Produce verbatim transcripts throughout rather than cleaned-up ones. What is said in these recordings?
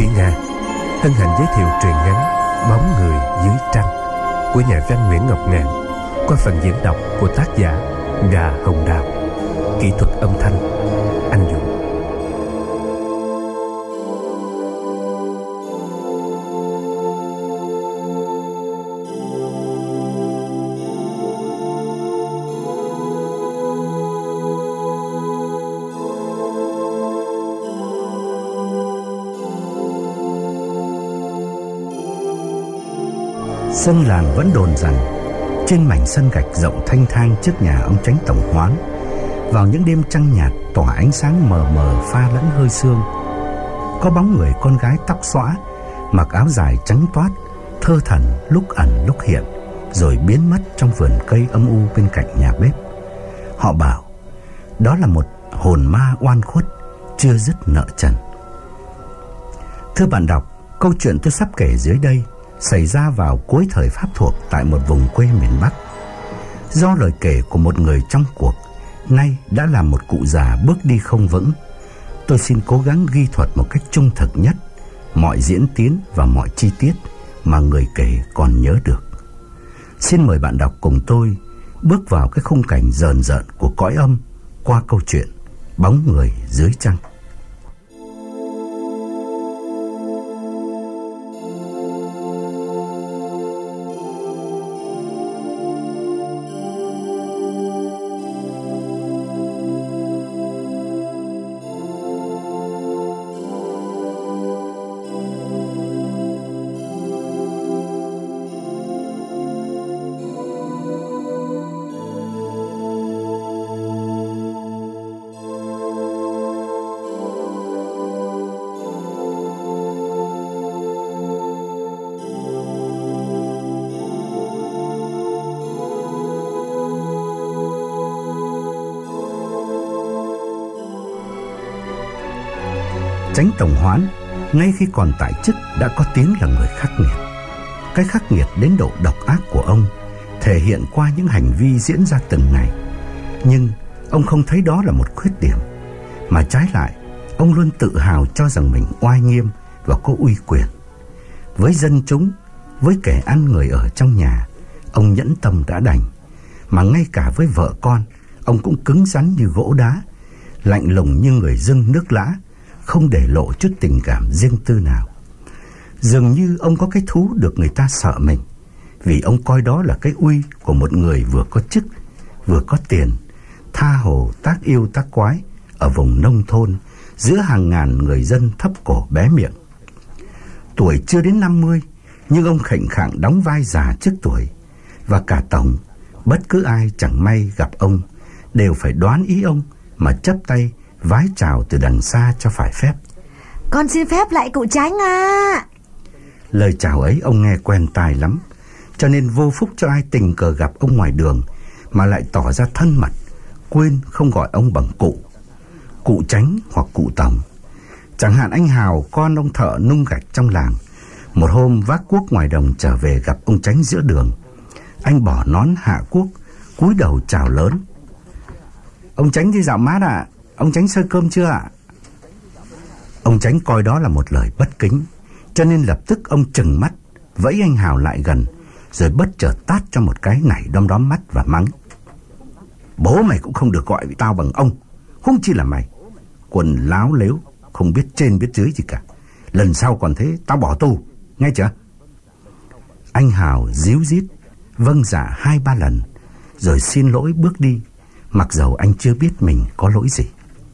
Thúy Nga hân hạnh giới thiệu truyện ngắn Bóng người dưới trăng của nhà văn Nguyễn Ngọc Ngạn qua phần diễn đọc của tác giả Gà Hồng Đào. Kỹ thuật âm thanh Anh Dũng. Dân làng vẫn đồn rằng trên mảnh sân gạch rộng thanh thang trước nhà ông Chánh Tổng Hoán, vào những đêm trăng nhạt tỏa ánh sáng mờ mờ pha lẫn hơi sương, có bóng người con gái tóc xõa, mặc áo dài trắng toát, thơ thẩn lúc ẩn lúc hiện, rồi biến mất trong vườn cây âm u bên cạnh nhà bếp. Họ bảo đó là một hồn ma oan khuất chưa dứt nợ trần. Thưa bạn đọc, câu chuyện tôi sắp kể dưới đây xảy ra vào cuối thời Pháp thuộc tại một vùng quê miền Bắc. Do lời kể của một người trong cuộc, nay đã là một cụ già bước đi không vững, tôi xin cố gắng ghi thuật một cách trung thực nhất mọi diễn tiến và mọi chi tiết mà người kể còn nhớ được. Xin mời bạn đọc cùng tôi bước vào cái khung cảnh rờn rợn của cõi âm qua câu chuyện Bóng người dưới trăng. Chánh Tổng Hoán ngay khi còn tại chức đã có tiếng là người khắc nghiệt. Cái khắc nghiệt đến độ độc ác của ông thể hiện qua những hành vi diễn ra từng ngày. Nhưng ông không thấy đó là một khuyết điểm, mà trái lại ông luôn tự hào cho rằng mình oai nghiêm và có uy quyền. Với dân chúng, với kẻ ăn người ở trong nhà, ông nhẫn tâm đã đành, mà ngay cả với vợ con ông cũng cứng rắn như gỗ đá, lạnh lùng như người dưng nước lã, không để lộ chút tình cảm riêng tư nào. Dường như ông có cái thú được người ta sợ mình, vì ông coi đó là cái uy của một người vừa có chức, vừa có tiền, tha hồ tác yêu tác quái ở vùng nông thôn giữa hàng ngàn người dân thấp cổ bé miệng. Tuổi chưa đến năm mươi, nhưng ông khệnh khạng đóng vai già trước tuổi, và cả tổng, bất cứ ai chẳng may gặp ông đều phải đoán ý ông mà chấp tay vái chào từ đằng xa cho phải phép. Con xin phép lại cụ Chánh à. Lời chào ấy ông nghe quen tai lắm, cho nên vô phúc cho ai tình cờ gặp ông ngoài đường mà lại tỏ ra thân mật, quên không gọi ông bằng cụ, cụ Chánh hoặc cụ Tổng. Chẳng hạn anh Hào, con ông thợ nung gạch trong làng, một hôm vác cuốc ngoài đồng trở về gặp ông Chánh giữa đường. Anh bỏ nón hạ cuốc, cúi đầu chào lớn. Ông Chánh đi dạo mát ạ, à? Ông Chánh xơi cơm chưa ạ? Ông Chánh coi đó là một lời bất kính, cho nên lập tức ông trừng mắt, vẫy anh Hào lại gần, rồi bất chợt tát cho một cái nảy đom đóm mắt và mắng. Bố mày cũng không được gọi tao bằng ông, huống chi là mày. Quần láo lếu, không biết trên biết dưới gì cả. Lần sau còn thế tao bỏ tù, nghe chưa? Anh Hào díu dít vâng dạ hai ba lần, rồi xin lỗi bước đi, mặc dầu anh chưa biết mình có lỗi gì.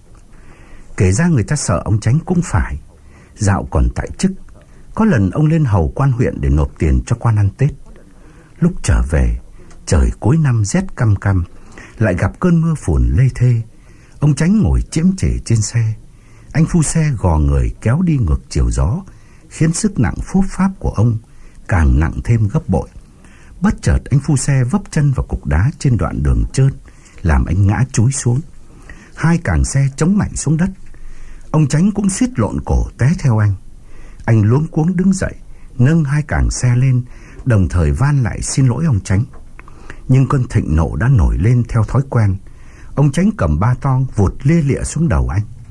Kể ra người ta sợ ông Chánh cũng phải. Dạo còn tại chức, có lần ông lên hầu quan huyện để nộp tiền cho quan ăn Tết. Lúc trở về, trời cuối năm rét căm căm, lại gặp cơn mưa phùn lê thê. Ông Chánh ngồi chiếm trệ trên xe. Anh phu xe gò người kéo đi ngược chiều gió, khiến sức nặng phốp pháp của ông càng nặng thêm gấp bội. Bất chợt anh phu xe vấp chân vào cục đá trên đoạn đường trơn, làm anh ngã chúi xuống. Hai càng xe chống mạnh xuống đất. Ông Chánh cũng suýt lộn cổ té theo anh. Anh luống cuống đứng dậy, nâng hai càng xe lên, đồng thời van lại xin lỗi ông Chánh. Nhưng cơn thịnh nộ đã nổi lên theo thói quen. Ông Chánh cầm ba tong vụt lia lịa xuống đầu anh.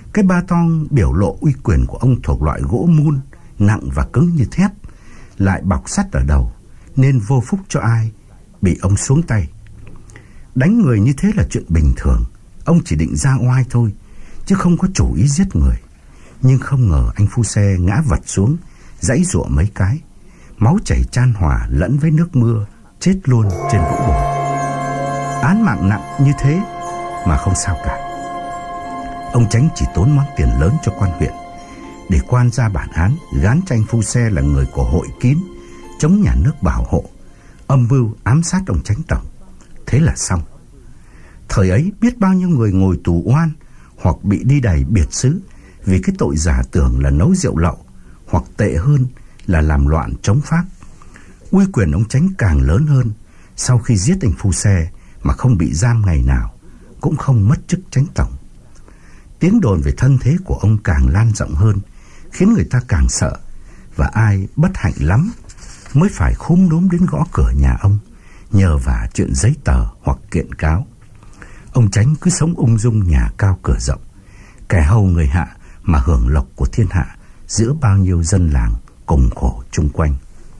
Cái ba tong biểu lộ uy quyền của ông thuộc loại gỗ mun, nặng và cứng như thép, lại bọc sắt ở đầu, nên vô phúc cho ai bị ông xuống tay. Đánh người như thế là chuyện bình thường, ông chỉ định ra oai thôi, chứ không có chủ ý giết người. Nhưng không ngờ anh phu xe ngã vật xuống, giãy giụa mấy cái, máu chảy chan hòa lẫn với nước mưa, chết luôn trên vũng bùn. Án mạng nặng như thế mà không sao cả. Ông Chánh chỉ tốn món tiền lớn cho quan huyện để quan ra bản án gán cho anh phu xe là người của hội kín, chống nhà nước bảo hộ, âm mưu ám sát ông Chánh tổng. Thế là xong. Thời ấy biết bao nhiêu người ngồi tù oan hoặc bị đi đày biệt xứ vì cái tội giả tưởng là nấu rượu lậu, hoặc tệ hơn là làm loạn chống Pháp. Uy quyền ông Chánh càng lớn hơn sau khi giết anh phu xe mà không bị giam ngày nào, cũng không mất chức Chánh tổng. Tiếng đồn về thân thế của ông càng lan rộng hơn, khiến người ta càng sợ, và ai bất hạnh lắm mới phải khúm núm đến gõ cửa nhà ông, nhờ vả chuyện giấy tờ hoặc kiện cáo. Ông Chánh cứ sống ung dung nhà cao cửa rộng, kẻ hầu người hạ mà hưởng lộc của thiên hạ giữa bao nhiêu dân làng cùng khổ chung quanh.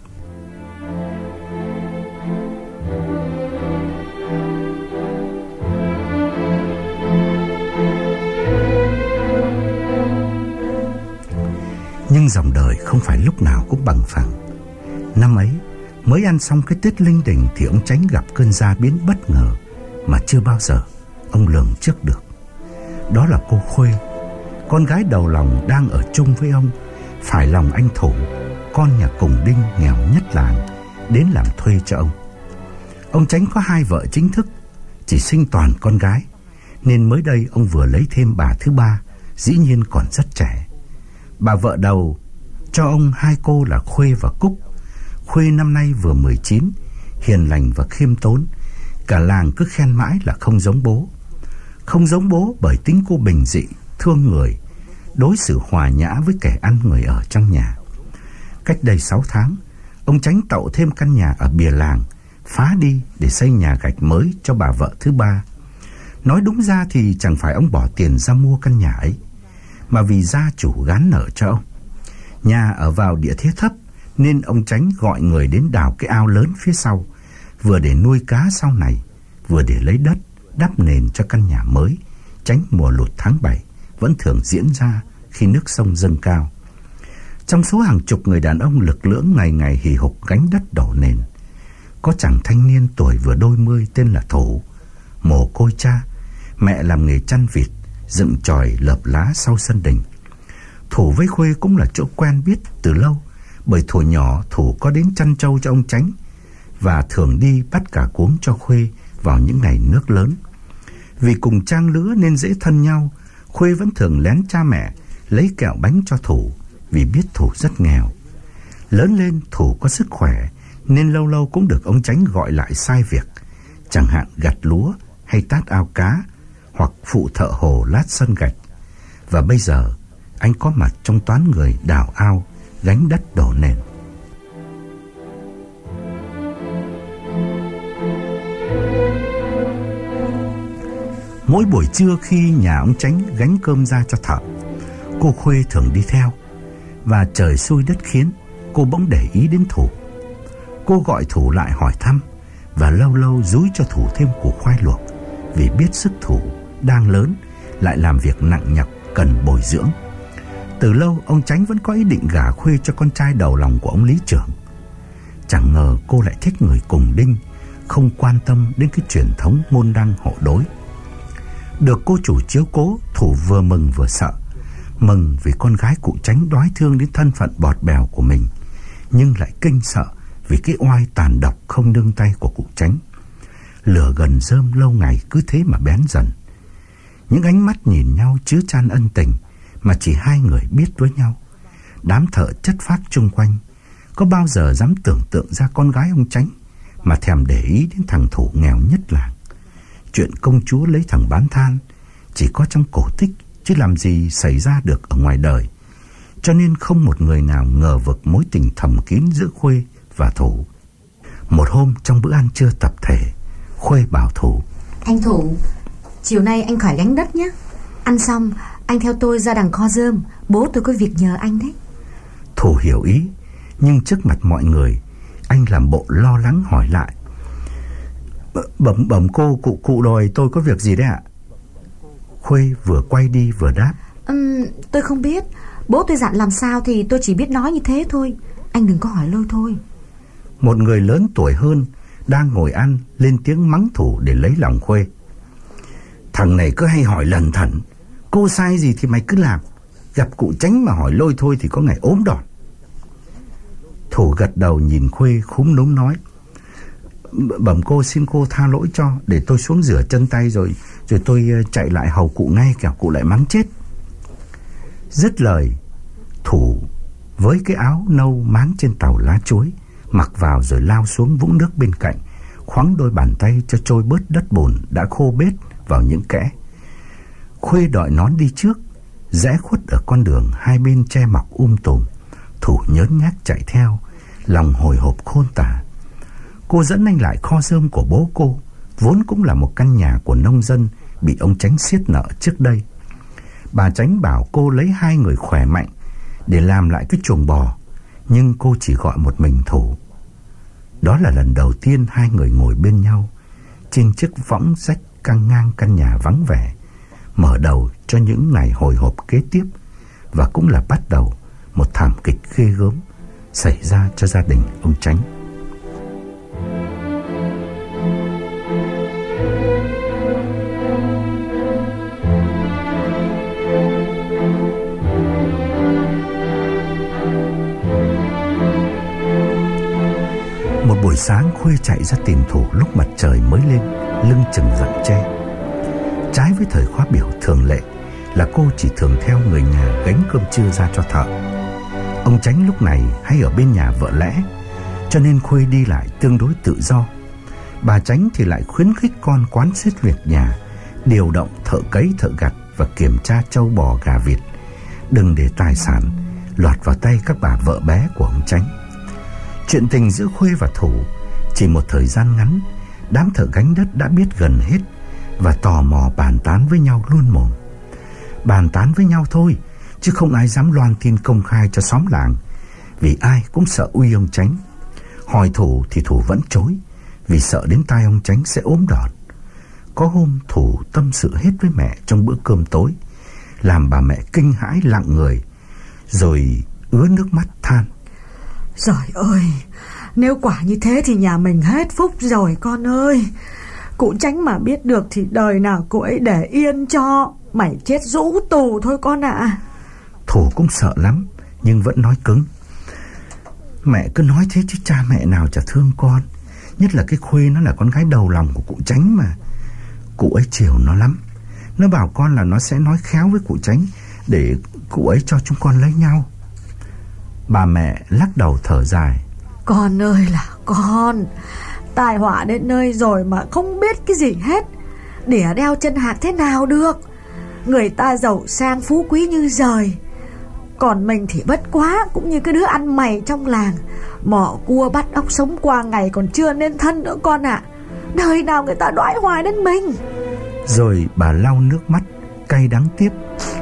Nhưng dòng đời không phải lúc nào cũng bằng phẳng. Năm ấy, mới ăn xong cái Tết linh đình thì ông Chánh gặp cơn gia biến bất ngờ mà chưa bao giờ ông lường trước được. Đó là cô Khuê, con gái đầu lòng đang ở chung với ông, phải lòng anh Thủ, con nhà cùng đinh nghèo nhất làng, đến làm thuê cho ông. Ông Chánh có hai vợ chính thức, chỉ sinh toàn con gái, nên mới đây ông vừa lấy thêm bà thứ ba, dĩ nhiên còn rất trẻ. Bà vợ đầu cho ông hai cô là Khuê và Cúc. Khuê năm nay vừa mười chín, hiền lành và khiêm tốn, cả làng cứ khen mãi là không giống bố. Không giống bố bởi tính cô bình dị, thương người, đối xử hòa nhã với kẻ ăn người ở trong nhà. Cách đây sáu tháng, ông Chánh tậu thêm căn nhà ở bìa làng, phá đi để xây nhà gạch mới cho bà vợ thứ ba. Nói đúng ra thì chẳng phải ông bỏ tiền ra mua căn nhà ấy, mà vì gia chủ gán nợ cho ông. Nhà ở vào địa thế thấp, nên ông Chánh gọi người đến đào cái ao lớn phía sau, vừa để nuôi cá sau này, vừa để lấy đất đắp nền cho căn nhà mới, tránh mùa lụt tháng bảy vẫn thường diễn ra khi nước sông dâng cao. Trong số hàng chục người đàn ông lực lưỡng ngày ngày hì hục gánh đất đổ nền, có chàng thanh niên tuổi vừa đôi mươi tên là Thủ, mồ côi cha, mẹ làm nghề chăn vịt, dựng chòi lợp lá sau sân đình. Thủ với Khuê cũng là chỗ quen biết từ lâu, bởi thuở nhỏ Thủ có đến chăn trâu cho ông Chánh và thường đi bắt cả cuống cho Khuê vào những ngày nước lớn. Vì cùng trang lứa nên dễ thân nhau, Khuê vẫn thường lén cha mẹ lấy kẹo bánh cho Thủ, vì biết Thủ rất nghèo. Lớn lên Thủ có sức khỏe nên lâu lâu cũng được ông Chánh gọi lại sai việc, chẳng hạn gặt lúa hay tát ao cá, hoặc phụ thợ hồ lát sân gạch. Và bây giờ anh có mặt trong toán người đào ao, gánh đất đổ nền. Mỗi buổi trưa khi nhà ông Chánh gánh cơm ra cho thợ, cô Khuê thường đi theo. Và trời xui đất khiến, cô bỗng để ý đến Thủ. Cô gọi Thủ lại hỏi thăm, và lâu lâu dúi cho Thủ thêm củ khoai luộc, vì biết sức Thủ đang lớn, lại làm việc nặng nhọc, cần bồi dưỡng. Từ lâu ông Chánh vẫn có ý định gả Khuê cho con trai đầu lòng của ông lý trưởng. Chẳng ngờ cô lại thích người cùng đinh, không quan tâm đến cái truyền thống môn đăng hộ đối. Được cô chủ chiếu cố, Thủ vừa mừng vừa sợ. Mừng vì con gái cụ Chánh đoái thương đến thân phận bọt bèo của mình, nhưng lại kinh sợ vì cái oai tàn độc không nương tay của cụ Chánh. Lửa gần rơm lâu ngày cứ thế mà bén dần. Những ánh mắt nhìn nhau chứa chan ân tình mà chỉ hai người biết với nhau. Đám thợ chất phác chung quanh có bao giờ dám tưởng tượng ra con gái ông Chánh mà thèm để ý đến thằng Thủ nghèo nhất làng. Chuyện công chúa lấy thằng bán than chỉ có trong cổ tích, chứ làm gì xảy ra được ở ngoài đời. Cho nên không một người nào ngờ vực mối tình thầm kín giữa Khuê và Thủ. Một hôm trong bữa ăn trưa tập thể, Khuê bảo Thủ: Anh Thủ, chiều nay anh khỏi gánh đất nhé. Ăn xong Anh theo tôi ra đằng kho rơm, bố tôi có việc nhờ anh đấy. Thủ hiểu ý, nhưng trước mặt mọi người anh làm bộ lo lắng hỏi lại. Bẩm bẩm cô, cụ cụ đòi tôi có việc gì đấy ạ? Khuê vừa quay đi vừa đáp. uhm, Tôi không biết. Bố tôi dặn làm sao thì tôi chỉ biết nói như thế thôi. Anh đừng có hỏi lôi thôi. Một người lớn tuổi hơn đang ngồi ăn lên tiếng mắng Thủ để lấy lòng Khuê. Thằng này cứ hay hỏi lần thẩn, cô sai gì thì mày cứ làm, gặp cụ Chánh mà hỏi lôi thôi thì có ngày ốm đòn. Thủ gật đầu nhìn Khuê khúm núm nói. Bẩm cô, xin cô tha lỗi cho, để tôi xuống rửa chân tay rồi Rồi tôi chạy lại hầu cụ ngay, kẻo cụ lại mắng chết. Dứt lời, Thủ với cái áo nâu máng trên tàu lá chuối mặc vào rồi lao xuống vũng nước bên cạnh, khoáng đôi bàn tay cho trôi bớt đất bùn đã khô bết vào những kẽ. Khuê đội nón đi trước, rẽ khuất ở con đường hai bên tre mọc um tùm. Thủ nhớn nhác chạy theo, lòng hồi hộp khôn tả. Cô dẫn anh lại kho rơm của bố cô, vốn cũng là một căn nhà của nông dân bị ông Chánh siết nợ trước đây. Bà Chánh bảo cô lấy hai người khỏe mạnh để làm lại cái chuồng bò, nhưng cô chỉ gọi một mình Thủ. Đó là lần đầu tiên hai người ngồi bên nhau trên chiếc võng rách căng ngang căn nhà vắng vẻ, mở đầu cho những ngày hồi hộp kế tiếp, và cũng là bắt đầu một thảm kịch ghê gớm xảy ra cho gia đình ông Chánh. Một buổi sáng, Khuê chạy ra tìm Thủ lúc mặt trời mới lên, lưng chừng rặng tre. Trái với thời khóa biểu thường lệ là cô chỉ thường theo người nhà gánh cơm trưa ra cho thợ. Ông Chánh lúc này hay ở bên nhà vợ lẽ, cho nên Khuê đi lại tương đối tự do. Bà Chánh thì lại khuyến khích con quán xuyết việc nhà, điều động thợ cấy thợ gặt và kiểm tra trâu bò gà vịt, đừng để tài sản lọt vào tay các bà vợ bé của ông Chánh. Chuyện tình giữa Khuê và Thủ chỉ một thời gian ngắn, đám thợ gánh đất đã biết gần hết và tò mò bàn tán với nhau luôn mồm. Bàn tán với nhau thôi, chứ không ai dám loan tin công khai cho xóm làng, vì ai cũng sợ uy ông Chánh. Hỏi Thủ thì Thủ vẫn chối, vì sợ đến tai ông Chánh sẽ ốm đòn. Có hôm Thủ tâm sự hết với mẹ trong bữa cơm tối, làm bà mẹ kinh hãi lặng người, rồi ứa nước mắt than. Trời ơi, nếu quả như thế thì nhà mình hết phúc rồi con ơi. Cụ Chánh mà biết được thì đời nào cụ ấy để yên cho. Mày chết rũ tù thôi con ạ. À. Thủ cũng sợ lắm, nhưng vẫn nói cứng. Mẹ cứ nói thế chứ cha mẹ nào chả thương con. Nhất là cái Khuê nó là con gái đầu lòng của cụ Chánh mà. Cụ ấy chiều nó lắm. Nó bảo con là nó sẽ nói khéo với cụ Chánh để cụ ấy cho chúng con lấy nhau. Bà mẹ lắc đầu thở dài. Con ơi là con, tai họa đến nơi rồi mà không biết cái gì hết, đỉa đeo chân hạc thế nào được. Người ta giàu sang phú quý như rời, còn mình thì bất quá cũng như cái đứa ăn mày trong làng, mỏ cua bắt ốc sống qua ngày còn chưa nên thân nữa con ạ. À. Đời nào người ta đói hoài đến mình. Rồi bà lau nước mắt cay đắng tiếp.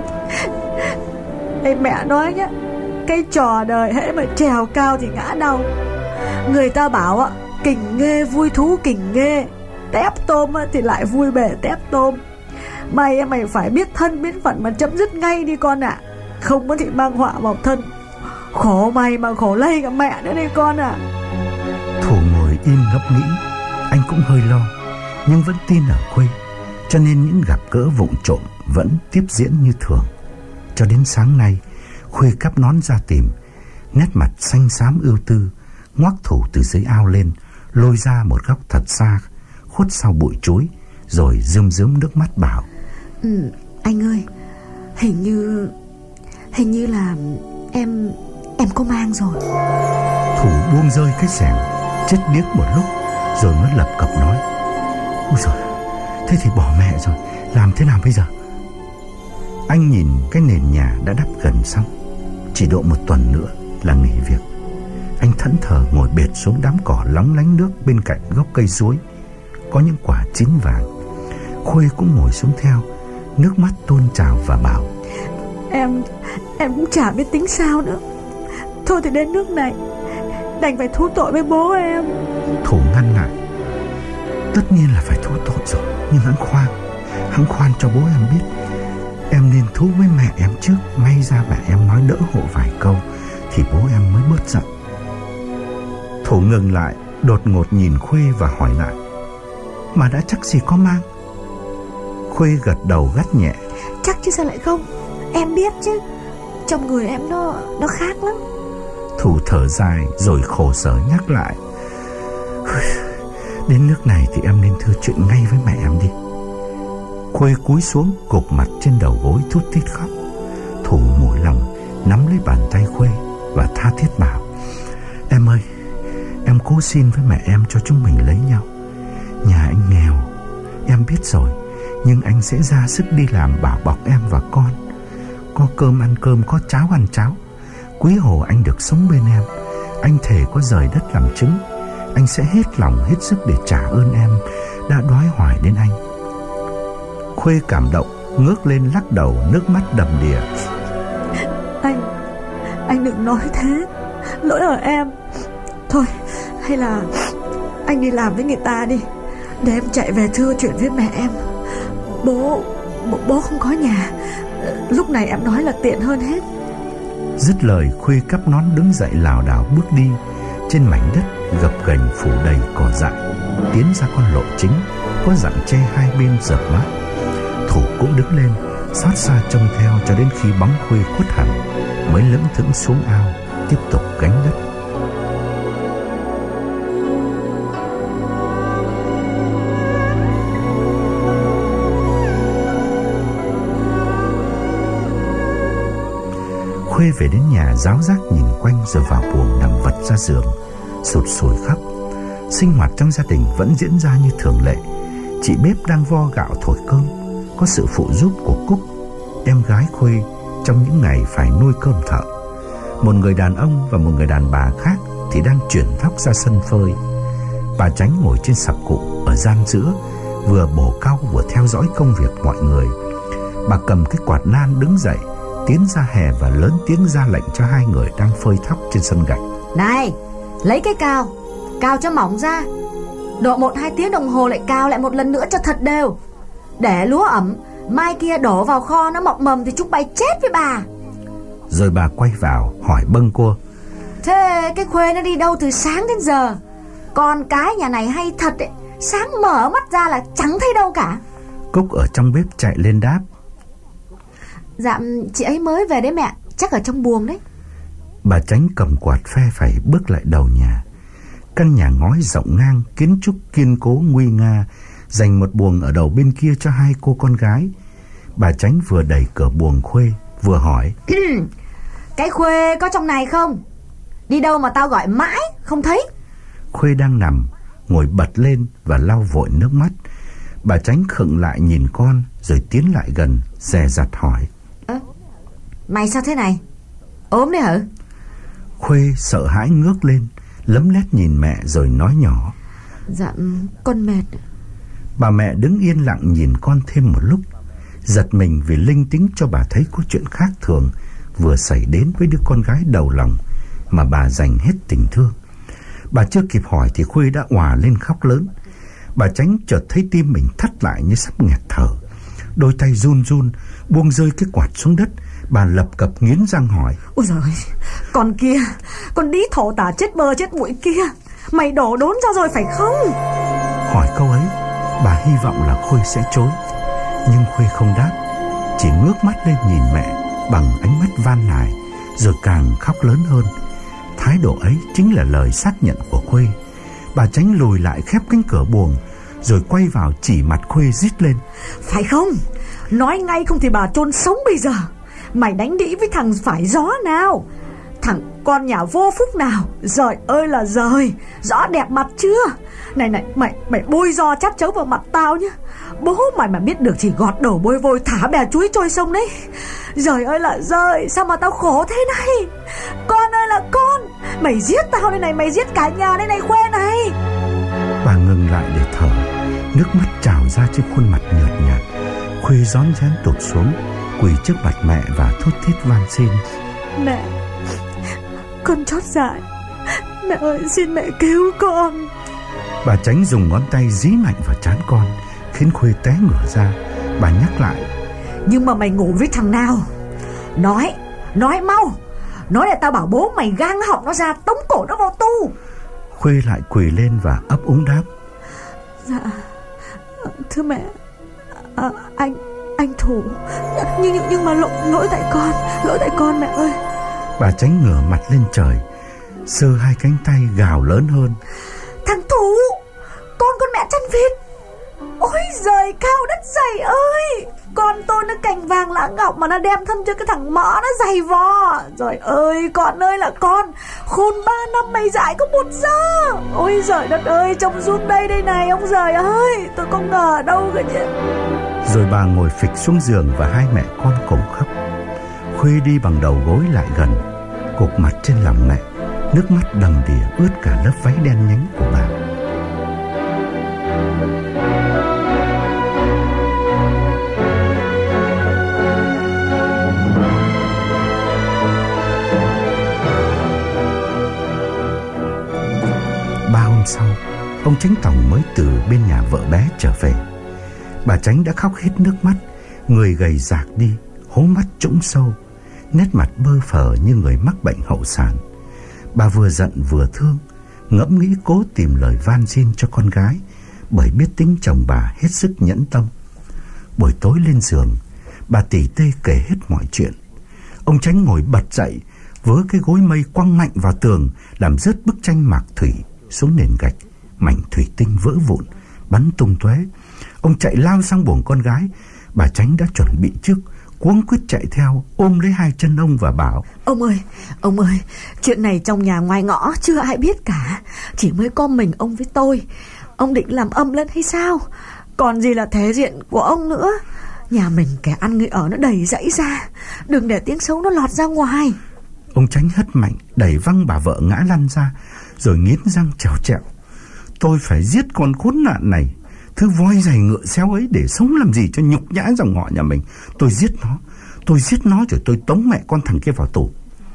Ê, mẹ nói nhá, cái trò đời hễ mà trèo cao thì ngã đau. Người ta bảo ạ, kình nghê vui thú kình nghê, tép tôm thì lại vui bể tép tôm. Mày mày phải biết thân biết phận mà chấm dứt ngay đi con ạ. À. Không thì mang họa vào thân. Khổ mày mà khổ lây cả mẹ nữa đi con ạ. À. Thủ ngồi im ngẫm nghĩ. Anh cũng hơi lo, nhưng vẫn tin ở Khuê, cho nên những gặp gỡ vụng trộm vẫn tiếp diễn như thường. Cho đến sáng nay, Khuê cắp nón ra tìm, nét mặt xanh xám ưu tư, ngoác Thủ từ dưới ao lên, lôi ra một góc thật xa, khuất sau bụi chuối, rồi rơm rớm nước mắt bảo. Ừ, anh ơi, hình như Hình như là em Em có mang rồi. Thủ buông rơi cái xẻng, chết điếc một lúc, rồi mới lập cập nói. Ôi giời, thế thì bỏ mẹ rồi, làm thế nào bây giờ? Anh nhìn cái nền nhà đã đắp gần xong, chỉ độ một tuần nữa là nghỉ việc. Anh thẫn thờ ngồi bệt xuống đám cỏ lóng lánh nước bên cạnh gốc cây suối, có những quả chín vàng. Khuê cũng ngồi xuống theo, nước mắt tuôn trào và bảo. Em Em cũng chả biết tính sao nữa. Thôi thì đến nước này đành phải thú tội với bố em. Thủ ngăn lại. Tất nhiên là phải thú tội rồi, nhưng hắn khoan Hắn khoan cho bố em biết em nên thú với mẹ em trước. May ra mẹ em nói đỡ hộ vài câu thì bố em mới bớt giận. Thủ ngừng lại, đột ngột nhìn Khuê và hỏi lại: Mà đã chắc gì có mang? Khuê gật đầu gắt nhẹ: Chắc chứ sao lại không. Em biết chứ, trong người em nó nó khác lắm. Thủ thở dài rồi khổ sở nhắc lại: Đến nước này thì em nên thưa chuyện ngay với mẹ em đi. Khuê cúi xuống gục mặt trên đầu gối thút thít khóc. Thủ mủi lòng nắm lấy bàn tay Khuê và tha thiết bảo: Em ơi, em cố xin với mẹ em cho chúng mình lấy nhau. Nhà anh nghèo, em biết rồi, nhưng anh sẽ ra sức đi làm bảo bọc em và con. Có cơm ăn cơm, có cháo ăn cháo. Quý hồ anh được sống bên em. Anh thề có rời đất làm chứng, anh sẽ hết lòng hết sức để trả ơn em đã đói hoài đến anh. Khuê cảm động ngước lên lắc đầu, nước mắt đầm đìa: Anh Anh đừng nói thế, lỗi ở em. Thôi hay là anh đi làm với người ta đi, để em chạy về thưa chuyện với mẹ em. Bố Bố, bố không có nhà. Lúc này em nói là tiện hơn hết. Dứt lời, Khuê cắp nón đứng dậy lảo đảo bước đi trên mảnh đất gập ghềnh phủ đầy cỏ dại, tiến ra con lộ chính có rặng tre hai bên rợp mát. Thủ cũng đứng lên xót xa trông theo cho đến khi bóng Khuê khuất hẳn, mới lững thững xuống ao tiếp tục gánh đất. Khuê về đến nhà ráo rác nhìn quanh rồi vào buồng nằm vật ra giường, sụt sùi khóc. Sinh hoạt trong gia đình vẫn diễn ra như thường lệ. Chị bếp đang vo gạo thổi cơm, có sự phụ giúp của Cúc, em gái Khuê, trong những ngày phải nuôi cơm thợ. Một người đàn ông và một người đàn bà khác thì đang chuyển thóc ra sân phơi. Bà Chánh ngồi trên sập cụ ở gian giữa, vừa bổ cau vừa theo dõi công việc mọi người. Bà cầm cái quạt nan đứng dậy, tiến ra hè và lớn tiếng ra lệnh cho hai người đang phơi thóc trên sân gạch: Này, lấy cái cào, cào cho mỏng ra. Độ một hai tiếng đồng hồ lại cào lại một lần nữa cho thật đều. Để lúa ẩm, mai kia đổ vào kho nó mọc mầm thì chúng bay chết với bà. Rồi bà quay vào hỏi bâng quơ: Thế cái Khuê nó đi đâu từ sáng đến giờ? Con cái nhà này hay thật ấy, sáng mở mắt ra là chẳng thấy đâu cả. Cúc ở trong bếp chạy lên đáp: Dạ chị ấy mới về đấy mẹ, chắc ở trong buồng đấy. Bà Chánh cầm quạt phe phẩy bước lại đầu nhà. Căn nhà ngói rộng ngang, kiến trúc kiên cố nguy nga, dành một buồng ở đầu bên kia cho hai cô con gái. Bà Chánh vừa đẩy cửa buồng Khuê vừa hỏi: Cái Khuê có trong này không? Đi đâu mà tao gọi mãi không thấy? Khuê đang nằm, ngồi bật lên và lau vội nước mắt. Bà Chánh khựng lại nhìn con rồi tiến lại gần, dè dặt hỏi: Ơ, mày sao thế này? Ốm đấy hả? Khuê sợ hãi ngước lên, lấm lét nhìn mẹ rồi nói nhỏ: Dạ con mệt. Bà mẹ đứng yên lặng nhìn con thêm một lúc, giật mình vì linh tính cho bà thấy có chuyện khác thường vừa xảy đến với đứa con gái đầu lòng mà bà dành hết tình thương. Bà chưa kịp hỏi thì Khuê đã òa lên khóc lớn. Bà Chánh chợt thấy tim mình thắt lại như sắp nghẹt thở. Đôi tay run run buông rơi cái quạt xuống đất. Bà lập cập nghiến răng hỏi: Ôi giời ơi, con kia, con đĩ thổ tả chết bơ chết bụi kia, mày đổ đốn ra rồi phải không? Hỏi câu ấy, bà hy vọng là Khuê sẽ chối, nhưng Khuê không đáp, chỉ ngước mắt lên nhìn mẹ bằng ánh mắt van nài, rồi càng khóc lớn hơn. Thái độ ấy chính là lời xác nhận của Khuê. Bà Chánh lùi lại khép cánh cửa buồng, rồi quay vào chỉ mặt Khuê rít lên: Phải không? Nói ngay không thì bà chôn sống bây giờ. Mày đánh đĩ với thằng phải gió nào? Thằng con nhà vô phúc nào? Giời ơi là giời, rõ đẹp mặt chưa? Này này, mày mày bôi giò chát chấu vào mặt tao nhá. Bố mày mà biết được chỉ gọt đầu bôi vôi thả bè chuối trôi sông đấy. Giời ơi là giời, sao mà tao khổ thế này? Con ơi là con, mày giết tao đây này, mày giết cả nhà đây này Khuê này. Bà ngừng lại để thở, nước mắt trào ra trên khuôn mặt nhợt nhạt. Khuê rón rén tụt xuống, quỳ trước mặt mẹ và thút thít van xin: Mẹ, con chót dại, mẹ ơi xin mẹ cứu con. Bà Chánh dùng ngón tay dí mạnh vào trán con, khiến Khuê té ngửa ra. Bà nhắc lại: Nhưng mà mày ngủ với thằng nào? Nói, nói mau. Nói để tao bảo bố mày gang họng nó ra, tống cổ nó vào tu. Khuê lại quỳ lên và ấp úng đáp: Dạ, thưa mẹ, à, anh anh Thủ, nhưng nhưng, nhưng mà lỗi lỗi tại con, lỗi tại con mẹ ơi. Bà Chánh ngửa mặt lên trời, giơ hai cánh tay gào lớn hơn: Thằng Thủ, con con mẹ chăn vịt. Ôi giời cao đất dày ơi, con tôi nó cành vàng lá ngọc mà nó đem thân cho cái thằng mõ nó dày vò. Trời ơi con ơi là con, khôn ba năm mày dại có một giờ. Ôi giời đất ơi, trông xuống đây đây này ông giời ơi, tôi không ngờ đâu cơ chứ. Rồi bà ngồi phịch xuống giường và hai mẹ con cùng khóc. Khuê đi bằng đầu gối lại gần, gục mặt trên lòng mẹ, nước mắt đầm đìa ướt cả lớp váy đen nhánh của bà. Ba hôm sau, ông Chánh Tổng mới từ bên nhà vợ bé trở về. Bà Chánh đã khóc hết nước mắt, người gầy rạc đi, hố mắt trũng sâu, nét mặt bơ phờ như người mắc bệnh hậu sản. Bà vừa giận vừa thương, ngẫm nghĩ cố tìm lời van xin cho con gái, bởi biết tính chồng bà hết sức nhẫn tâm. Buổi tối lên giường, bà tỉ tê kể hết mọi chuyện. Ông Chánh ngồi bật dậy, vớ cái gối mây quăng mạnh vào tường, làm rớt bức tranh mạc thủy xuống nền gạch. Mảnh thủy tinh vỡ vụn, bắn tung tóe. Ông chạy lao sang buồng con gái. Bà Chánh đã chuẩn bị trước, cuống quýt chạy theo, ôm lấy hai chân ông và bảo: Ông ơi, ông ơi, chuyện này trong nhà ngoài ngõ chưa ai biết cả, chỉ mới có mình ông với tôi. Ông định làm âm lên hay sao? Còn gì là thể diện của ông nữa. Nhà mình kẻ ăn người ở nó đầy rẫy ra, đừng để tiếng xấu nó lọt ra ngoài. Ông Chánh hất mạnh, đẩy văng bà vợ ngã lăn ra, rồi nghiến răng trèo trẹo: Tôi phải giết con khốn nạn này, thứ voi giày ngựa xéo ấy, để sống làm gì cho nhục nhã dòng họ nhà mình. Tôi giết nó, tôi giết nó rồi tôi tống mẹ con thằng kia vào tù.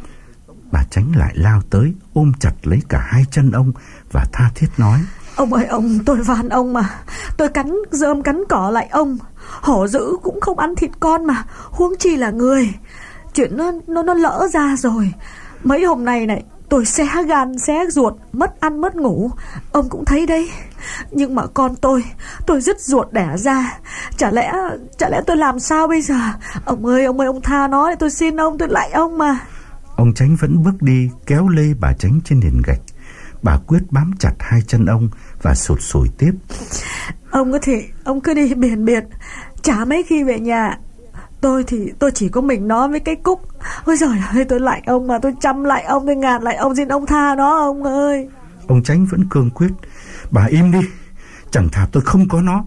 Bà Chánh lại lao tới, ôm chặt lấy cả hai chân ông và tha thiết nói: Ông ơi ông, tôi van ông mà. Tôi cắn rơm cắn cỏ lại ông. Hổ dữ cũng không ăn thịt con mà, huống chi là người. Chuyện nó, nó, nó lỡ ra rồi. Mấy hôm nay này tôi xé gan xé ruột, mất ăn mất ngủ, ông cũng thấy đấy. Nhưng mà con tôi, tôi dứt ruột đẻ ra. Chả lẽ, chả lẽ tôi làm sao bây giờ? Ông ơi, ông ơi, ông tha nó, tôi xin ông, tôi lạy ông mà. Ông Chánh vẫn bước đi, kéo lê bà Chánh trên nền gạch. Bà quyết bám chặt hai chân ông và sụt sùi tiếp: Ông có thể, ông cứ đi biển biệt, chả mấy khi về nhà. Tôi thì tôi chỉ có mình nó với cái Cúc. Ôi giời ơi, tôi lại ông mà, tôi chăm lại ông, tôi ngàn lại ông, xin ông tha nó ông ơi. Ông Chánh vẫn cương quyết: Bà im đi, chẳng thà tôi không có nó.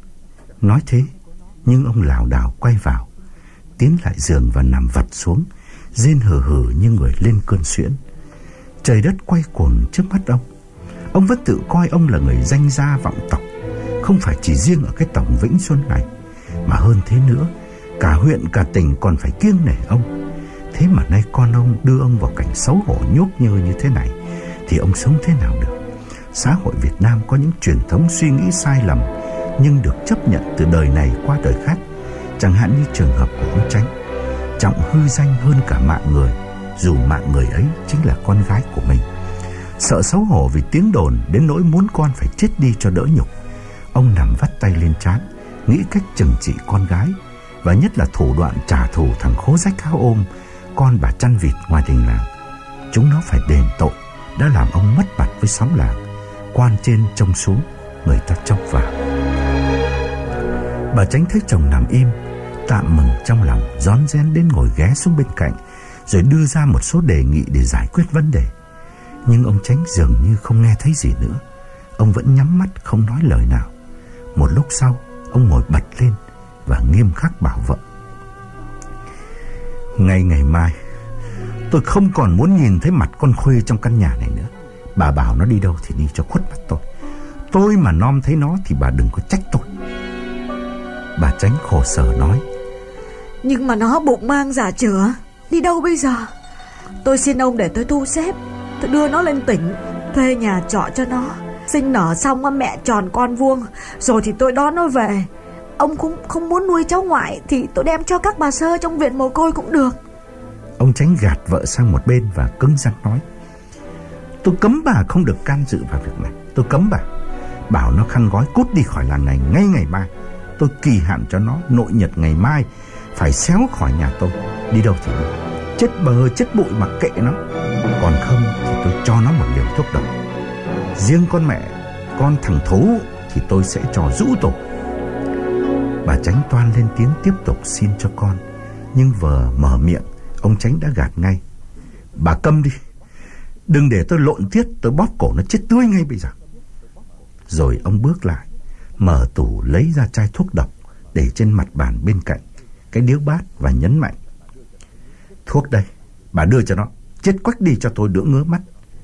Nói thế, nhưng ông lảo đảo quay vào, tiến lại giường và nằm vật xuống, rên hừ hừ như người lên cơn suyễn. Trời đất quay cuồng trước mắt ông. Ông vẫn tự coi ông là người danh gia vọng tộc, không phải chỉ riêng ở cái tổng Vĩnh Xuân này, mà hơn thế nữa, cả huyện cả tỉnh còn phải kiêng nể ông. Thế mà nay con ông đưa ông vào cảnh xấu hổ nhốt nhơ như thế này, thì ông sống thế nào được? Xã hội Việt Nam có những truyền thống suy nghĩ sai lầm, nhưng được chấp nhận từ đời này qua đời khác. Chẳng hạn như trường hợp của ông Chánh, trọng hư danh hơn cả mạng người, dù mạng người ấy chính là con gái của mình. Sợ xấu hổ vì tiếng đồn đến nỗi muốn con phải chết đi cho đỡ nhục, ông nằm vắt tay lên trán, nghĩ cách trừng trị con gái, và nhất là thủ đoạn trả thù thằng khố rách áo ôm, con bà chăn vịt ngoài đình làng. Chúng nó phải đền tội đã làm ông mất mặt với xóm làng. Quan trên trông xuống, người ta trông vào. Bà Chánh thấy chồng nằm im, tạm mừng trong lòng, rón rén đến ngồi ghé xuống bên cạnh, rồi đưa ra một số đề nghị để giải quyết vấn đề. Nhưng ông Chánh dường như không nghe thấy gì nữa. Ông vẫn nhắm mắt không nói lời nào. Một lúc sau, ông ngồi bật lên và nghiêm khắc bảo vợ: Ngay ngày mai, tôi không còn muốn nhìn thấy mặt con Khuê trong căn nhà này nữa. Bà bảo nó đi đâu thì đi cho khuất mắt tôi. Tôi mà nom thấy nó thì bà đừng có trách tôi. Bà Chánh khổ sở nói: Nhưng mà nó bụng mang giả chửa, đi đâu bây giờ? Tôi xin ông để tôi thu xếp, tôi đưa nó lên tỉnh, thuê nhà trọ cho nó. Sinh nở xong mẹ tròn con vuông, rồi thì tôi đón nó về. Ông cũng không muốn nuôi cháu ngoại thì tôi đem cho các bà sơ trong viện mồ côi cũng được. Ông Chánh gạt vợ sang một bên và cứng rắn nói: Tôi cấm bà không được can dự vào việc này. Tôi cấm bà, bảo nó khăn gói cút đi khỏi làng này ngay ngày mai. Tôi kỳ hạn cho nó nội nhật ngày mai, phải xéo khỏi nhà tôi. Đi đâu thì đi, chết bờ chết bụi mặc kệ nó. Còn không thì tôi cho nó một liều thuốc độc. Riêng con mẹ, con thằng thú thì tôi sẽ cho rũ tổ. Bà Chánh toan lên tiếng tiếp tục xin cho con, nhưng vừa mở miệng, ông Chánh đã gạt ngay: Bà câm đi, đừng để tôi lộn tiết, tôi bóp cổ nó chết tươi ngay bây giờ. Rồi ông bước lại, mở tủ lấy ra chai thuốc độc, để trên mặt bàn bên cạnh cái điếu bát và nhấn mạnh: Thuốc đây, bà đưa cho nó, chết quách đi cho tôi đỡ ngứa mắt.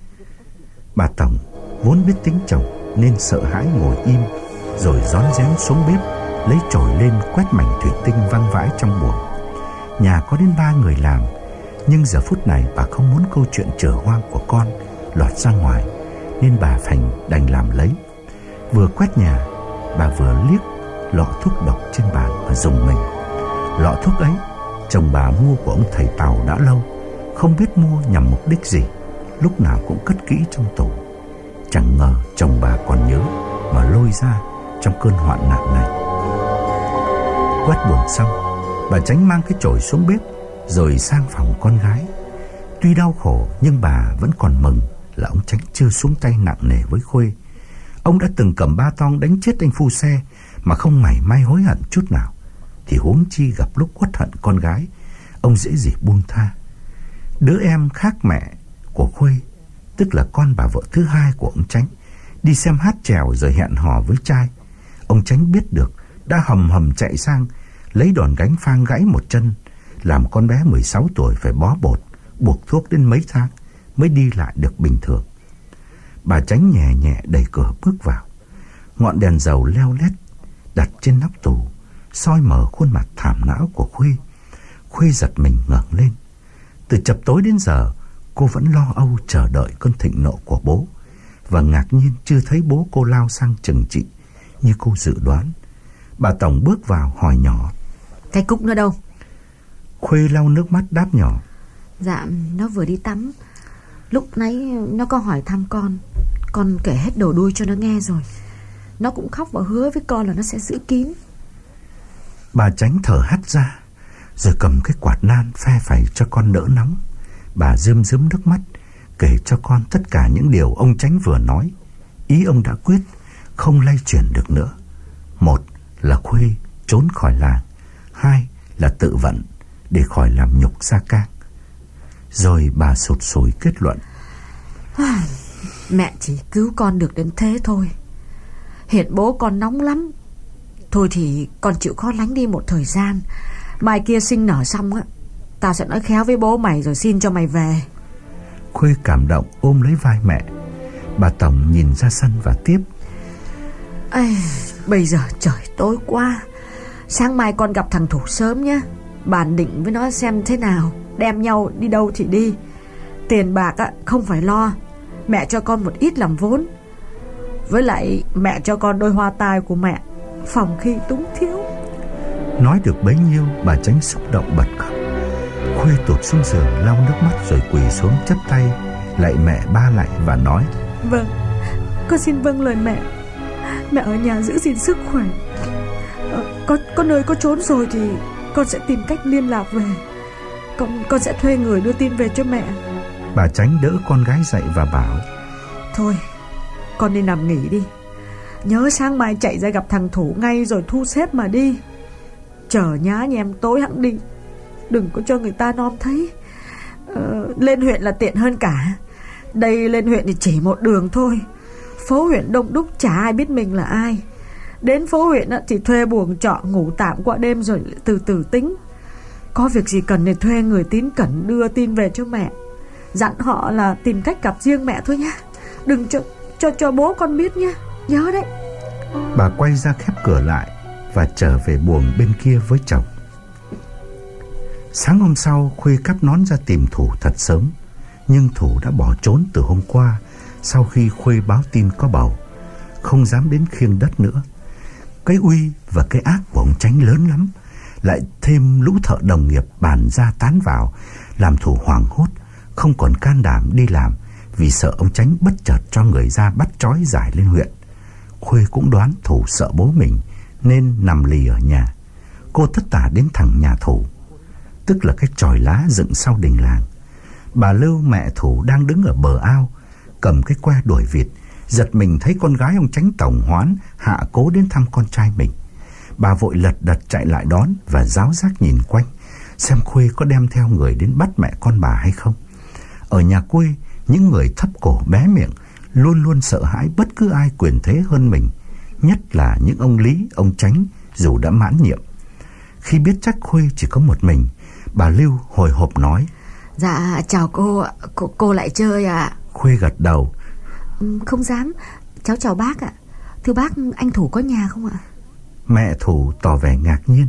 Bà Tổng vốn biết tính chồng nên sợ hãi ngồi im, rồi rón rén xuống bếp, lấy chổi lên quét mảnh thủy tinh văng vãi trong buồng. Nhà có đến ba người làm, nhưng giờ phút này bà không muốn câu chuyện chở hoang của con lọt ra ngoài, nên bà Thành đành làm lấy. Vừa quét nhà, bà vừa liếc lọ thuốc độc trên bàn và dùng mình. Lọ thuốc ấy chồng bà mua của ông thầy Tàu đã lâu, không biết mua nhằm mục đích gì, lúc nào cũng cất kỹ trong tủ. Chẳng ngờ chồng bà còn nhớ mà lôi ra trong cơn hoạn nạn này. Quét buồng xong, bà Chánh mang cái chổi xuống bếp rồi sang phòng con gái. Tuy đau khổ nhưng bà vẫn còn mừng là ông Chánh chưa xuống tay nặng nề với Khuê. Ông đã từng cầm ba tong đánh chết anh phu xe mà không mảy may hối hận chút nào, thì huống chi gặp lúc uất hận con gái, ông dễ gì buông tha. Đứa em khác mẹ của Khuê, tức là con bà vợ thứ hai của ông Chánh, đi xem hát chèo rồi hẹn hò với trai. Ông Chánh biết được, đã hầm hầm chạy sang lấy đòn gánh phang gãy một chân, làm con bé mười sáu tuổi phải bó bột, buộc thuốc đến mấy tháng mới đi lại được bình thường. Bà Chánh nhẹ nhẹ đẩy cửa bước vào. Ngọn đèn dầu leo lét đặt trên nóc tủ soi mở khuôn mặt thảm não của Khuê. Khuê giật mình ngẩng lên. Từ chập tối đến giờ, cô vẫn lo âu chờ đợi cơn thịnh nộ của bố, và ngạc nhiên chưa thấy bố cô lao sang trừng trị như cô dự đoán. Bà Tổng bước vào hỏi nhỏ: Cái Cúc nó đâu? Khuê lau nước mắt đáp nhỏ: Dạ, nó vừa đi tắm. Lúc nãy nó có hỏi thăm con, con kể hết đầu đuôi cho nó nghe rồi. Nó cũng khóc và hứa với con là nó sẽ giữ kín. Bà Chánh thở hắt ra, rồi cầm cái quạt nan phe phẩy cho con đỡ nóng. Bà rơm rớm nước mắt, kể cho con tất cả những điều ông Chánh vừa nói. Ý ông đã quyết, không lay chuyển được nữa. Một là Khuê trốn khỏi làng, hai là tự vận để khỏi làm nhục Gia Cang. Rồi bà sụt sùi kết luận: Mẹ chỉ cứu con được đến thế thôi. Hiện bố con nóng lắm. Thôi thì con chịu khó lánh đi một thời gian. Mai kia sinh nở xong á, tao sẽ nói khéo với bố mày rồi xin cho mày về. Khuê cảm động ôm lấy vai mẹ. Bà Tổng nhìn ra sân và tiếp: Ây, bây giờ trời tối quá, sáng mai con gặp thằng Thủ sớm nhé. Bàn định với nó xem thế nào, đem nhau đi đâu thì đi. Tiền bạc á, không phải lo. Mẹ cho con một ít làm vốn. Với lại mẹ cho con đôi hoa tai của mẹ, phòng khi túng thiếu. Nói được bấy nhiêu, bà Chánh xúc động bật khóc. Khuê tụt xuống giường lau nước mắt rồi quỳ xuống chắp tay lạy mẹ ba lạy và nói: Vâng, con xin vâng lời mẹ. Mẹ ở nhà giữ gìn sức khỏe. ờ, có, có nơi có trốn rồi thì con sẽ tìm cách liên lạc về. Con, con sẽ thuê người đưa tin về cho mẹ. Bà Chánh đỡ con gái dậy và bảo: Thôi, con nên nằm nghỉ đi. Nhớ sáng mai chạy ra gặp thằng Thủ ngay rồi thu xếp mà đi. Chờ nhá nhà em tối hẵng đi, đừng có cho người ta nom thấy. ờ, Lên huyện là tiện hơn cả. Đây lên huyện thì chỉ một đường thôi. Phố huyện đông đúc, chả ai biết mình là ai. Đến phố huyện thì thuê buồng trọ ngủ tạm qua đêm rồi từ từ tính. Có việc gì cần thì thuê người tín cẩn đưa tin về cho mẹ. Dặn họ là tìm cách gặp riêng mẹ thôi nhá. Đừng cho cho cho bố con biết nhá. Nhớ đấy. Bà quay ra khép cửa lại và trở về buồng bên kia với chồng. Sáng hôm sau, Khuê cắp nón ra tìm Thủ thật sớm, nhưng Thủ đã bỏ trốn từ hôm qua sau khi Khuê báo tin có bầu, không dám đến khiêng đất nữa. Cái uy và cái ác của ông Chánh lớn lắm, lại thêm lũ thợ đồng nghiệp bàn ra tán vào, làm Thủ hoảng hốt, không còn can đảm đi làm vì sợ ông Chánh bất chợt cho người ra bắt trói giải lên huyện. Khuê cũng đoán Thủ sợ bố mình nên nằm lì ở nhà. Cô tất tả đến thẳng nhà Thủ, tức là cái chòi lá dựng sau đình làng. Bà Lưu, mẹ Thủ, đang đứng ở bờ ao, cầm cái que đuổi vịt, giật mình thấy con gái ông Chánh tổng hoán hạ cố đến thăm con trai mình. Bà vội lật đật chạy lại đón và ráo rác nhìn quanh, xem Khuê có đem theo người đến bắt mẹ con bà hay không. Ở nhà quê, những người thấp cổ bé miệng luôn luôn sợ hãi bất cứ ai quyền thế hơn mình, nhất là những ông Lý, ông Chánh dù đã mãn nhiệm. Khi biết chắc Khuê chỉ có một mình, bà Lưu hồi hộp nói: Dạ chào cô, cô, cô lại chơi à? Khuê gật đầu: Không dám, cháu chào bác ạ. Thưa bác, anh Thủ có nhà không ạ? Mẹ Thủ tỏ vẻ ngạc nhiên: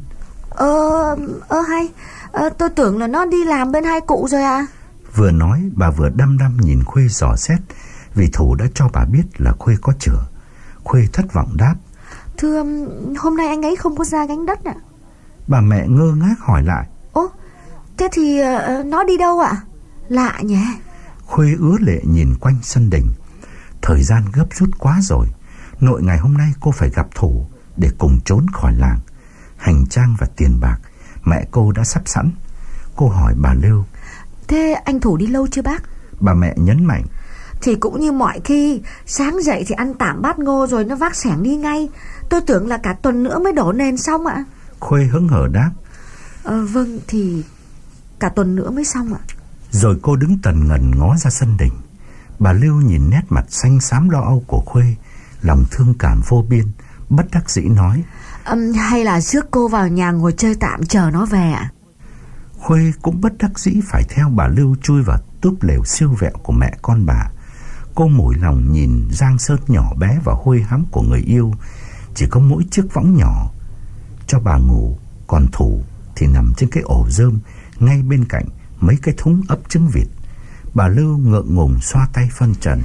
Ờ, ơ hay, ờ, tôi tưởng là nó đi làm bên hai cụ rồi à? Vừa nói bà vừa đăm đăm nhìn Khuê dò xét, vì Thủ đã cho bà biết là Khuê có chửa. Khuê thất vọng đáp: Thưa, hôm nay anh ấy không có ra gánh đất ạ. Bà mẹ ngơ ngác hỏi lại: Ố, thế thì uh, nó đi đâu ạ? Lạ nhỉ. Khuê ứa lệ nhìn quanh sân đình. Thời gian gấp rút quá rồi. Nội ngày hôm nay cô phải gặp Thủ để cùng trốn khỏi làng. Hành trang và tiền bạc mẹ cô đã sắp sẵn. Cô hỏi bà Lưu: Thế anh Thủ đi lâu chưa bác? Bà mẹ nhấn mạnh: Thì cũng như mọi khi, sáng dậy thì ăn tạm bát ngô rồi nó vác xẻng đi ngay. Tôi tưởng là cả tuần nữa mới đổ nền xong ạ. Khuê hứng hở đáp: Ờ, vâng, thì cả tuần nữa mới xong ạ. Rồi cô đứng tần ngần ngó ra sân đình. Bà Lưu nhìn nét mặt xanh xám lo âu của Khuê, lòng thương cảm vô biên, bất đắc dĩ nói: à, Hay là rước cô vào nhà ngồi chơi tạm chờ nó về ạ? Khuê cũng bất đắc dĩ phải theo bà Lưu chui vào túp lều siêu vẹo của mẹ con bà. Cô mủi lòng nhìn Giang Sơn nhỏ bé và hôi hám của người yêu, chỉ có mỗi chiếc võng nhỏ cho bà ngủ, còn Thủ thì nằm trên cái ổ rơm ngay bên cạnh mấy cái thúng ấp trứng vịt. Bà Lưu ngượng ngùng xoa tay phân trần: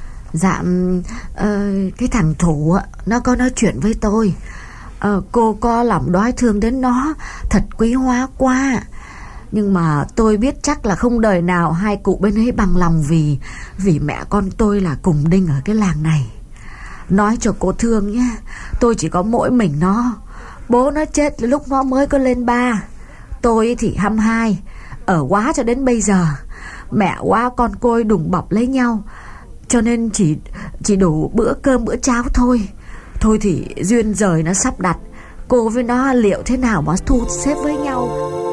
Dạ, uh, cái thằng Thủ nó có nói chuyện với tôi. uh, Cô có lòng đói thương đến nó, thật quý hóa quá. Nhưng mà tôi biết chắc là không đời nào hai cụ bên ấy bằng lòng, Vì Vì mẹ con tôi là cùng đinh ở cái làng này. Nói cho cô thương nhé, tôi chỉ có mỗi mình nó. Bố nó chết lúc nó mới có lên ba, tôi thì hăm hai, ở quá cho đến bây giờ. Mẹ quá con côi đùng bọc lấy nhau, cho nên chỉ chỉ đủ bữa cơm bữa cháo thôi. Thôi thì duyên rời nó sắp đặt, cô với nó liệu thế nào mà thu xếp với nhau.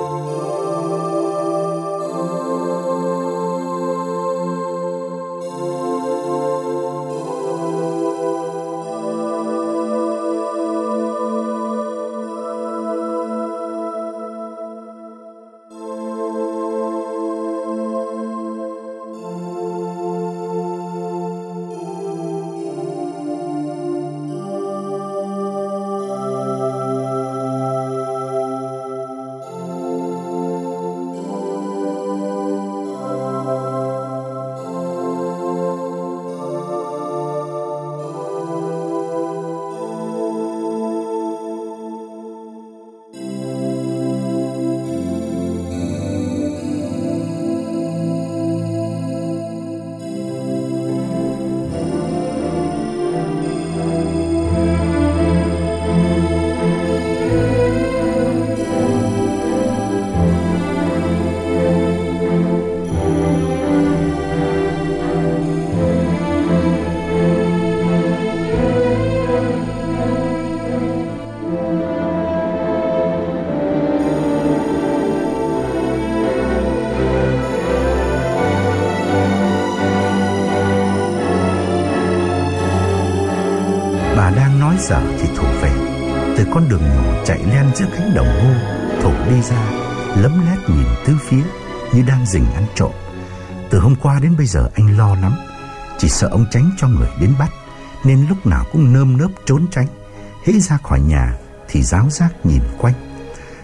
Nói dở thì Thủ về. Từ con đường nhỏ chạy len giữa cánh đồng ngô, Thủ đi ra, lấm lét nhìn tứ phía như đang rình ăn trộm. Từ hôm qua đến bây giờ anh lo lắm, chỉ sợ ông Chánh cho người đến bắt, nên lúc nào cũng nơm nớp trốn tránh. Hễ ra khỏi nhà thì ráo rác nhìn quanh.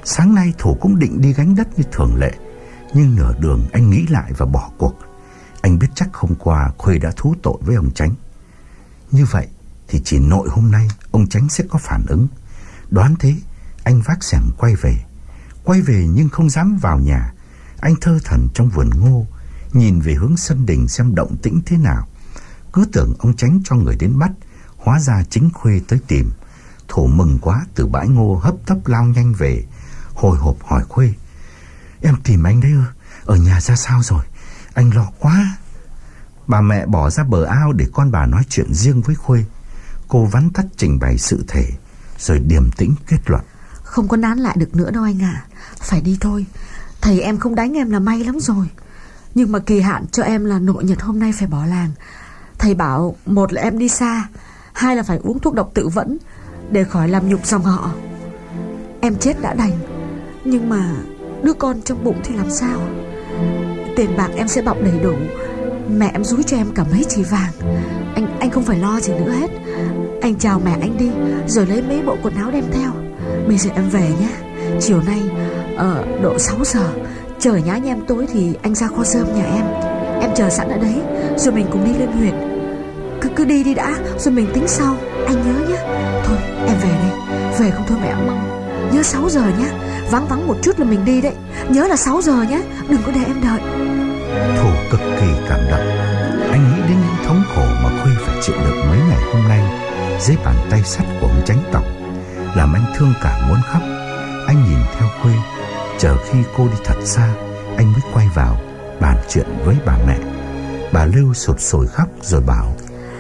Sáng nay Thủ cũng định đi gánh đất như thường lệ, nhưng nửa đường anh nghĩ lại và bỏ cuộc. Anh biết chắc hôm qua Khuê đã thú tội với ông Chánh. Như vậy thì chỉ nội hôm nay ông Chánh sẽ có phản ứng. Đoán thế, anh vác xẻng quay về. Quay về nhưng không dám vào nhà. Anh thơ thẩn trong vườn ngô, nhìn về hướng sân đình xem động tĩnh thế nào. Cứ tưởng ông Chánh cho người đến bắt, hóa ra chính Khuê tới tìm. Thủ mừng quá, từ bãi ngô hấp tấp lao nhanh về, hồi hộp hỏi Khuê: "Em tìm anh đấy ư? Ở nhà ra sao rồi? Anh lo quá." Bà mẹ bỏ ra bờ ao để con bà nói chuyện riêng với Khuê. Cô vắn tắt trình bày sự thể, rồi điềm tĩnh kết luận: "Không có nán lại được nữa đâu anh ạ. Phải đi thôi. Thầy em không đánh em là may lắm rồi. Nhưng mà kỳ hạn cho em là nội nhật hôm nay phải bỏ làng. Thầy bảo một là em đi xa, hai là phải uống thuốc độc tự vẫn để khỏi làm nhục dòng họ. Em chết đã đành, nhưng mà đứa con trong bụng thì làm sao? Tiền bạc em sẽ bọc đầy đủ. Mẹ em dúi cho em cả mấy chỉ vàng. Anh anh không phải lo gì nữa hết. Anh chào mẹ anh đi, rồi lấy mấy bộ quần áo đem theo. Bây giờ em về nhé. Chiều nay ở độ sáu giờ, trời nhá nhem tối thì anh ra kho rơm nhà em. Em chờ sẵn ở đấy, rồi mình cùng đi lên huyện. Cứ cứ đi đi đã, rồi mình tính sau. Anh nhớ nhé. Thôi em về đây. Về không thôi mẹ em mong. Nhớ sáu giờ nhé. Vắng vắng một chút là mình đi đấy. Nhớ là sáu giờ nhé. Đừng có để em đợi." Thủ cực kỳ cảm động. Anh nghĩ đến những thống khổ mà Khuê phải chịu đựng mấy ngày hôm nay dưới bàn tay sắt của ông Chánh tộc, làm anh thương cảm muốn khóc. Anh nhìn theo Khuê, chờ khi cô đi thật xa, anh mới quay vào bàn chuyện với bà mẹ. Bà Lưu sụt sùi khóc rồi bảo: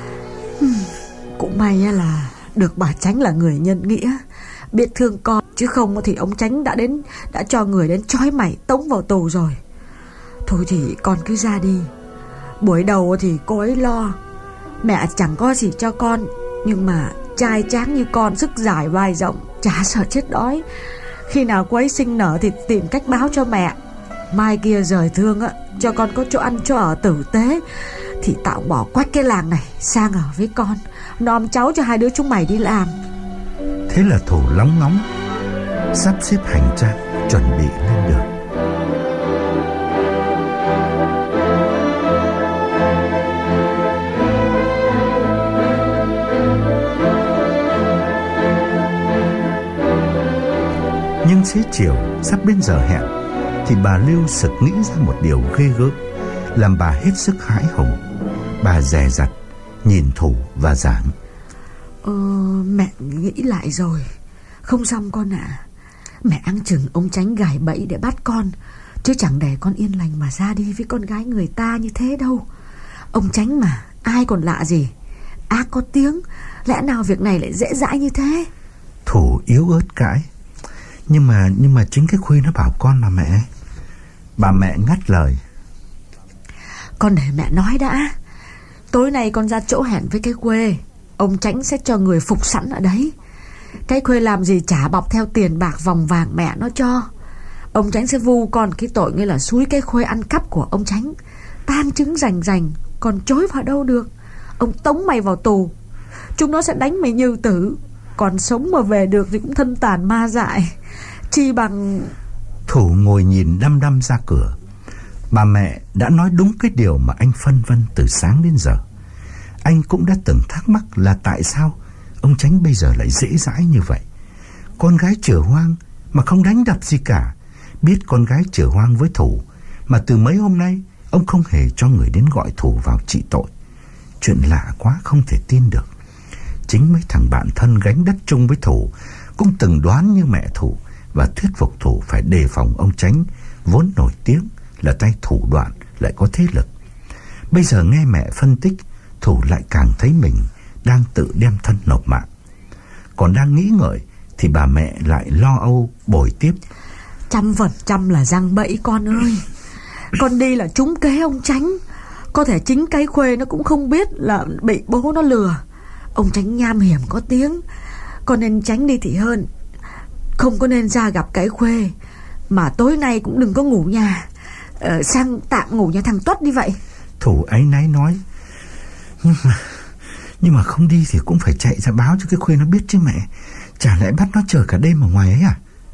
"Cũng may là được bà Chánh là người nhân nghĩa, biết thương con, chứ không thì ông Chánh đã đến đã cho người đến trói mày tống vào tù rồi. Thôi thì con cứ ra đi. Buổi đầu thì cô ấy lo, mẹ chẳng có gì cho con, nhưng mà trai tráng như con, sức dài vai rộng, chả sợ chết đói. Khi nào cô ấy sinh nở thì tìm cách báo cho mẹ. Mai kia rời thương á, cho con có chỗ ăn chỗ ở tử tế, thì tao bỏ quách cái làng này sang ở với con, nom cháu cho hai đứa chúng mày đi làm." Thế là Thủ lóng ngóng sắp xếp hành trang, chuẩn bị lên đường. Nhưng xế chiều sắp đến giờ hẹn thì bà Lưu sực nghĩ ra một điều ghê gớm, làm bà hết sức hãi hùng. Bà dè dặt nhìn Thủ và giảng: Ờ, mẹ nghĩ lại rồi. Không xong con ạ. à. Mẹ ăn chừng ông Chánh gài bẫy để bắt con, chứ chẳng để con yên lành mà ra đi với con gái người ta như thế đâu. Ông Chánh mà, ai còn lạ gì. Ác có tiếng, lẽ nào việc này lại dễ dãi như thế? Thủ yếu ớt cãi: Nhưng mà nhưng mà chính cái Khuê nó bảo con mà mẹ. Bà mẹ ngắt lời: Con để mẹ nói đã. Tối nay con ra chỗ hẹn với cái Khuê, ông Chánh sẽ cho người phục sẵn ở đấy. Cái Khuê làm gì chả bọc theo tiền bạc vòng vàng mẹ nó cho. Ông Chánh sẽ vu con cái tội như là xúi cái Khuê ăn cắp của ông Chánh. Tang chứng rành rành, còn chối vào đâu được. Ông tống mày vào tù, chúng nó sẽ đánh mày như tử. Còn sống mà về được thì cũng thân tàn ma dại. Chi bằng... Thủ ngồi nhìn đăm đăm ra cửa. Bà mẹ đã nói đúng cái điều mà anh phân vân từ sáng đến giờ. Anh cũng đã từng thắc mắc là tại sao ông Chánh bây giờ lại dễ dãi như vậy. Con gái chửa hoang mà không đánh đập gì cả. Biết con gái chửa hoang với Thủ, mà từ mấy hôm nay ông không hề cho người đến gọi Thủ vào trị tội. Chuyện lạ quá không thể tin được. Chính mấy thằng bạn thân gánh đất chung với Thủ cũng từng đoán như mẹ Thủ và thuyết phục Thủ phải đề phòng ông Chánh, vốn nổi tiếng là tay thủ đoạn lại có thế lực. Bây giờ nghe mẹ phân tích, Thủ lại càng thấy mình đang tự đem thân nộp mạng. Còn đang nghĩ ngợi thì bà mẹ lại lo âu bồi tiếp: Trăm phần trăm là răng bẫy con ơi. Con đi là trúng kế ông Chánh. Có thể chính cái Khuê nó cũng không biết là bị bố nó lừa. Ông Chánh nham hiểm có tiếng, con nên tránh đi thì hơn. Không có nên ra gặp cái Khuê. Mà tối nay cũng đừng có ngủ nhà, ờ, sang tạm ngủ nhà thằng Tuất đi vậy. Thủ áy náy nói: Nhưng mà Nhưng mà không đi thì cũng phải chạy ra báo cho cái Khuê nó biết chứ mẹ. Chả lẽ bắt nó chờ cả đêm ở ngoài ấy à?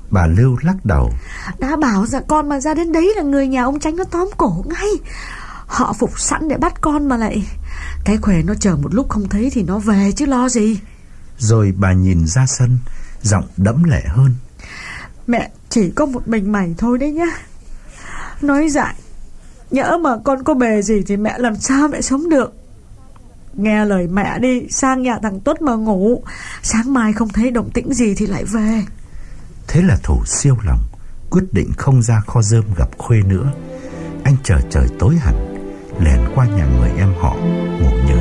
Bà Lưu lắc đầu. Đã bảo rằng con mà ra đến đấy là người nhà ông Chánh nó tóm cổ ngay. Họ phục sẵn để bắt con mà lại. Cái Khuê nó chờ một lúc không thấy thì nó về chứ lo gì. Rồi bà nhìn ra sân, giọng đẫm lệ hơn. Mẹ chỉ có một mình mày thôi đấy nhá. Nói dại, nhỡ mà con có bề gì thì mẹ làm sao mẹ sống được. Nghe lời mẹ đi, sang nhà thằng Tuất mà ngủ. Sáng mai không thấy động tĩnh gì thì lại về. Thế là Thủ siêu lòng, quyết định không ra kho rơm gặp Khuê nữa. Anh chờ trời tối hẳn, lẻn qua nhà người em họ ngủ nhờ.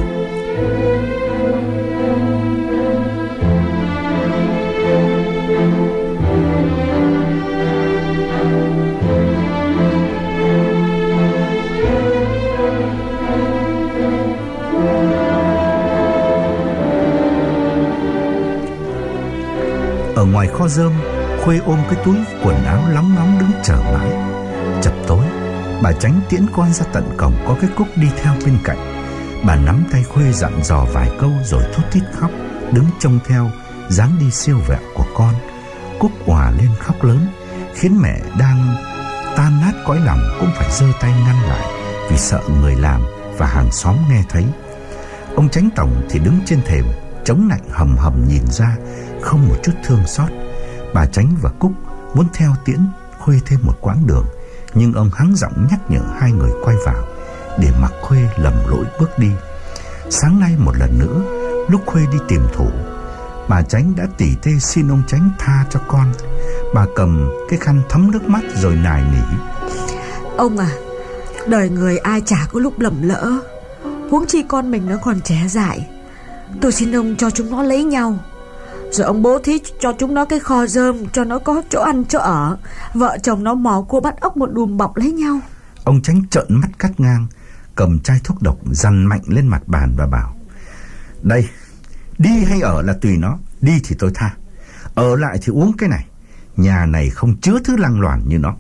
Ở ngoài kho rơm, Khuê ôm cái túi quần áo lóng ngóng đứng chờ mãi. Chập tối, bà Chánh tiễn con ra tận cổng có cái Cúc đi theo bên cạnh. Bà nắm tay Khuê dặn dò vài câu rồi thút thít khóc, đứng trông theo dáng đi siêu vẹo của con. Cúc òa lên khóc lớn, khiến mẹ đang tan nát cõi lòng cũng phải giơ tay ngăn lại, vì sợ người làm và hàng xóm nghe thấy. Ông Chánh Tổng thì đứng trên thềm, chống nạnh hầm hầm nhìn ra, không một chút thương xót. Bà Chánh và Cúc muốn theo tiễn Khuê thêm một quãng đường, nhưng ông hắng giọng nhắc nhở hai người quay vào để mặc Khuê lầm lỗi bước đi. Sáng nay một lần nữa, lúc Khuê đi tìm Thủ, bà Chánh đã tỉ tê xin ông Chánh tha cho con. Bà cầm cái khăn thấm nước mắt rồi nài nỉ. Ông à, đời người ai chả có lúc lầm lỡ, huống chi con mình nó còn trẻ dại. Tôi xin ông cho chúng nó lấy nhau, rồi ông bố thí cho chúng nó cái kho rơm, cho nó có chỗ ăn chỗ ở. Vợ chồng nó mò cua bắt ốc một đùm bọc lấy nhau. Ông Chánh trợn mắt cắt ngang, cầm chai thuốc độc dằn mạnh lên mặt bàn và bảo: Đây, đi hay ở là tùy nó. Đi thì tôi tha, ở lại thì uống cái này. Nhà này không chứa thứ lăng loàn như nó.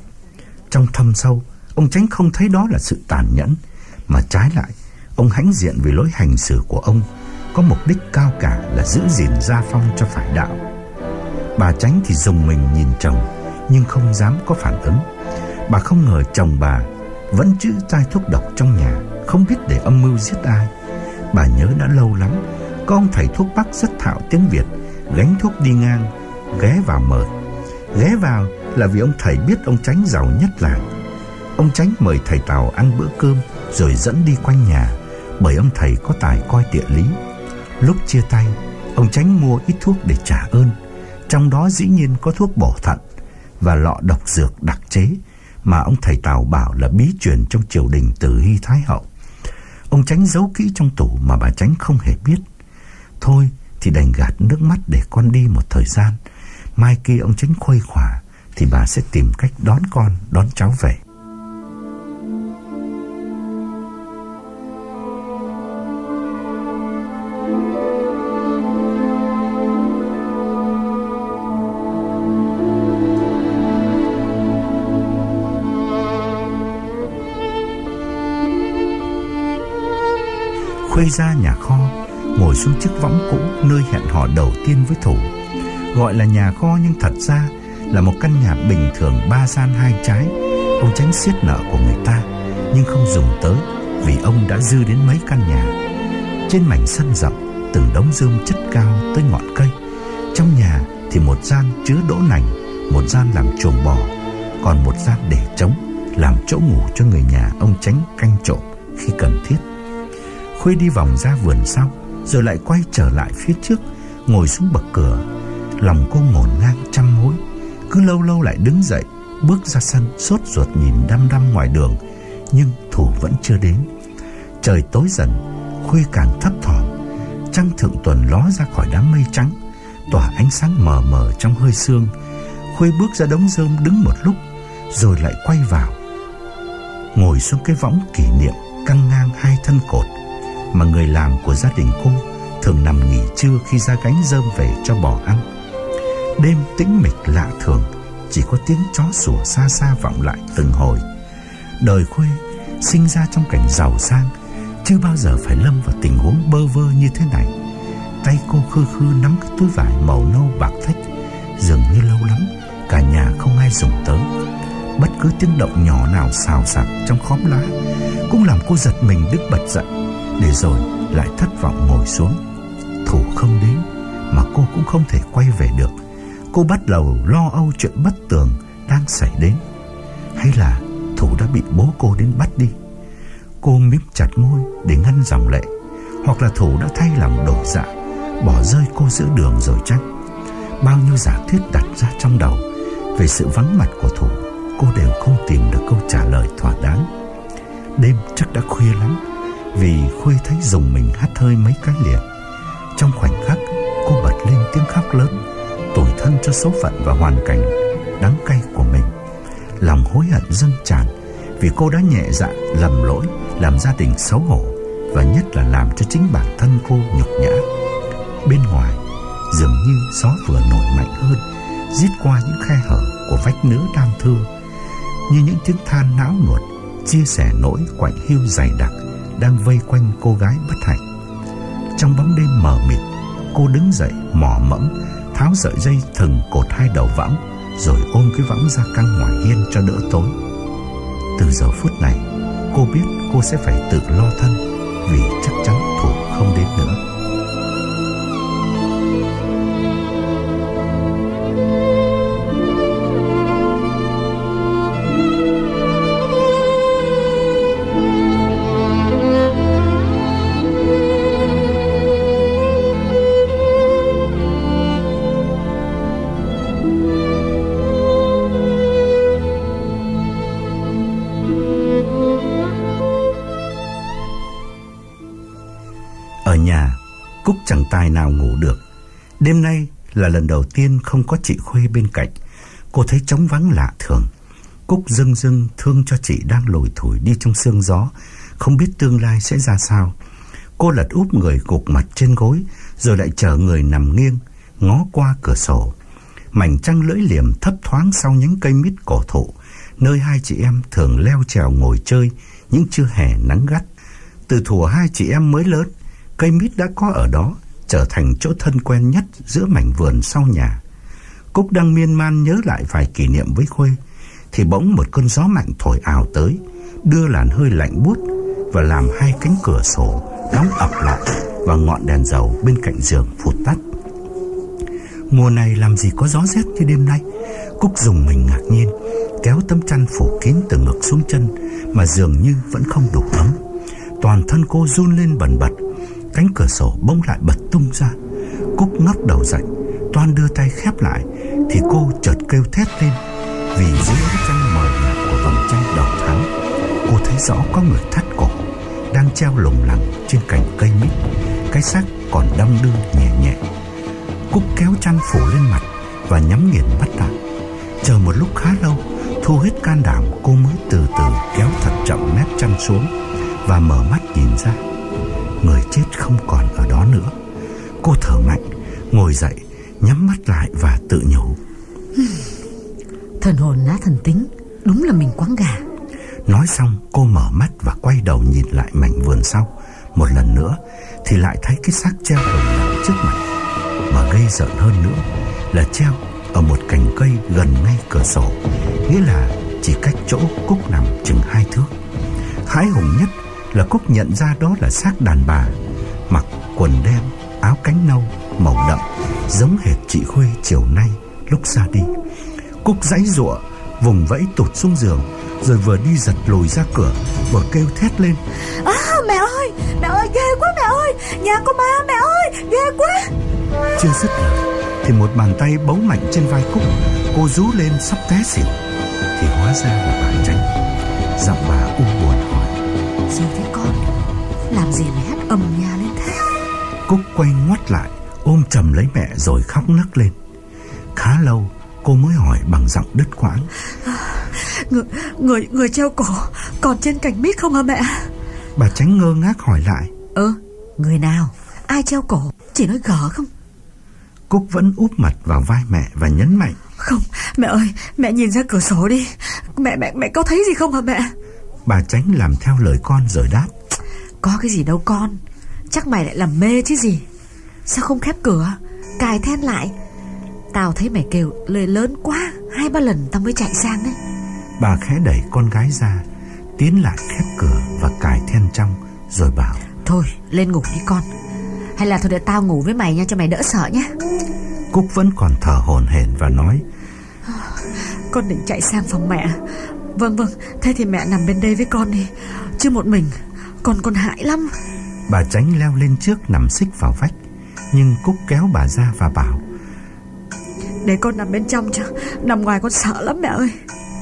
Trong thâm sâu, ông Chánh không thấy đó là sự tàn nhẫn, mà trái lại, ông hãnh diện vì lối hành xử của ông có mục đích cao cả là giữ gìn gia phong cho phải đạo. Bà Chánh thì rùng mình nhìn chồng, nhưng không dám có phản ứng. Bà không ngờ chồng bà vẫn giữ chai thuốc độc trong nhà, không biết để âm mưu giết ai. Bà nhớ đã lâu lắm, có ông thầy thuốc Bắc rất thạo tiếng Việt, gánh thuốc đi ngang, ghé vào mời. Ghé vào là vì ông thầy biết ông Chánh giàu nhất làng. Ông Chánh mời thầy Tàu ăn bữa cơm rồi dẫn đi quanh nhà, bởi ông thầy có tài coi địa lý. Lúc chia tay, ông Chánh mua ít thuốc để trả ơn. Trong đó dĩ nhiên có thuốc bổ thận và lọ độc dược đặc chế mà ông thầy Tàu bảo là bí truyền trong triều đình Từ Hy Thái Hậu. Ông Chánh giấu kỹ trong tủ mà bà Chánh không hề biết. Thôi thì đành gạt nước mắt để con đi một thời gian. Mai kia ông Chánh khuây khỏa thì bà sẽ tìm cách đón con, đón cháu về. Khuê ra nhà kho, ngồi xuống chiếc võng cũ nơi hẹn hò đầu tiên với Thủ. Gọi là nhà kho nhưng thật ra là một căn nhà bình thường ba gian hai trái. Ông Chánh xiết nợ của người ta nhưng không dùng tới, vì ông đã dư đến mấy căn nhà. Trên mảnh sân rộng, từng đống rơm chất cao tới ngọn cây. Trong nhà thì một gian chứa đỗ nành, một gian làm chuồng bò, còn một gian để trống làm chỗ ngủ cho người nhà ông Chánh canh trộm khi cần thiết. Khuê đi vòng ra vườn sau, rồi lại quay trở lại phía trước, ngồi xuống bậc cửa. Lòng cô ngổn ngang trăm mối, cứ lâu lâu lại đứng dậy, bước ra sân, sốt ruột nhìn đăm đăm ngoài đường, nhưng Thủ vẫn chưa đến. Trời tối dần, Khuê càng thấp thỏm. Trăng thượng tuần ló ra khỏi đám mây trắng, tỏa ánh sáng mờ mờ trong hơi sương. Khuê bước ra đống rơm đứng một lúc, rồi lại quay vào, ngồi xuống cái võng kỷ niệm căng ngang hai thân cột mà người làm của gia đình cô thường nằm nghỉ trưa khi ra gánh rơm về cho bò ăn. Đêm tĩnh mịch lạ thường, chỉ có tiếng chó sủa xa xa vọng lại từng hồi. Đời Khuê sinh ra trong cảnh giàu sang, chưa bao giờ phải lâm vào tình huống bơ vơ như thế này. Tay cô khư khư nắm cái túi vải màu nâu bạc thách, dường như lâu lắm Cả nhà không ai dùng tới. Bất cứ tiếng động nhỏ nào xào xạc trong khóm lá cũng làm cô giật mình đứng bật dậy, để rồi lại thất vọng ngồi xuống. Thủ không đến mà cô cũng không thể quay về được. Cô bắt đầu lo âu chuyện bất tường đang xảy đến. Hay là Thủ đã bị bố cô đến bắt đi? Cô mím chặt môi để ngăn dòng lệ. Hoặc là Thủ đã thay lòng đổi dạ, bỏ rơi cô giữa đường rồi chăng? Bao nhiêu giả thuyết đặt ra trong đầu về sự vắng mặt của Thủ, cô đều không tìm được câu trả lời thỏa đáng. Đêm chắc đã khuya lắm, vì Khuê thấy rùng mình hắt hơi mấy cái liền. Trong khoảnh khắc, cô bật lên tiếng khóc lớn, tủi thân cho số phận và hoàn cảnh đắng cay của mình. Lòng hối hận dâng tràn vì cô đã nhẹ dạ lầm lỗi, làm gia đình xấu hổ, và nhất là làm cho chính bản thân cô nhục nhã. Bên ngoài, dường như gió vừa nổi mạnh hơn, rít qua những khe hở của vách nứa đang thưa, như những tiếng than não nuột chia sẻ nỗi quạnh hiu dày đặc đang vây quanh cô gái bất hạnh. Trong bóng đêm mờ mịt, cô đứng dậy mò mẫm tháo sợi dây thừng cột hai đầu võng, rồi ôm cái võng ra căng ngoài hiên cho đỡ tối. Từ giờ phút này, cô biết cô sẽ phải tự lo thân, vì chắc chắn Thủ không đến nữa. Ở nhà, Cúc chẳng tài nào ngủ được. Đêm nay là lần đầu tiên không có chị Khuê bên cạnh. Cô thấy trống vắng lạ thường. Cúc dưng dưng thương cho chị đang lủi thủi đi trong sương gió, không biết tương lai sẽ ra sao. Cô lật úp người gục mặt trên gối, rồi lại trở người nằm nghiêng, ngó qua cửa sổ. Mảnh trăng lưỡi liềm thấp thoáng sau nhánh cây mít cổ thụ, nơi hai chị em thường leo trèo ngồi chơi những trưa hè nắng gắt. Từ thuở hai chị em mới lớn, cây mít đã có ở đó, trở thành chỗ thân quen nhất giữa mảnh vườn sau nhà. Cúc đang miên man nhớ lại vài kỷ niệm với Khuê, thì bỗng một cơn gió mạnh thổi ào tới, đưa làn hơi lạnh buốt và làm hai cánh cửa sổ đóng ập lại, và ngọn đèn dầu bên cạnh giường phụt tắt. Mùa này làm gì có gió rét như đêm nay. Cúc dùng mình ngạc nhiên, kéo tấm chăn phủ kín từ ngực xuống chân, mà dường như vẫn không đủ ấm. Toàn thân cô run lên bần bật. Cánh cửa sổ bỗng lại bật tung ra. Cúc ngóc đầu dậy, toan đưa tay khép lại, thì cô chợt kêu thét lên, vì dưới ánh trăng mờ nhạt của vầng trăng đầu tháng, cô thấy rõ có người thắt cổ đang treo lủng lẳng trên cành cây mít, cái xác còn đong đưa nhẹ nhẹ. Cúc kéo chăn phủ lên mặt và nhắm nghiền mắt lại. Chờ một lúc khá lâu, thu hết can đảm, cô mới từ từ kéo thật chậm mép chăn xuống và mở mắt nhìn ra. Người chết không còn ở đó nữa. Cô thở mạnh, ngồi dậy, nhắm mắt lại và tự nhủ: Thần hồn nát thần tính, đúng là mình quáng gà. Nói xong, cô mở mắt và quay đầu nhìn lại mảnh vườn sau. Một lần nữa thì lại thấy cái xác treo lủng lẳng trước mặt. Mà ghê rợn hơn nữa là treo ở một cành cây gần ngay cửa sổ, nghĩa là chỉ cách chỗ Cúc nằm chừng hai thước. Hãi hùng nhất là Cúc nhận ra đó là xác đàn bà, mặc quần đen, áo cánh nâu màu đậm, giống hệt chị Khuê chiều nay lúc ra đi. Cúc giãy giụa, vùng vẫy tụt xuống giường, rồi vừa đi giật lùi ra cửa, vừa kêu thét lên: À, mẹ ơi, mẹ ơi, ghê quá mẹ ơi, nhà có ma mẹ ơi, ghê quá. Chưa dứt lời thì một bàn tay bấu mạnh trên vai Cúc. Cô rú lên sắp té xỉu, thì hóa ra là bà Tránh. Giọng bà u buồn hỏi: Gì thế con? Làm gì mà hét ầm nhà lên thế? Cúc quay ngoắt lại, ôm chầm lấy mẹ rồi khóc nấc lên. Khá lâu cô mới hỏi bằng giọng đứt quãng: Người, người, người treo cổ còn trên cành mít không hả mẹ? Bà Tránh ngơ ngác hỏi lại: Ừ, người nào? Ai treo cổ? Chỉ nói gở không? Cúc vẫn úp mặt vào vai mẹ và nhấn mạnh: Không, mẹ ơi, mẹ nhìn ra cửa sổ đi. Mẹ mẹ mẹ có thấy gì không hả mẹ? Bà Tránh làm theo lời con rồi đáp: Có cái gì đâu con, chắc mày lại làm mê chứ gì. Sao không khép cửa, cài then lại? Tao thấy mày kêu lời lớn quá, hai ba lần tao mới chạy sang đấy. Bà khẽ đẩy con gái ra, tiến lại khép cửa và cài then trong, rồi bảo: Thôi lên ngủ đi con. Hay là thôi để tao ngủ với mày nha, cho mày đỡ sợ nhé. Cúc vẫn còn thở hổn hển và nói: Con định chạy sang phòng mẹ. Vâng vâng, thế thì mẹ nằm bên đây với con đi, chứ một mình con con hãi lắm. Bà Chánh leo lên trước nằm xích vào vách, nhưng Cúc kéo bà ra và bảo: Để con nằm bên trong cho, nằm ngoài con sợ lắm mẹ ơi.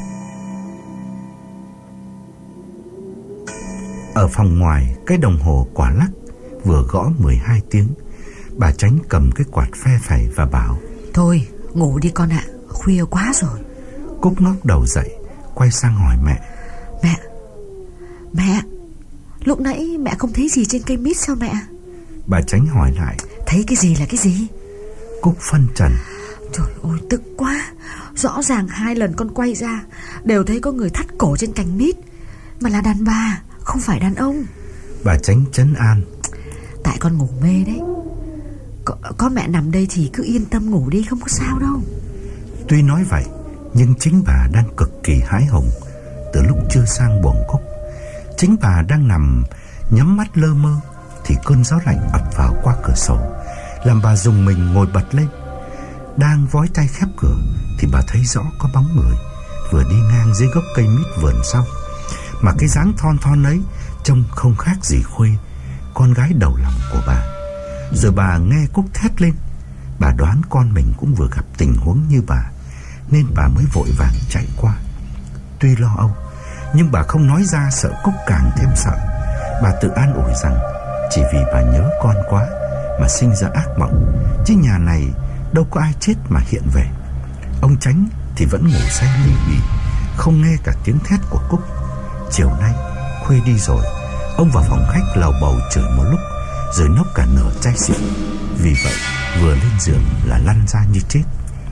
Ở phòng ngoài, cái đồng hồ quả lắc vừa gõ mười hai tiếng. Bà Chánh cầm cái quạt phe phẩy và bảo: Thôi ngủ đi con ạ, khuya quá rồi. Cúc ngóc đầu dậy, quay sang hỏi mẹ: Mẹ, mẹ, lúc nãy mẹ không thấy gì trên cây mít sao mẹ? Bà Chánh hỏi lại: Thấy cái gì là cái gì? Cúc phân trần: Trời ơi tức quá. Rõ ràng hai lần con quay ra đều thấy có người thắt cổ trên cành mít, mà là đàn bà, không phải đàn ông. Bà Chánh trấn an: Tại con ngủ mê đấy. Có, có mẹ nằm đây thì cứ yên tâm ngủ đi, không có sao đâu. Tuy nói vậy, nhưng chính bà đang cực kỳ hãi hùng. Từ lúc chưa sang buồng Cúc, chính bà đang nằm nhắm mắt lơ mơ, thì cơn gió lạnh ập vào qua cửa sổ, làm bà rùng mình ngồi bật lên. Đang vói tay khép cửa thì bà thấy rõ có bóng người vừa đi ngang dưới gốc cây mít vườn sau. Mà cái dáng thon thon ấy trông không khác gì Khuê, con gái đầu lòng của bà. Rồi bà nghe Cúc thét lên. Bà đoán con mình cũng vừa gặp tình huống như bà, nên bà mới vội vàng chạy qua. Tuy lo âu, nhưng bà không nói ra, sợ Cúc càng thêm sợ. Bà tự an ủi rằng chỉ vì bà nhớ con quá mà sinh ra ác mộng, chứ nhà này đâu có ai chết mà hiện về. Ông Chánh thì vẫn ngủ say ly bì, không nghe cả tiếng thét của Cúc. Chiều nay Khuê đi rồi, ông vào phòng khách lầu bầu chửi một lúc, rồi nốc cả nửa chai rượu. Vì vậy vừa lên giường là lăn ra như chết.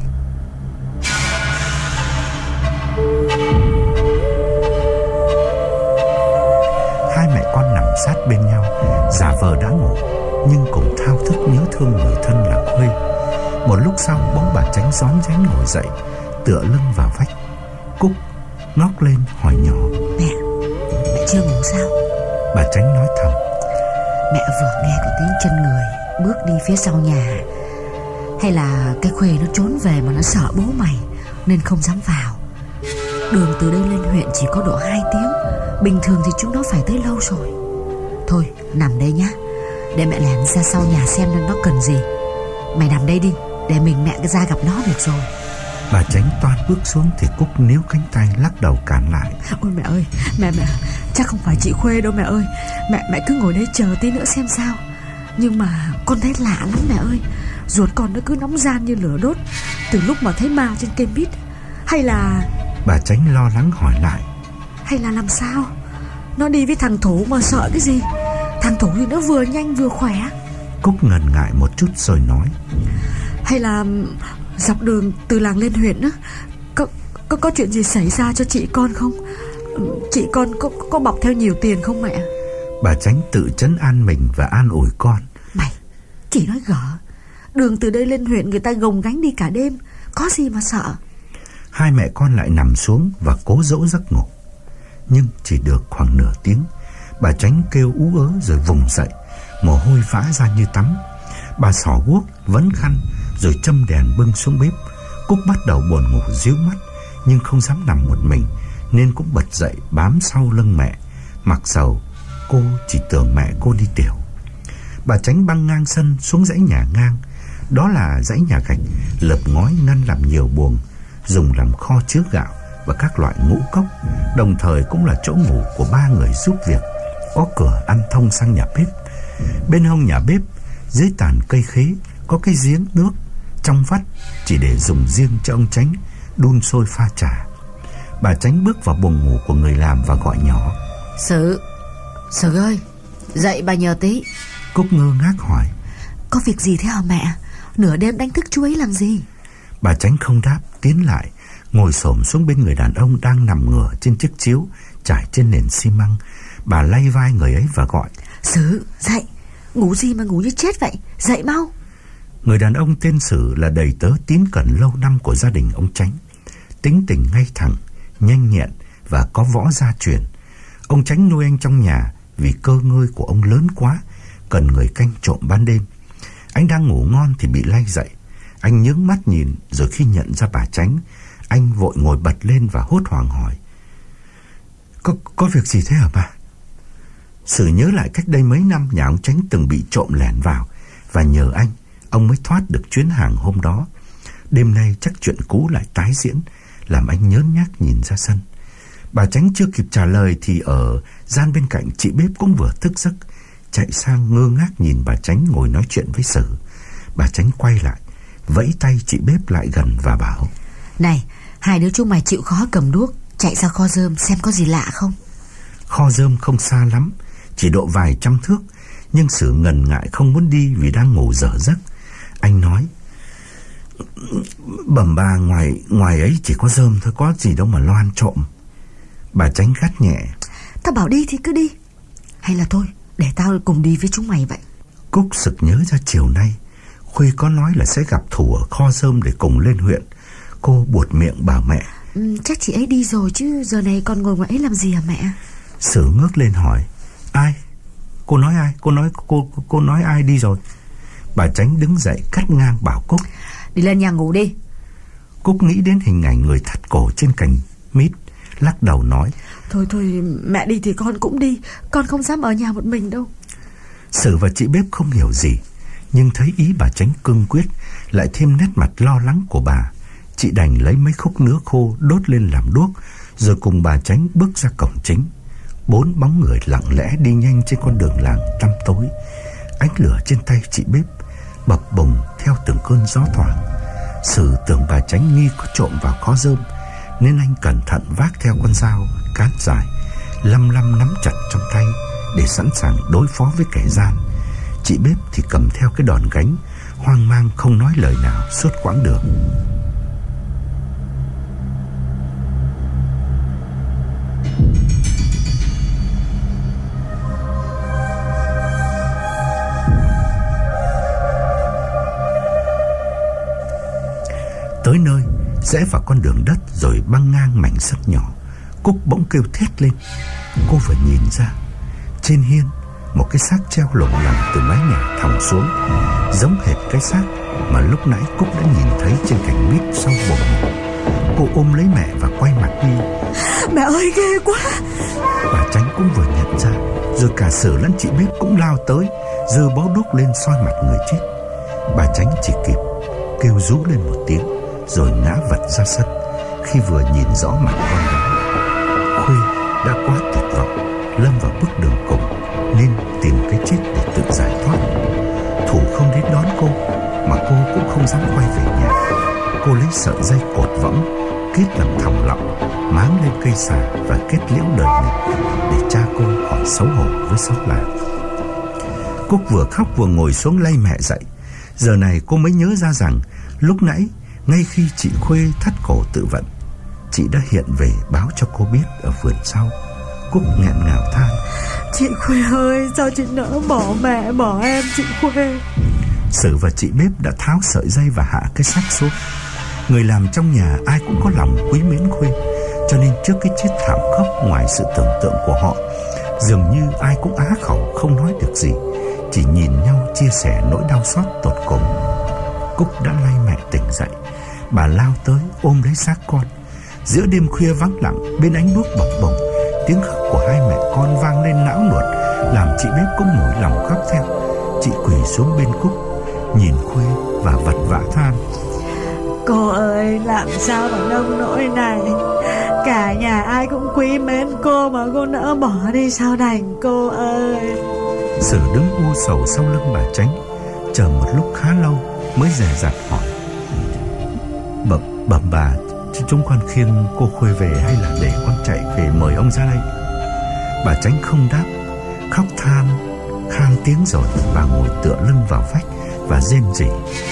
Hai mẹ con nằm sát bên nhau, giả vờ đã ngủ, nhưng cũng thao thức nhớ thương người thân là Khuê. Một lúc sau, bóng bà Chánh rón rén ngồi dậy, tựa lưng vào vách. Cúc ngóc lên hỏi nhỏ: Mẹ, mẹ chưa ngủ sao? Bà Chánh nói thầm: Mẹ vừa nghe có tiếng chân người bước đi phía sau nhà. Hay là cái Khuê nó trốn về mà nó sợ bố mày nên không dám vào. Đường từ đây lên huyện chỉ có độ hai tiếng, bình thường thì chúng nó phải tới lâu rồi. Thôi nằm đây nhá, để mẹ lẻn ra sau nhà xem nó cần gì. Mày nằm đây đi, để mình mẹ ra gặp nó được rồi. Bà Chánh toan bước xuống thì Cúc níu cánh tay lắc đầu cản lại: Ôi mẹ ơi, mẹ mẹ, chắc không phải chị Khuê đâu mẹ ơi. Mẹ mẹ cứ ngồi đấy chờ tí nữa xem sao. Nhưng mà con thấy lạ lắm mẹ ơi. Ruột con nó cứ nóng ran như lửa đốt từ lúc mà thấy ma trên cây mít. Hay là... Bà Chánh lo lắng hỏi lại: Hay là làm sao? Nó đi với thằng Thủ mà sợ cái gì? Thằng Thủ thì nó vừa nhanh vừa khỏe. Cúc ngần ngại một chút rồi nói: Hay là dọc đường từ làng lên huyện á, có, có, có chuyện gì xảy ra cho chị con không? Chị con có, có bọc theo nhiều tiền không mẹ? Bà Chánh tự trấn an mình và an ủi con: Mày chỉ nói gở. Đường từ đây lên huyện người ta gồng gánh đi cả đêm, có gì mà sợ. Hai mẹ con lại nằm xuống và cố dỗ giấc ngủ. Nhưng chỉ được khoảng nửa tiếng, bà Chánh kêu ú ớ rồi vùng dậy, mồ hôi vã ra như tắm. Bà xỏ guốc, vấn khăn rồi châm đèn bưng xuống bếp. Cúc bắt đầu buồn ngủ ríu mắt, nhưng không dám nằm một mình, nên cũng bật dậy bám sau lưng mẹ, mặc dầu cô chỉ tưởng mẹ cô đi tiểu. Bà Chánh băng ngang sân xuống dãy nhà ngang. Đó là dãy nhà gạch lợp ngói ngăn làm nhiều buồng, dùng làm kho chứa gạo và các loại ngũ cốc, đồng thời cũng là chỗ ngủ của ba người giúp việc. Có cửa ăn thông sang nhà bếp. Bên hông nhà bếp, dưới tàn cây khế, có cái giếng nước trong vắt, chỉ để dùng riêng cho ông Chánh đun sôi pha trà. Bà Chánh bước vào buồng ngủ của người làm và gọi nhỏ: Sự, Sự ơi, dậy bà nhờ tí. Cúc ngơ ngác hỏi: Có việc gì thế hả mẹ? Nửa đêm đánh thức chú ấy làm gì? Bà Chánh không đáp, tiến lại ngồi xổm xuống bên người đàn ông đang nằm ngửa trên chiếc chiếu trải trên nền xi măng. Bà lay vai người ấy và gọi: Sử, dậy. Ngủ gì mà ngủ như chết vậy? Dậy mau. Người đàn ông tên Sử là đầy tớ tín cẩn lâu năm của gia đình ông Chánh. tính tình ngay thẳng, nhanh nhẹn và có võ gia truyền. Ông Chánh nuôi anh trong nhà vì cơ ngơi của ông lớn quá, cần người canh trộm ban đêm. Anh đang ngủ ngon thì bị lay dậy. Anh nhướng mắt nhìn, rồi khi nhận ra bà Chánh, anh vội ngồi bật lên và hốt hoảng hỏi: Có, có việc gì thế hả bà? Sử nhớ lại cách đây mấy năm nhà ông Chánh từng bị trộm lẻn vào, và nhờ anh, ông mới thoát được chuyến hàng hôm đó. Đêm nay chắc chuyện cũ lại tái diễn, làm anh nhớn nhác nhìn ra sân. Bà Chánh chưa kịp trả lời thì ở gian bên cạnh, chị bếp cũng vừa thức giấc, chạy sang ngơ ngác nhìn bà Chánh ngồi nói chuyện với Sử. Bà Chánh quay lại, vẫy tay chị bếp lại gần và bảo: Này, hai đứa chúng mày chịu khó cầm đuốc, chạy ra kho rơm xem có gì lạ không. Kho rơm không xa lắm, chỉ độ vài trăm thước, nhưng Sử ngần ngại không muốn đi vì đang ngủ dở giấc. Anh nói: Bẩm bà, ngoài ngoài ấy chỉ có rơm thôi, có gì đâu mà lo ăn trộm. Bà Chánh gắt nhẹ: Tao bảo đi thì cứ đi. Hay là thôi, để tao cùng đi với chúng mày vậy. Cúc sực nhớ ra chiều nay Khuê có nói là sẽ gặp Thủ ở kho rơm để cùng lên huyện. Cô buột miệng bảo mẹ: ừ, Chắc chị ấy đi rồi chứ, giờ này còn ngồi ngoài ấy làm gì hả mẹ? Sử ngước lên hỏi: Ai? Cô nói ai? Cô nói cô cô nói ai đi rồi? Bà Chánh đứng dậy cắt ngang bảo Cúc: Đi lên nhà ngủ đi. Cúc nghĩ đến hình ảnh người thắt cổ trên cành mít, lắc đầu nói: Thôi thôi, mẹ đi thì con cũng đi, con không dám ở nhà một mình đâu. Sử và chị bếp không hiểu gì, nhưng thấy ý bà Chánh cương quyết, lại thêm nét mặt lo lắng của bà, chị đành lấy mấy khúc nứa khô đốt lên làm đuốc, rồi cùng bà Chánh bước ra cổng chính. Bốn bóng người lặng lẽ đi nhanh trên con đường làng tăm tối. Ánh lửa trên tay chị bếp bập bùng theo từng cơn gió thoảng. Sử tưởng bà Chánh nghi có trộm vào kho rơm, nên anh cẩn thận vác theo con dao cán dài, lăm lăm nắm chặt trong tay để sẵn sàng đối phó với kẻ gian. Chị bếp thì cầm theo cái đòn gánh, hoang mang không nói lời nào suốt quãng đường. Tới nơi, rẽ vào con đường đất rồi băng ngang mảnh sân nhỏ, Cúc bỗng kêu thét lên. Cô vừa nhìn ra, trên hiên một cái xác treo lủng lẳng từ mái nhà thòng xuống, giống hệt cái xác mà lúc nãy Cúc đã nhìn thấy trên cành mít sau bồn. Cô ôm lấy mẹ và quay mặt đi. Mẹ ơi, ghê quá! Bà Chánh cũng vừa nhận ra, rồi cả Sử lẫn chị bếp cũng lao tới, giơ bó đuốc lên soi mặt người chết. Bà Chánh chỉ kịp kêu rú lên một tiếng, rồi ngã vật ra sân khi vừa nhìn rõ mặt con gái. Khuê đã quá tuyệt vọng, lâm vào bước đường cùng, nên tìm cái chết để tự giải thoát. Thủ không đến đón cô, mà cô cũng không dám quay về nhà. Cô lấy sợi dây cột võng kết làm thòng lọng, máng lên cây xà và kết liễu đời mình, để cha cô khỏi xấu hổ với xóm làng. Cúc vừa khóc vừa ngồi xuống lay mẹ dậy. Giờ này cô mới nhớ ra rằng lúc nãy, ngay khi chị Khuê thắt cổ tự vận, chị đã hiện về báo cho cô biết ở vườn sau. Cúc nghẹn ngào than: Chị Khuê ơi, sao chị nỡ bỏ mẹ bỏ em, chị Khuê? Sử và chị bếp đã tháo sợi dây và hạ cái xác xuống. Người làm trong nhà ai cũng có lòng quý mến Khuê, cho nên trước cái chết thảm khốc ngoài sự tưởng tượng của họ, dường như ai cũng á khẩu không nói được gì, chỉ nhìn nhau chia sẻ nỗi đau xót tột cùng. Cúc đã lay mẹ tỉnh dậy. Bà lao tới ôm lấy xác con. Giữa đêm khuya vắng lặng, bên ánh đuốc bập bùng, tiếng khóc của hai mẹ con vang lên não nuột, làm chị bếp cũng nổi lòng khóc theo. Chị quỳ xuống bên Cúc, nhìn Khuê và vật vã than: Cô ơi, làm sao mà nông nỗi này? Cả nhà ai cũng quý mến cô mà cô nỡ bỏ đi sao đành, cô ơi. Sử đứng u sầu sau lưng bà Chánh, chờ một lúc khá lâu mới dè dặt hỏi: Bẩm bẩm bà, chúng con khiêng cô Khuê về hay là để con chạy về mời ông ra đây? Bà Chánh không đáp, khóc than khan tiếng rồi bà ngồi tựa lưng vào vách và rên rỉ: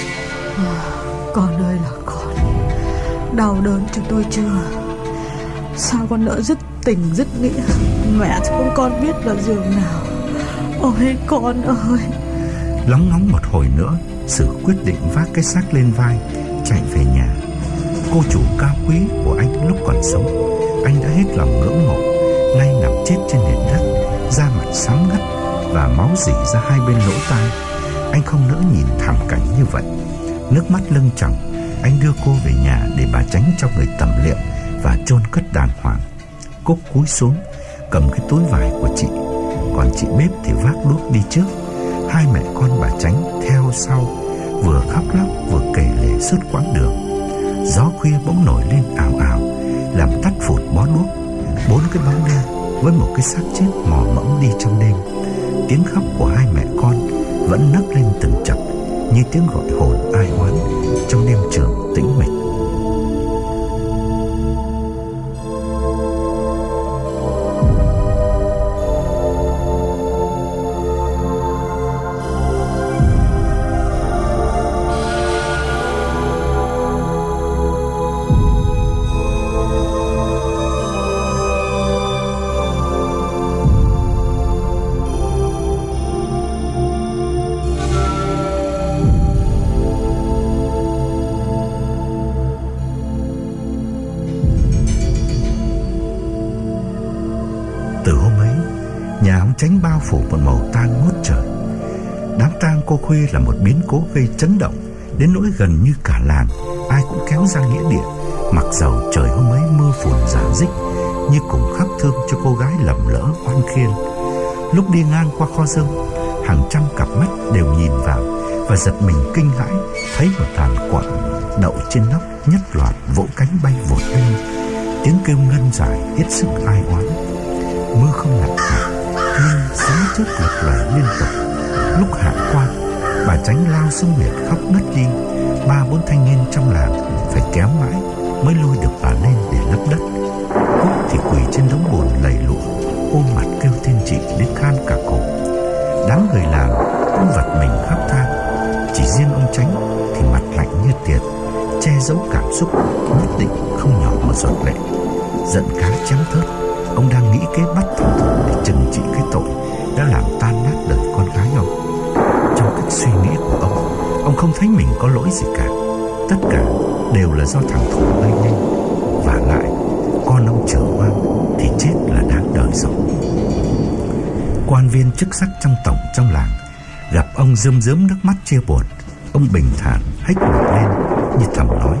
Con ơi là con, đau đớn cho tôi chưa? Sao con nỡ dứt tình dứt nghĩa, mẹ cho con con biết là giường nào. Ôi con ơi! Lóng ngóng một hồi nữa, Sử quyết định vác cái xác lên vai chạy về nhà. Cô chủ cao quý của anh lúc còn sống, anh đã hết lòng ngưỡng mộ. Nay nằm chết trên nền đất, da mặt xám ngắt và máu rỉ ra hai bên lỗ tai. Anh không nỡ nhìn thảm cảnh như vậy. Nước mắt lưng tròng, anh đưa cô về nhà để bà Chánh cho người tẩm liệm và chôn cất đàng hoàng. Cúc cúi xuống cầm cái túi vải của chị, còn chị Bếp thì vác đuốc đi trước. Hai mẹ con bà Chánh theo sau, vừa khóc lóc vừa kể lể suốt quãng đường. Gió khuya bỗng nổi lên ào ào, làm tắt phụt bó đuốc. Bốn cái bóng đen với một cái xác chết mò mẫm đi trong đêm. Tiếng khóc của hai mẹ con vẫn nấc lên từng chập, như tiếng gọi hồn ai oán trong đêm trường tĩnh mịch. Từ hôm ấy, nhà ông Chánh bao phủ một màu tang ngút trời. Đám tang cô Khuê là một biến cố gây chấn động, đến nỗi gần như cả làng ai cũng kéo ra nghĩa địa, mặc dầu trời hôm ấy mưa phùn rả rích, như cùng khóc thương cho cô gái lầm lỡ oan khiên. Lúc đi ngang qua kho rơm, hàng trăm cặp mắt đều nhìn vào và giật mình kinh hãi, thấy một đàn quạ đậu trên nóc nhất loạt vỗ cánh bay vụt lên, tiếng kêu ngân dài hết sức ai oán. Mưa không nặng hạt, nhưng sấm chớp lập lòe liên tục. Lúc hạ qua, bà Chánh lao xuống miệt khóc nấc đi. Ba bốn thanh niên trong làng phải kéo mãi mới lôi được bà lên để lấp đất. Cúc thì quỳ trên đống bùn lầy lụa, ôm mặt kêu tên chị đến khan cả cổ. Đám người làng cũng vật mình khóc than. Chỉ riêng ông Chánh thì mặt lạnh như tiền, che giấu cảm xúc, nhất định không nhỏ một giọt lệ. Giận cá chém thớt, ông đang nghĩ kế bắt thằng thủ để trừng trị cái tội đã làm tan nát đời con gái ông. Trong cách suy nghĩ của ông, ông không thấy mình có lỗi gì cả. Tất cả đều là do thằng thủ gây nên. Và lại, con ông trở oan thì chết là đáng đời rồi. Quan viên chức sắc trong tổng trong làng gặp ông rơm rớm nước mắt chia buồn. Ông bình thản hếch mặt lên như thầm nói: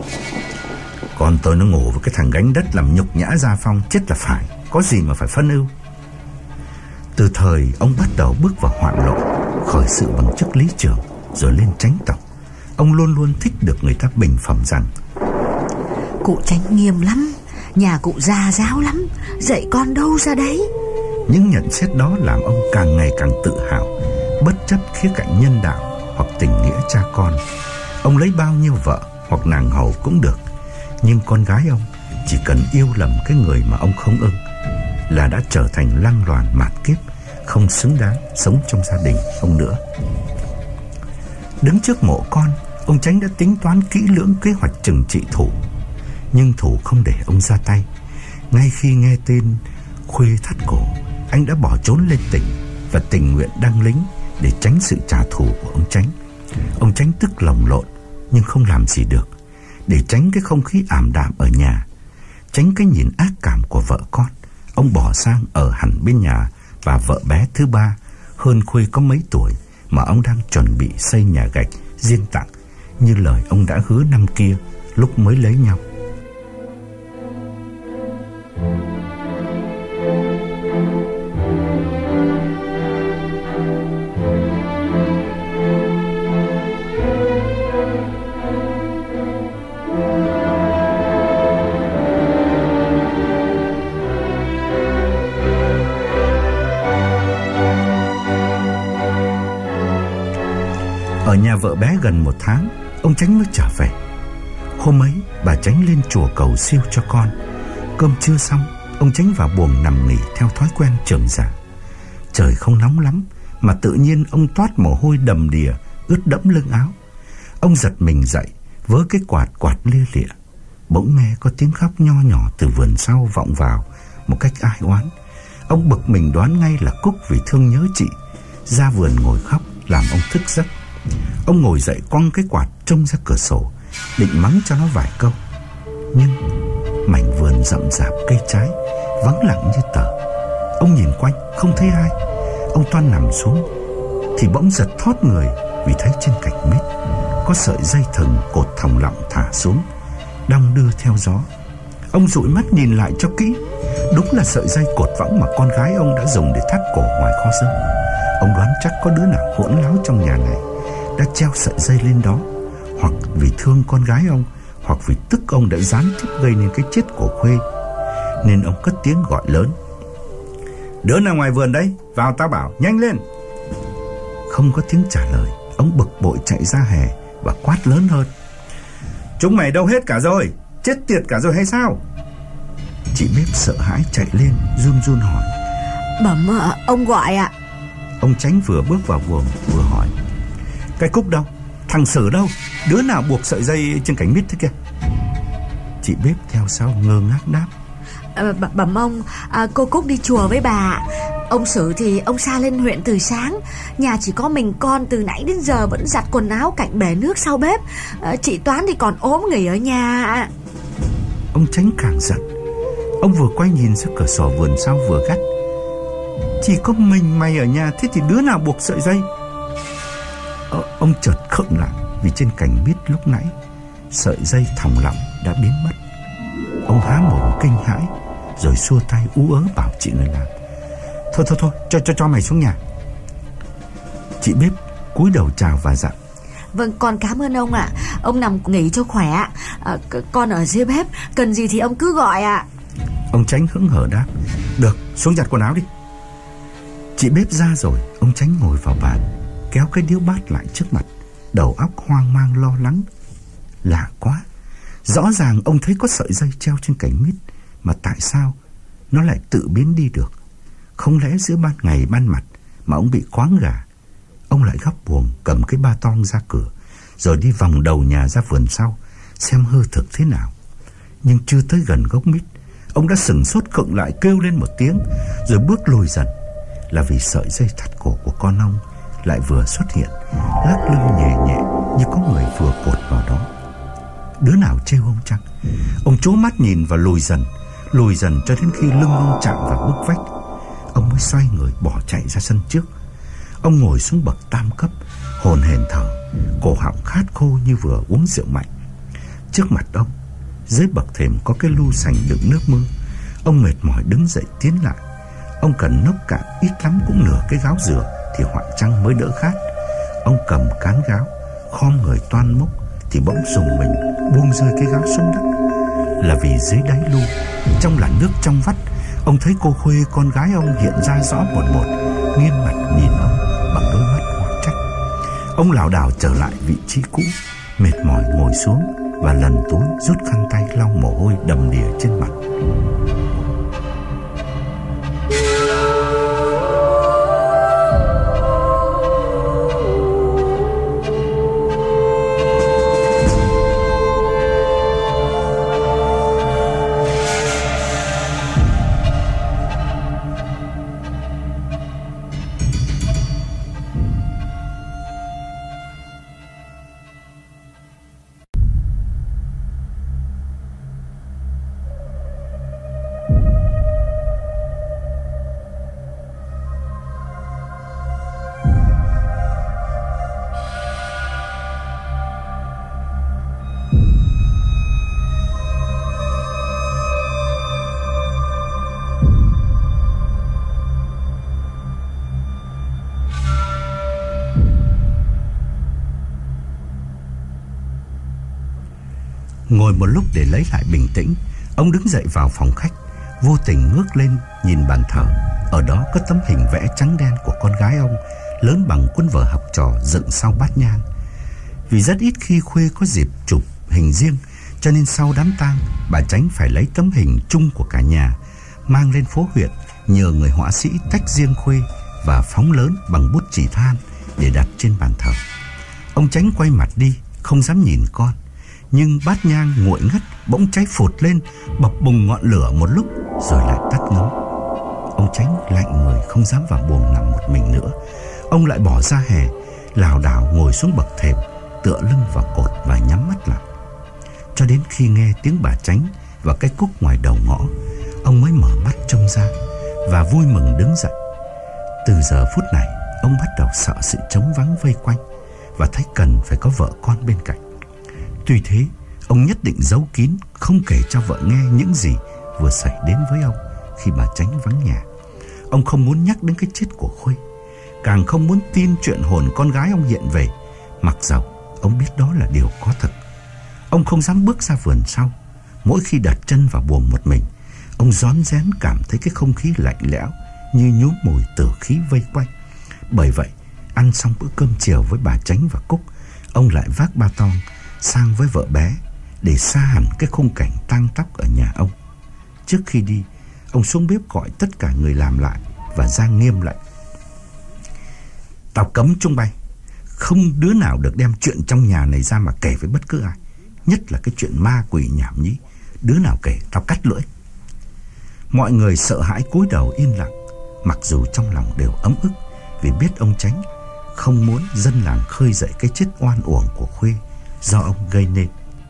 con tôi nó ngủ với cái thằng gánh đất làm nhục nhã Gia Phong, chết là phải, có gì mà phải phân ưu. Từ thời ông bắt đầu bước vào hoạn lộ, khởi sự bằng chức lý trưởng rồi lên chánh tổng, ông luôn luôn thích được người ta bình phẩm rằng: cụ Chánh nghiêm lắm, nhà cụ gia giáo lắm, dạy con đâu ra đấy. Những nhận xét đó làm ông càng ngày càng tự hào, bất chấp khía cạnh nhân đạo hoặc tình nghĩa cha con. Ông lấy bao nhiêu vợ hoặc nàng hầu cũng được, nhưng con gái ông chỉ cần yêu lầm cái người mà ông không ưng là đã trở thành lăng loàn mạt kiếp, không xứng đáng sống trong gia đình ông nữa. Đứng trước mộ con, ông Chánh đã tính toán kỹ lưỡng kế hoạch trừng trị Thủ. Nhưng Thủ không để ông ra tay. Ngay khi nghe tên Khuê thắt cổ, anh đã bỏ trốn lên tỉnh và tình nguyện đăng lính để tránh sự trả thù của ông Chánh. Ông Chánh tức lồng lộn nhưng không làm gì được. Để tránh cái không khí ảm đạm ở nhà, tránh cái nhìn ác cảm của vợ con, ông bỏ sang ở hẳn bên nhà bà vợ bé thứ ba, hơn Khuê có mấy tuổi, mà ông đang chuẩn bị xây nhà gạch riêng tặng như lời ông đã hứa năm kia lúc mới lấy nhau. Ở nhà vợ bé gần một tháng, ông Chánh mới trở về. Hôm ấy, bà Chánh lên chùa cầu siêu cho con. Cơm trưa xong, ông Chánh vào buồng nằm nghỉ theo thói quen trưởng giả. Trời không nóng lắm, mà tự nhiên ông toát mồ hôi đầm đìa, ướt đẫm lưng áo. Ông giật mình dậy, vớ cái quạt quạt lia lịa. Bỗng nghe có tiếng khóc nho nhỏ từ vườn sau vọng vào một cách ai oán. Ông bực mình đoán ngay là Cúc vì thương nhớ chị, ra vườn ngồi khóc làm ông thức giấc. Ông ngồi dậy quăng cái quạt trông ra cửa sổ, định mắng cho nó vài câu, Nhưng mảnh vườn rậm rạp cây trái vắng lặng như tờ. Ông nhìn quanh không thấy ai. Ông toan nằm xuống thì bỗng giật thót người vì thấy trên cành mít có sợi dây thừng cột thòng lọng thả xuống, đong đưa theo gió. Ông dụi mắt nhìn lại cho kỹ. Đúng là sợi dây cột võng mà con gái ông đã dùng để thắt cổ ngoài kho dơm. Ông đoán chắc có đứa nào hỗn láo trong nhà này đã treo sợi dây lên đó, hoặc vì thương con gái ông, hoặc vì tức ông đã gián tiếp gây nên cái chết của Khuê. Nên ông cất tiếng gọi lớn: "Đứa nào ngoài vườn đấy, vào tao bảo, nhanh lên!" Không có tiếng trả lời. Ông bực bội chạy ra hè và quát lớn hơn: "Chúng mày đâu hết cả rồi? Chết tiệt cả rồi hay sao?" Chị bếp sợ hãi chạy lên, run run hỏi: "Bẩm ạ, ông gọi ạ." Ông Chánh vừa bước vào buồng vừa hỏi: "Cái Cúc đâu? Thằng Sử đâu? Đứa nào buộc sợi dây trên cành mít thế kia?" Chị bếp theo sau ngơ ngác đáp: à, Bẩm ông, à, cô Cúc đi chùa với bà. Ông Sử thì ông xa lên huyện từ sáng. Nhà chỉ có mình con, từ nãy đến giờ vẫn giặt quần áo cạnh bể nước sau bếp. à, Chị Toán thì còn ốm nghỉ ở nhà. Ông Chánh càng giận. Ông vừa quay nhìn ra cửa sổ vườn sau vừa gắt: "Chỉ có mình mày ở nhà, thế thì đứa nào buộc sợi dây?" ờ, Ông chợt khựng lại vì trên cành mít lúc nãy sợi dây thòng lọng đã biến mất. Ông há mồm kinh hãi rồi xua tay ú ớ bảo chị người làm: Thôi thôi thôi, cho cho cho mày xuống nhà." Chị bếp cúi đầu chào và dặn: "Vâng, con cảm ơn ông ạ. Ông nằm nghỉ cho khỏe. à, Con ở dưới bếp, cần gì thì ông cứ gọi ạ." Ông Chánh hững hờ đáp: "Được, xuống giặt quần áo đi." Chị bếp ra rồi. Ông Chánh ngồi vào bàn, kéo cái điếu bát lại trước mặt, đầu óc hoang mang lo lắng. Lạ quá, rõ ràng ông thấy có sợi dây treo trên cành mít, mà tại sao nó lại tự biến đi được? Không lẽ giữa ban ngày ban mặt mà ông bị khoáng gà? Ông lại gấp buồng cầm cái ba tong ra cửa, rồi đi vòng đầu nhà ra vườn sau xem hư thực thế nào. Nhưng chưa tới gần gốc mít, ông đã sửng sốt khựng lại, kêu lên một tiếng rồi bước lùi dần. Là vì sợi dây thắt cổ của con ông lại vừa xuất hiện, lắc lư nhẹ nhẹ như có người vừa cột vào đó. Đứa nào trêu ông chăng? Ông trố mắt nhìn và lùi dần, lùi dần cho đến khi lưng ông chạm vào bức vách. Ông mới xoay người bỏ chạy ra sân trước. Ông ngồi xuống bậc tam cấp, hồn hển thở, cổ họng khát khô như vừa uống rượu mạnh. Trước mặt ông, dưới bậc thềm có cái lu sành đựng nước mưa. Ông mệt mỏi đứng dậy tiến lại. Ông cần nốc cạn ít lắm cũng nửa cái gáo dừa thì Hoạn Trăng mới đỡ khát. Ông cầm cán gáo, khom người toan múc thì bỗng dùng mình buông rơi cái gáo xuống đất. Là vì dưới đáy lu, trong làn nước trong vắt, ông thấy cô Khuê con gái ông hiện ra rõ một một, nghiêm mặt nhìn ông bằng đôi mắt oán trách. Ông lảo đảo trở lại vị trí cũ, mệt mỏi ngồi xuống và lần túi rút khăn tay lau mồ hôi đầm đìa trên mặt. Ngồi một lúc để lấy lại bình tĩnh, ông đứng dậy vào phòng khách, vô tình ngước lên nhìn bàn thờ. Ở đó có tấm hình vẽ trắng đen của con gái ông, lớn bằng cuốn vở học trò dựng sau bát nhang. Vì rất ít khi Khuê có dịp chụp hình riêng, cho nên sau đám tang, bà Chánh phải lấy tấm hình chung của cả nhà, mang lên phố huyện, nhờ người họa sĩ tách riêng Khuê và phóng lớn bằng bút chỉ than để đặt trên bàn thờ. Ông Chánh quay mặt đi, không dám nhìn con. Nhưng bát nhang nguội ngắt bỗng cháy phụt lên, bập bùng ngọn lửa một lúc rồi lại tắt ngấm. Ông Chánh lạnh người không dám vào buồng nằm một mình nữa. Ông lại bỏ ra hè, lảo đảo ngồi xuống bậc thềm, tựa lưng vào cột và nhắm mắt lại. cho đến khi nghe tiếng bà Chánh và cái Cúc ngoài đầu ngõ, ông mới mở mắt trông ra và vui mừng đứng dậy. Từ giờ phút này, ông bắt đầu sợ sự trống vắng vây quanh và thấy cần phải có vợ con bên cạnh. Tuy thế, ông nhất định giấu kín, không kể cho vợ nghe những gì vừa xảy đến với ông khi bà Chánh vắng nhà. Ông không muốn nhắc đến cái chết của Khuê, càng không muốn tin chuyện hồn con gái ông hiện về, mặc dầu ông biết đó là điều có thật. Ông không dám bước ra vườn sau. Mỗi khi đặt chân vào buồng một mình, ông rón rén cảm thấy cái không khí lạnh lẽo như nhuốm mùi tử khí vây quanh. Bởi vậy, ăn xong bữa cơm chiều với bà Chánh và Cúc, ông lại vác ba tong sang với vợ bé để xa hẳn cái khung cảnh tang tóc ở nhà ông. Trước khi đi, ông xuống bếp gọi tất cả người làm lại và ra nghiêm lệnh: "Tao cấm chúng bay, không đứa nào được đem chuyện trong nhà này ra mà kể với bất cứ ai, nhất là cái chuyện ma quỷ nhảm nhí. Đứa nào kể tao cắt lưỡi." Mọi người sợ hãi cúi đầu yên lặng, mặc dù trong lòng đều ấm ức vì biết ông Chánh không muốn dân làng khơi dậy cái chết oan uổng của Khuê do ông gây nên.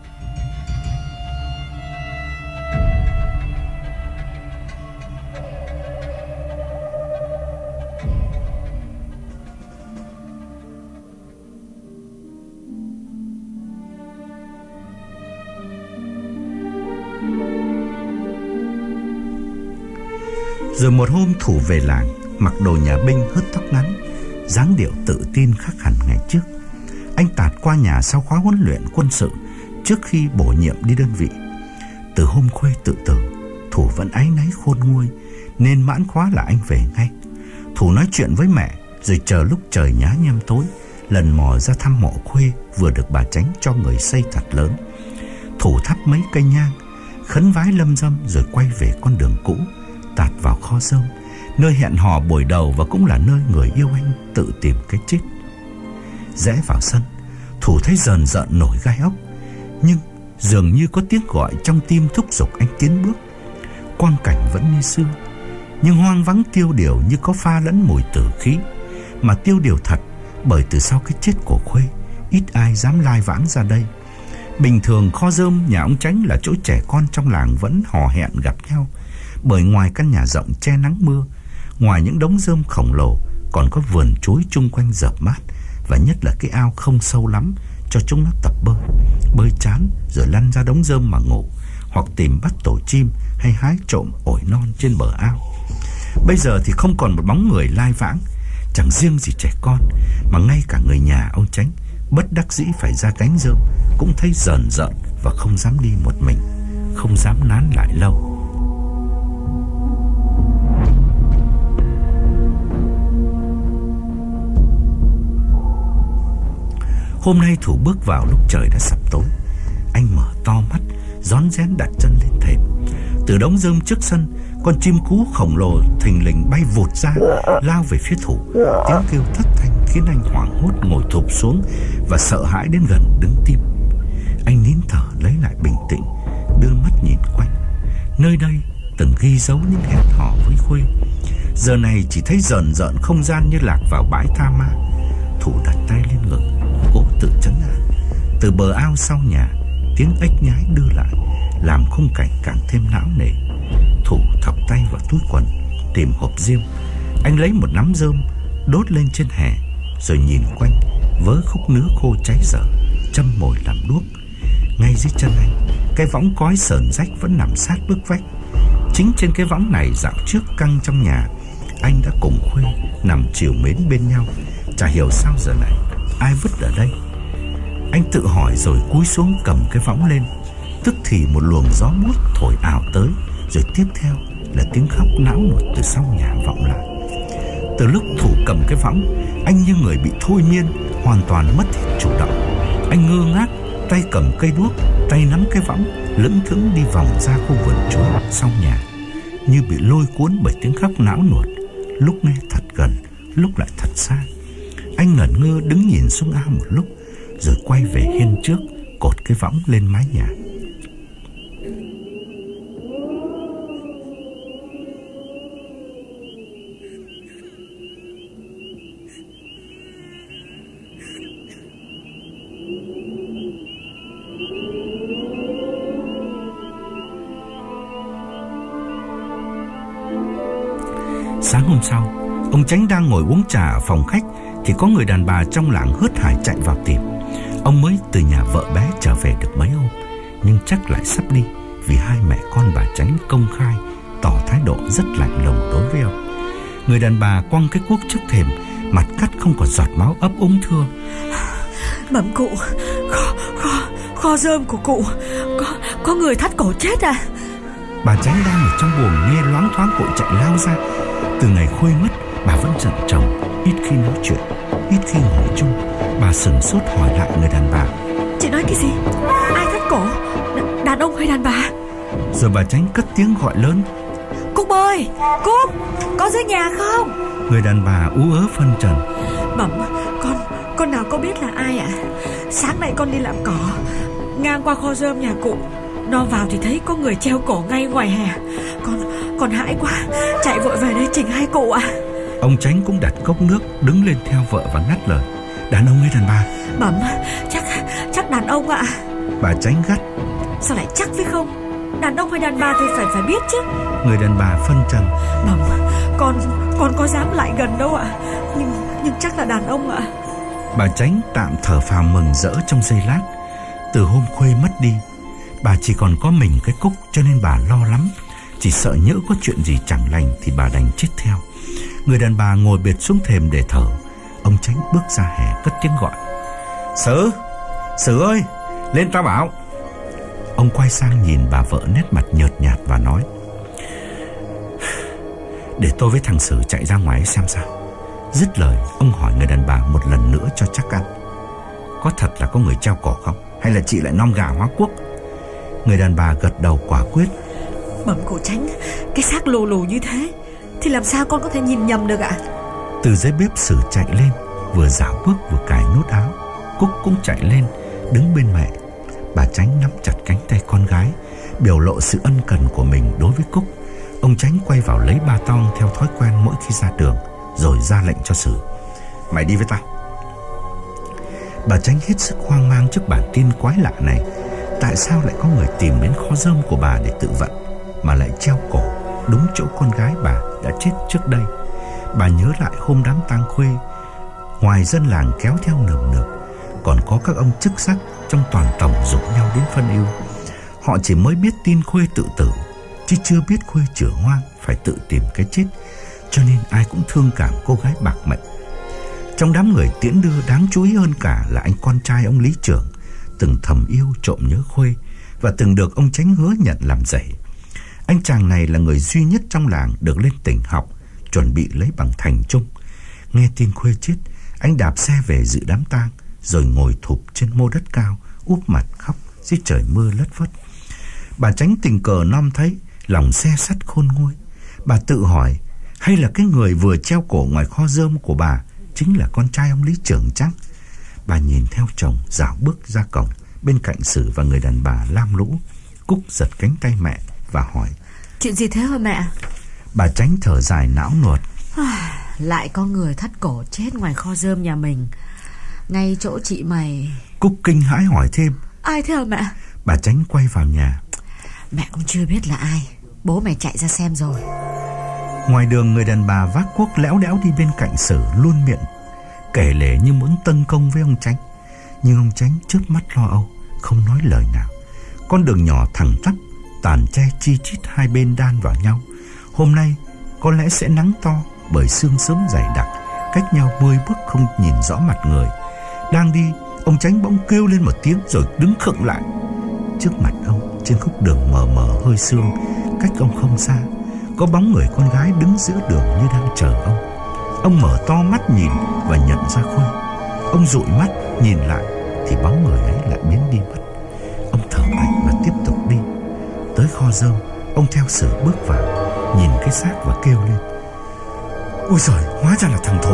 Rồi một hôm Thủ về làng, mặc đồ nhà binh, hớt tóc ngắn, dáng điệu tự tin khác hẳn ngày trước. Anh tạt qua nhà sau khóa huấn luyện quân sự trước khi bổ nhiệm đi đơn vị. Từ hôm Khuê tự tử, Thủ vẫn áy náy khôn nguôi, nên mãn khóa là anh về ngay. Thủ nói chuyện với mẹ, rồi chờ lúc trời nhá nhem tối, lần mò ra thăm mộ Khuê vừa được bà Chánh cho người xây thật lớn. Thủ thắp mấy cây nhang, khấn vái lâm dâm rồi quay về con đường cũ, tạt vào kho rơm, nơi hẹn hò buổi đầu và cũng là nơi người yêu anh tự tìm cái chết. Rẽ vào sân, Thủ thấy rờn rợn nổi gai ốc, nhưng dường như có tiếng gọi trong tim thúc giục anh tiến bước. Quang cảnh vẫn như xưa, nhưng hoang vắng tiêu điều như có pha lẫn mùi tử khí. Mà tiêu điều thật, bởi từ sau cái chết của Khuê, ít ai dám lai vãng ra đây. Bình thường kho rơm nhà ông Chánh là chỗ trẻ con trong làng vẫn hò hẹn gặp nhau, bởi ngoài căn nhà rộng che nắng mưa, ngoài những đống rơm khổng lồ còn có vườn chuối chung quanh rợp mát, và nhất là cái ao không sâu lắm cho chúng nó tập bơi. Bơi chán rồi lăn ra đống rơm mà ngủ, hoặc tìm bắt tổ chim hay hái trộm ổi non trên bờ ao. Bây giờ thì không còn một bóng người lai vãng, chẳng riêng gì trẻ con, mà ngay cả người nhà ông Chánh bất đắc dĩ phải ra cánh rơm cũng thấy rờn rợn và không dám đi một mình, không dám nán lại lâu. Hôm nay Thủ bước vào lúc trời đã sập tối. Anh mở to mắt, rón rén đặt chân lên thềm. Từ đống rơm trước sân, con chim cú khổng lồ thình lình bay vụt ra, lao về phía Thủ. Tiếng kêu thất thanh khiến anh hoảng hốt ngồi thụp xuống và sợ hãi đến gần đứng tim. Anh nín thở lấy lại bình tĩnh, đưa mắt nhìn quanh. Nơi đây từng ghi dấu những hẹn hò với Khuê, giờ này chỉ thấy rờn rợn không gian như lạc vào bãi tha ma. Thủ đặt tay lên ngực, cố tự trấn an. Từ bờ ao sau nhà, tiếng ếch nhái đưa lại, làm khung cảnh càng thêm não nề. Thủ thọc tay vào túi quần, tìm hộp diêm. Anh lấy một nắm rơm, đốt lên trên hè, rồi nhìn quanh, vớ khúc nứa khô cháy dở, châm mồi làm đuốc. Ngay dưới chân anh, cái võng cói sờn rách vẫn nằm sát bức vách. Chính trên cái võng này dạo trước căng trong nhà, anh đã cùng Khuê nằm trìu mến bên nhau. Chả hiểu sao giờ này ai vứt ở đây. Anh tự hỏi rồi cúi xuống cầm cái võng lên. Tức thì một luồng gió buốt thổi ảo tới, rồi tiếp theo là tiếng khóc não nuột từ sau nhà vọng lại. Từ lúc Thủ cầm cái võng, anh như người bị thôi miên, hoàn toàn mất hết chủ động. Anh ngơ ngác, tay cầm cây đuốc, tay nắm cái võng, lững thững đi vòng ra khu vườn chuối sau nhà, như bị lôi cuốn bởi tiếng khóc não nuột, lúc nghe thật gần, lúc lại thật xa. Anh ngẩn ngơ đứng nhìn xuống ao một lúc, rồi quay về hiên trước, cột cái võng lên mái nhà. Sáng hôm sau, ông Chánh đang ngồi uống trà ở phòng khách thì có người đàn bà trong làng hớt hải chạy vào tìm. Ông mới từ nhà vợ bé trở về được mấy hôm, nhưng chắc lại sắp đi, vì hai mẹ con bà Chánh công khai tỏ thái độ rất lạnh lùng đối với ông. Người đàn bà quăng cái cuốc trước thềm, mặt cắt không còn giọt máu, ấp úng thưa: Bẩm cụ, kho, kho, kho rơm của cụ Có, có người thắt cổ chết à? Bà Chánh đang ở trong buồng nghe loáng thoáng vội chạy lao ra. Từ ngày Khuê mất, bà vẫn giận chồng, ít khi nói chuyện, ít khi ngồi chung. Bà sửng sốt hỏi lại người đàn bà: Chị nói cái gì? Ai thắt cổ? Đ- đàn ông hay đàn bà? Rồi bà Chánh cất tiếng gọi lớn: Cúc ơi, Cúc, có dưới nhà không? Người đàn bà ú ớ phân trần: Bẩm, con, con nào có biết là ai ạ? À? Sáng nay con đi làm cỏ, ngang qua kho rơm nhà cụ, nó vào thì thấy có người treo cổ ngay ngoài hè. Con, con hãi quá, chạy vội về đây trình hai cụ ạ. À. Ông Chánh cũng đặt cốc nước, đứng lên theo vợ và ngắt lời: Đàn ông hay đàn bà? Bẩm, chắc, chắc đàn ông ạ. À. Bà Chánh gắt: Sao lại chắc với không? Đàn ông hay đàn bà thì phải phải biết chứ. Người đàn bà phân trần: Bẩm, con, con có dám lại gần đâu ạ. À. Nhưng, nhưng chắc là đàn ông ạ. À. Bà Chánh tạm thở phào mừng rỡ trong giây lát. Từ hôm Khuê mất đi, bà chỉ còn có mình cái Cúc, cho nên bà lo lắm, chỉ sợ nhỡ có chuyện gì chẳng lành thì bà đành chết theo. Người đàn bà ngồi bệt xuống thềm để thở. Ông Chánh bước ra hè cất tiếng gọi: Sử, Sử ơi, lên tao bảo. Ông quay sang nhìn bà vợ nét mặt nhợt nhạt và nói: Để tôi với thằng Sử chạy ra ngoài xem sao. Dứt lời, ông hỏi người đàn bà một lần nữa cho chắc ăn: Có thật là có người treo cổ không? Hay là chị lại nom gà hóa quốc? Người đàn bà gật đầu quả quyết: Bẩm cụ Chánh, cái xác lù lù như thế thì làm sao con có thể nhìn nhầm được ạ? Từ dưới bếp Sử chạy lên, vừa dạo bước vừa cài nút áo. Cúc cũng chạy lên, đứng bên mẹ. Bà Chánh nắm chặt cánh tay con gái, biểu lộ sự ân cần của mình đối với Cúc. Ông Chánh quay vào lấy ba tong theo thói quen mỗi khi ra đường, rồi ra lệnh cho Sử: Mày đi với tao. Bà Chánh hết sức hoang mang trước bản tin quái lạ này. Tại sao lại có người tìm đến kho rơm của bà để tự vận, mà lại treo cổ đúng chỗ con gái bà đã chết trước đây? Bà nhớ lại hôm đám tang Khuê, ngoài dân làng kéo theo nườm nượp, còn có các ông chức sắc trong toàn tổng rủ nhau đến phân ưu. Họ chỉ mới biết tin Khuê tự tử, chứ chưa biết Khuê chửa ngoan phải tự tìm cái chết, cho nên ai cũng thương cảm cô gái bạc mệnh. Trong đám người tiễn đưa, đáng chú ý hơn cả là anh con trai ông Lý Trưởng, từng thầm yêu trộm nhớ Khuê và từng được ông Chánh hứa nhận làm rể. Anh chàng này là người duy nhất trong làng được lên tỉnh học, chuẩn bị lấy bằng thành trung. Nghe tin Khuê chết, anh đạp xe về dự đám tang, rồi ngồi thụp trên mô đất cao, úp mặt khóc dưới trời mưa lất phất. Bà Chánh tình cờ nom thấy, lòng xe sắt khôn nguôi. Bà tự hỏi, hay là cái người vừa treo cổ ngoài kho rơm của bà chính là con trai ông Lý Trưởng chăng? Bà nhìn theo chồng dạo bước ra cổng, bên cạnh Sử và người đàn bà lam lũ. Cúc giật cánh tay mẹ và hỏi: Chuyện gì thế hả mẹ? Bà Chánh thở dài não nuột: Lại có người thắt cổ chết ngoài kho rơm nhà mình, ngay chỗ chị mày. Cúc kinh hãi hỏi thêm: Ai thế hả mẹ? Bà Chánh quay vào nhà: Mẹ cũng chưa biết là ai, bố mày chạy ra xem rồi. Ngoài đường, người đàn bà vác cuốc léo đẽo đi bên cạnh Sử, luôn miệng kể lể như muốn tấn công với ông Chánh. Nhưng ông Chánh trước mắt lo âu, không nói lời nào. Con đường nhỏ thẳng tắp, tàn tre chi chít hai bên đan vào nhau. Hôm nay có lẽ sẽ nắng to, bởi sương sớm dày đặc, cách nhau mười bước không nhìn rõ mặt người. Đang đi, ông Chánh bỗng kêu lên một tiếng rồi đứng khựng lại. Trước mặt ông, trên khúc đường mờ mờ hơi sương, cách ông không xa, có bóng người con gái đứng giữa đường như đang chờ ông. Ông mở to mắt nhìn và nhận ra Khuê. Ông dụi mắt nhìn lại thì bóng người ấy lại biến đi mất. Ông thở mạnh và tiếp tục đi. Tới kho rơm, ông theo Sử bước vào, nhìn cái xác và kêu lên: Ôi giời, hóa ra là thằng Thủ.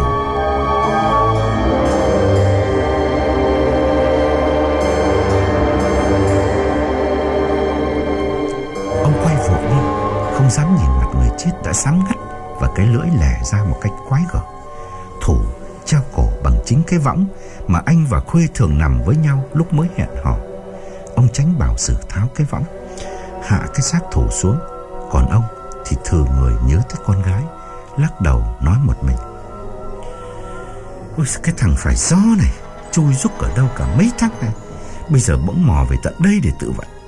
Ông quay vội đi, không dám nhìn mặt người chết đã xám ngắt và cái lưỡi lẻ ra một cách quái gở. Thủ treo cổ bằng chính cái võng mà anh và Khuê thường nằm với nhau lúc mới hẹn hò. Ông Chánh bảo Sử tháo cái võng, hạ cái xác Thủ xuống, còn ông thì thừ người nhớ tới con gái, lắc đầu nói một mình: Ôi, cái thằng phải gió này chui rúc ở đâu cả mấy tháng này, bây giờ bỗng mò về tận đây để tự vận.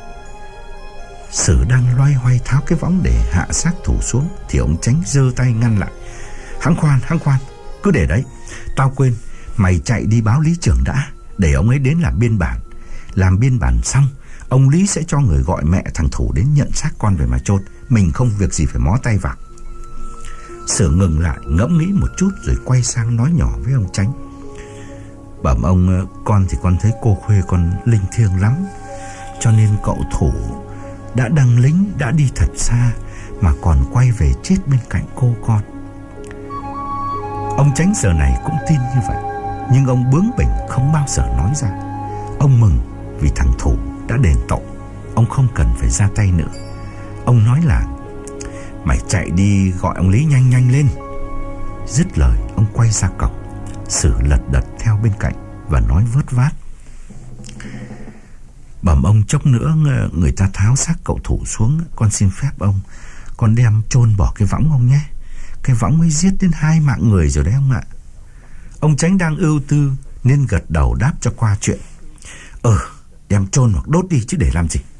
Sử đang loay hoay tháo cái võng để hạ xác thủ xuống thì ông Chánh giơ tay ngăn lại: Hẵng khoan, hẵng khoan, cứ để đấy. Tao quên, mày chạy đi báo lý trưởng đã, để ông ấy đến làm biên bản. Làm biên bản xong, ông Lý sẽ cho người gọi mẹ thằng Thủ đến nhận xác con về mà chôn. Mình không việc gì phải mó tay vào. Sử ngừng lại ngẫm nghĩ một chút rồi quay sang nói nhỏ với ông Chánh: Bẩm ông, con thì con thấy cô Khuê con linh thiêng lắm, cho nên cậu Thủ đã đăng lính, đã đi thật xa mà còn quay về chết bên cạnh cô con. Ông Chánh giờ này cũng tin như vậy, nhưng ông bướng bỉnh không bao giờ nói ra. Ông mừng vì thằng Thủ đã đền tội, ông không cần phải ra tay nữa. Ông nói là: Mày chạy đi gọi ông Lý nhanh nhanh lên. Dứt lời, ông quay ra cổng. Sử lật đật theo bên cạnh và nói vớt vát: Bẩm ông, chốc nữa người ta tháo xác cậu Thủ xuống, con xin phép ông, con đem chôn bỏ cái võng ông nhé. Cái võng ấy giết đến hai mạng người rồi đấy ông ạ. Ông Chánh đang ưu tư nên gật đầu đáp cho qua chuyện: Ờ, đem chôn hoặc đốt đi chứ để làm gì.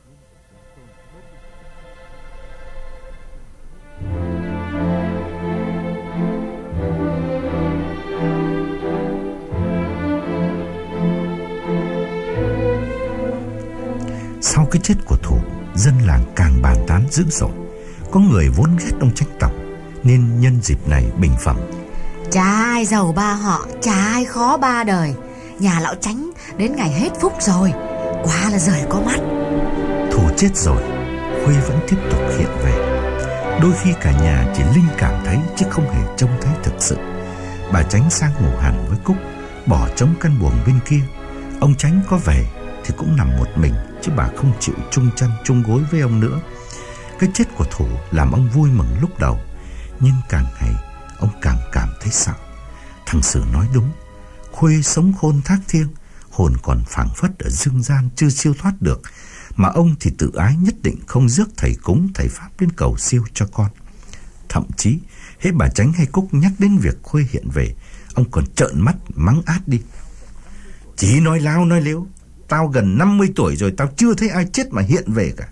Sau cái chết của Thủ, dân làng càng bàn tán dữ dội. Có người vốn ghét ông Chánh tổng nên nhân dịp này bình phẩm: Chả ai giàu ba họ, chả ai khó ba đời. Nhà lão Chánh đến ngày hết phúc rồi, quá là giời có mắt. Thủ chết rồi, Khuê vẫn tiếp tục hiện về. Đôi khi cả nhà chỉ linh cảm thấy chứ không hề trông thấy thực sự. Bà Chánh sang ngủ hẳn với Cúc, bỏ trống căn buồng bên kia. Ông Chánh có về thì cũng nằm một mình, chứ bà không chịu chung chân chung gối với ông nữa. Cái chết của Thủ làm ông vui mừng lúc đầu, nhưng càng ngày ông càng cảm thấy sợ. Thằng Sử nói đúng, Khuê sống khôn thác thiêng, hồn còn phảng phất ở dương gian chưa siêu thoát được, mà ông thì tự ái nhất định không rước thầy cúng thầy pháp đến cầu siêu cho con. Thậm chí hễ bà Chánh hay Cúc nhắc đến việc Khuê hiện về, ông còn trợn mắt mắng át đi: Chỉ nói láo nói liếu, tao gần năm mươi tuổi rồi, tao chưa thấy ai chết mà hiện về cả.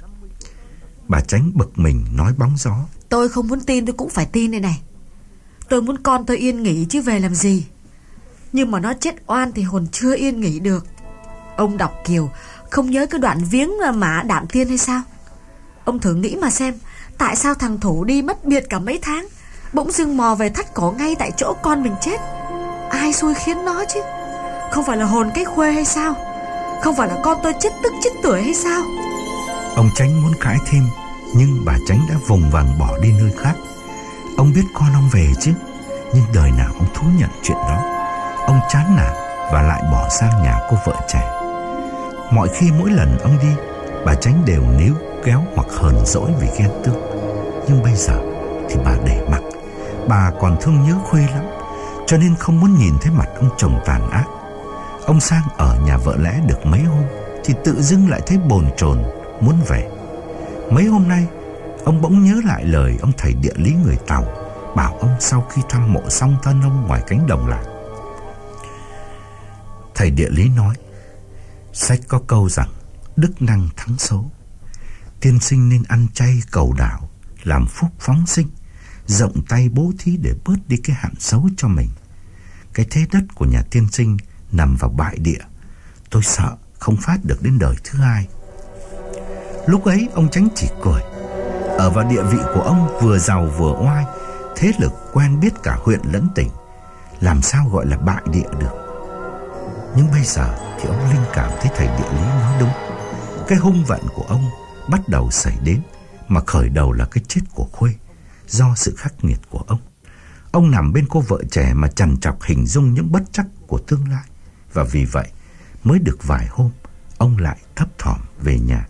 Bà Chánh bực mình nói bóng gió: Tôi không muốn tin tôi cũng phải tin đây này. Tôi muốn con tôi yên nghỉ chứ về làm gì. Nhưng mà nó chết oan thì hồn chưa yên nghỉ được. Ông đọc Kiều không nhớ cái đoạn viếng Mã Đạm Tiên hay sao? Ông thử nghĩ mà xem, tại sao thằng Thủ đi mất biệt cả mấy tháng, bỗng dưng mò về thắt cổ ngay tại chỗ con mình chết? Ai xui khiến nó chứ? Không phải là hồn cái Khuê hay sao? Không phải là con tôi chết tức chết tuổi hay sao? Ông Chánh muốn cãi thêm, nhưng bà Chánh đã vùng vằng bỏ đi nơi khác. Ông biết con ông về chứ, nhưng đời nào ông thú nhận chuyện đó. Ông chán nản và lại bỏ sang nhà cô vợ trẻ. Mọi khi mỗi lần ông đi, bà Chánh đều níu kéo hoặc hờn dỗi vì ghen tương. Nhưng bây giờ thì bà để mặc. Bà còn thương nhớ Khuê lắm, cho nên không muốn nhìn thấy mặt ông chồng tàn ác. Ông sang ở nhà vợ lẽ được mấy hôm thì tự dưng lại thấy bồn chồn muốn về. Mấy hôm nay ông bỗng nhớ lại lời ông thầy địa lý người Tàu bảo ông sau khi thăm mộ song thân ông ngoài cánh đồng làng. Thầy địa lý nói: Sách có câu rằng đức năng thắng số. Tiên sinh nên ăn chay cầu đạo, làm phúc phóng sinh, rộng tay bố thí để bớt đi cái hạn xấu cho mình. Cái thế đất của nhà tiên sinh nằm vào bại địa, tôi sợ không phát được đến đời thứ hai. Lúc ấy ông Chánh chỉ cười. Ở vào địa vị của ông vừa giàu vừa oai, thế lực quen biết cả huyện lẫn tỉnh, làm sao gọi là bại địa được. Nhưng bây giờ thì ông linh cảm thấy thầy địa lý nói đúng. Cái hung vận của ông bắt đầu xảy đến, mà khởi đầu là cái chết của Khuê, do sự khắc nghiệt của ông. Ông nằm bên cô vợ trẻ mà trằn trọc hình dung những bất trắc của tương lai, và vì vậy mới được vài hôm ông lại thấp thỏm về nhà.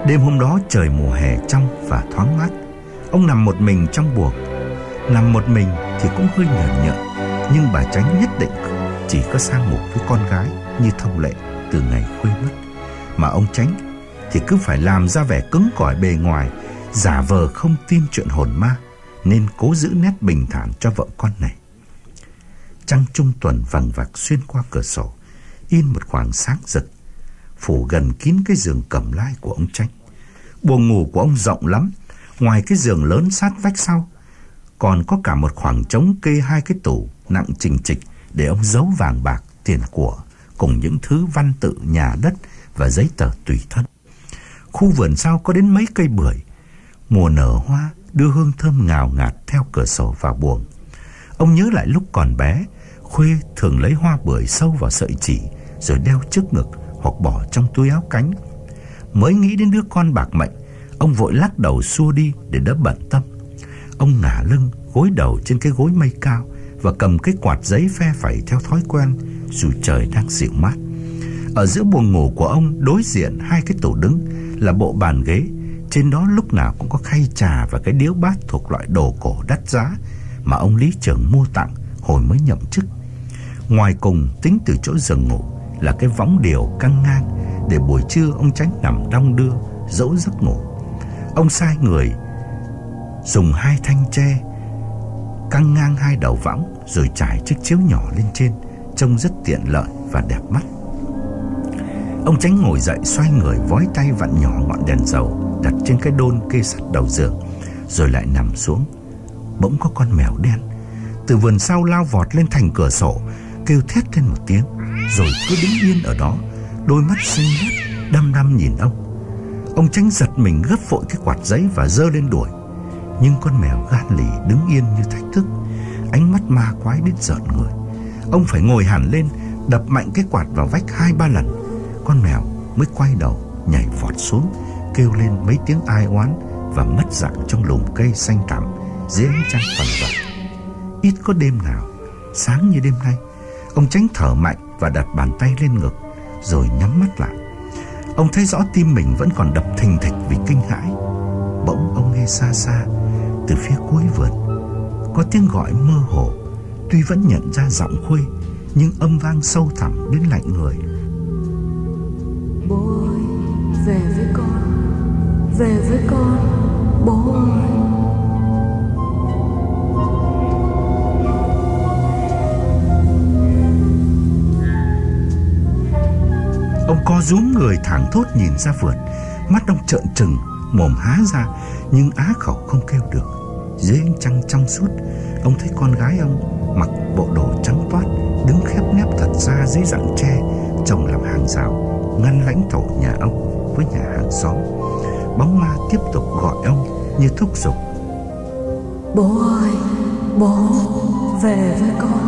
Đêm hôm đó trời mùa hè trong và thoáng mát. Ông nằm một mình trong buồng. Nằm một mình thì cũng hơi nhợn nhợn, nhưng bà Chánh nhất định chỉ có sang ngủ với con gái như thông lệ từ ngày Khuê mất. Mà ông Chánh thì cứ phải làm ra vẻ cứng cỏi bề ngoài, giả vờ không tin chuyện hồn ma, nên cố giữ nét bình thản cho vợ con này. Trăng trung tuần vằng vặc xuyên qua cửa sổ, in một khoảng sáng rực, phủ gần kín cái giường cẩm lai của ông Chánh. Buồng ngủ của ông rộng lắm, ngoài cái giường lớn sát vách sau, còn có cả một khoảng trống kê hai cái tủ nặng chình chịch để ông giấu vàng bạc, tiền của, cùng những thứ văn tự nhà đất và giấy tờ tùy thân. Khu vườn sau có đến mấy cây bưởi, mùa nở hoa đưa hương thơm ngào ngạt theo cửa sổ vào buồng. Ông nhớ lại lúc còn bé, Khuê thường lấy hoa bưởi sâu vào sợi chỉ rồi đeo trước ngực hoặc bỏ trong túi áo cánh. Mới nghĩ đến đứa con bạc mệnh, ông vội lắc đầu xua đi để đỡ bận tâm. Ông ngả lưng, gối đầu trên cái gối mây cao và cầm cái quạt giấy phe phẩy theo thói quen dù trời đang dịu mát. Ở giữa buồng ngủ của ông, đối diện hai cái tủ đứng là bộ bàn ghế. Trên đó lúc nào cũng có khay trà và cái điếu bát thuộc loại đồ cổ đắt giá mà ông lý trưởng mua tặng hồi mới nhậm chức. Ngoài cùng, tính từ chỗ giường ngủ là cái võng điều căng ngang để buổi trưa ông Chánh nằm đong đưa dỗ giấc ngủ. Ông sai người dùng hai thanh tre căng ngang hai đầu võng rồi trải chiếc chiếu nhỏ lên trên, trông rất tiện lợi và đẹp mắt. Ông Chánh ngồi dậy, xoay người, vói tay vặn nhỏ ngọn đèn dầu đặt trên cái đôn kê sát đầu giường, rồi lại nằm xuống. Bỗng có con mèo đen từ vườn sau lao vọt lên thành cửa sổ, kêu thét lên một tiếng, rồi cứ đứng yên ở đó, đôi mắt xanh lét đăm đăm nhìn ông. Ông Chánh giật mình, gấp vội cái quạt giấy và giơ lên đuổi. Nhưng con mèo gan lì đứng yên như thách thức, ánh mắt ma quái đến rợn người. Ông phải ngồi hẳn lên, đập mạnh cái quạt vào vách hai ba lần, con mèo mới quay đầu nhảy vọt xuống, kêu lên mấy tiếng ai oán và mất dạng trong lùm cây xanh thẳm dưới ánh trăng vằn vặc. Ít có đêm nào sáng như đêm nay. Ông Chánh thở mạnh và đặt bàn tay lên ngực, rồi nhắm mắt lại. Ông thấy rõ tim mình vẫn còn đập thình thịch vì kinh hãi. Bỗng ông nghe xa xa từ phía cuối vườn có tiếng gọi mơ hồ, tuy vẫn nhận ra giọng Khuê, nhưng âm vang sâu thẳm đến lạnh người. Bố ơi, về với con, về với con, bố ơi. Ông co rúm người thẳng thốt nhìn ra vườn, mắt ông trợn trừng, mồm há ra nhưng á khẩu không kêu được. Dưới ánh trăng trong suốt, ông thấy con gái ông mặc bộ đồ trắng toát đứng khép nép thật ra dưới rặng tre trồng làm hàng rào ngăn lãnh thổ nhà ông với nhà hàng xóm. Bóng ma tiếp tục gọi ông như thúc giục: Bố ơi, bố, về với con.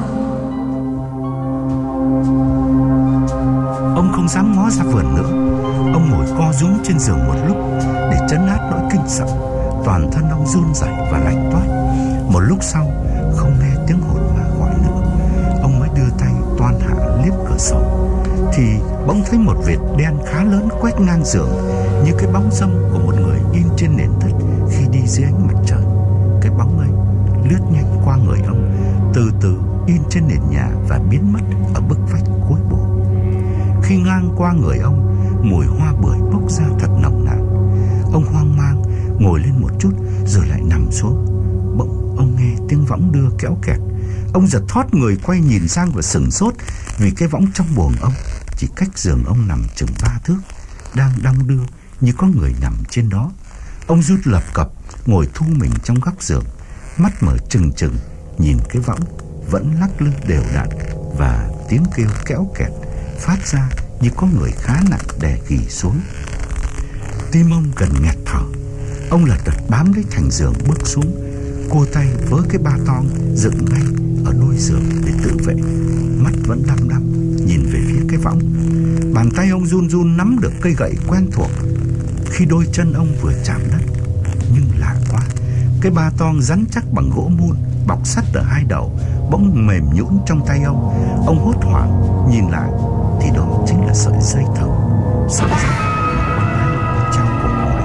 Ông không dám ngó ra vườn nữa. Ông ngồi co rúm trên giường một lúc để trấn áp nỗi kinh sợ. Toàn thân ông run rẩy và lạnh toát. Một lúc sau, không nghe tiếng hồn ma gọi nữa, ông mới đưa tay toan hạ liếc cửa sổ, thì bỗng thấy một vệt đen khá lớn quét ngang giường, như cái bóng râm của một người in trên nền đất khi đi dưới ánh mặt trời. Cái bóng ấy lướt nhanh qua người ông, từ từ in trên nền nhà và biến mất ở bức vách cuối buồng. Khi ngang qua người ông, mùi hoa bưởi bốc ra thật nồng nàn. Ông hoang mang ngồi lên một chút rồi lại nằm xuống. Bỗng ông nghe tiếng võng đưa kéo kẹt. Ông giật thót người quay nhìn sang và sửng sốt, vì cái võng trong buồng ông chỉ cách giường ông nằm chừng ba thước, đang đong đưa như có người nằm trên đó. Ông rút lập cập ngồi thu mình trong góc giường, mắt mở trừng trừng nhìn cái võng vẫn lắc lư đều đặn, và tiếng kêu kéo kẹt phát ra như có người khá nặng đè ghì xuống. Tim ông gần nghẹt thở. Ông lật đật bám lấy thành giường bước xuống, cua tay với cái ba tong dựng ngay ở đuôi giường để tự vệ. Mắt vẫn đăm đăm nhìn về phía cái võng. Bàn tay ông run run nắm được cây gậy quen thuộc khi đôi chân ông vừa chạm đất. Nhưng lạ quá, cái ba tong rắn chắc bằng gỗ mun bọc sắt ở hai đầu bỗng mềm nhũn trong tay ông. Ông hốt hoảng nhìn lại thì đó chính là sợi dây thừng, sợi dây mà con gái ông đã treo cổ.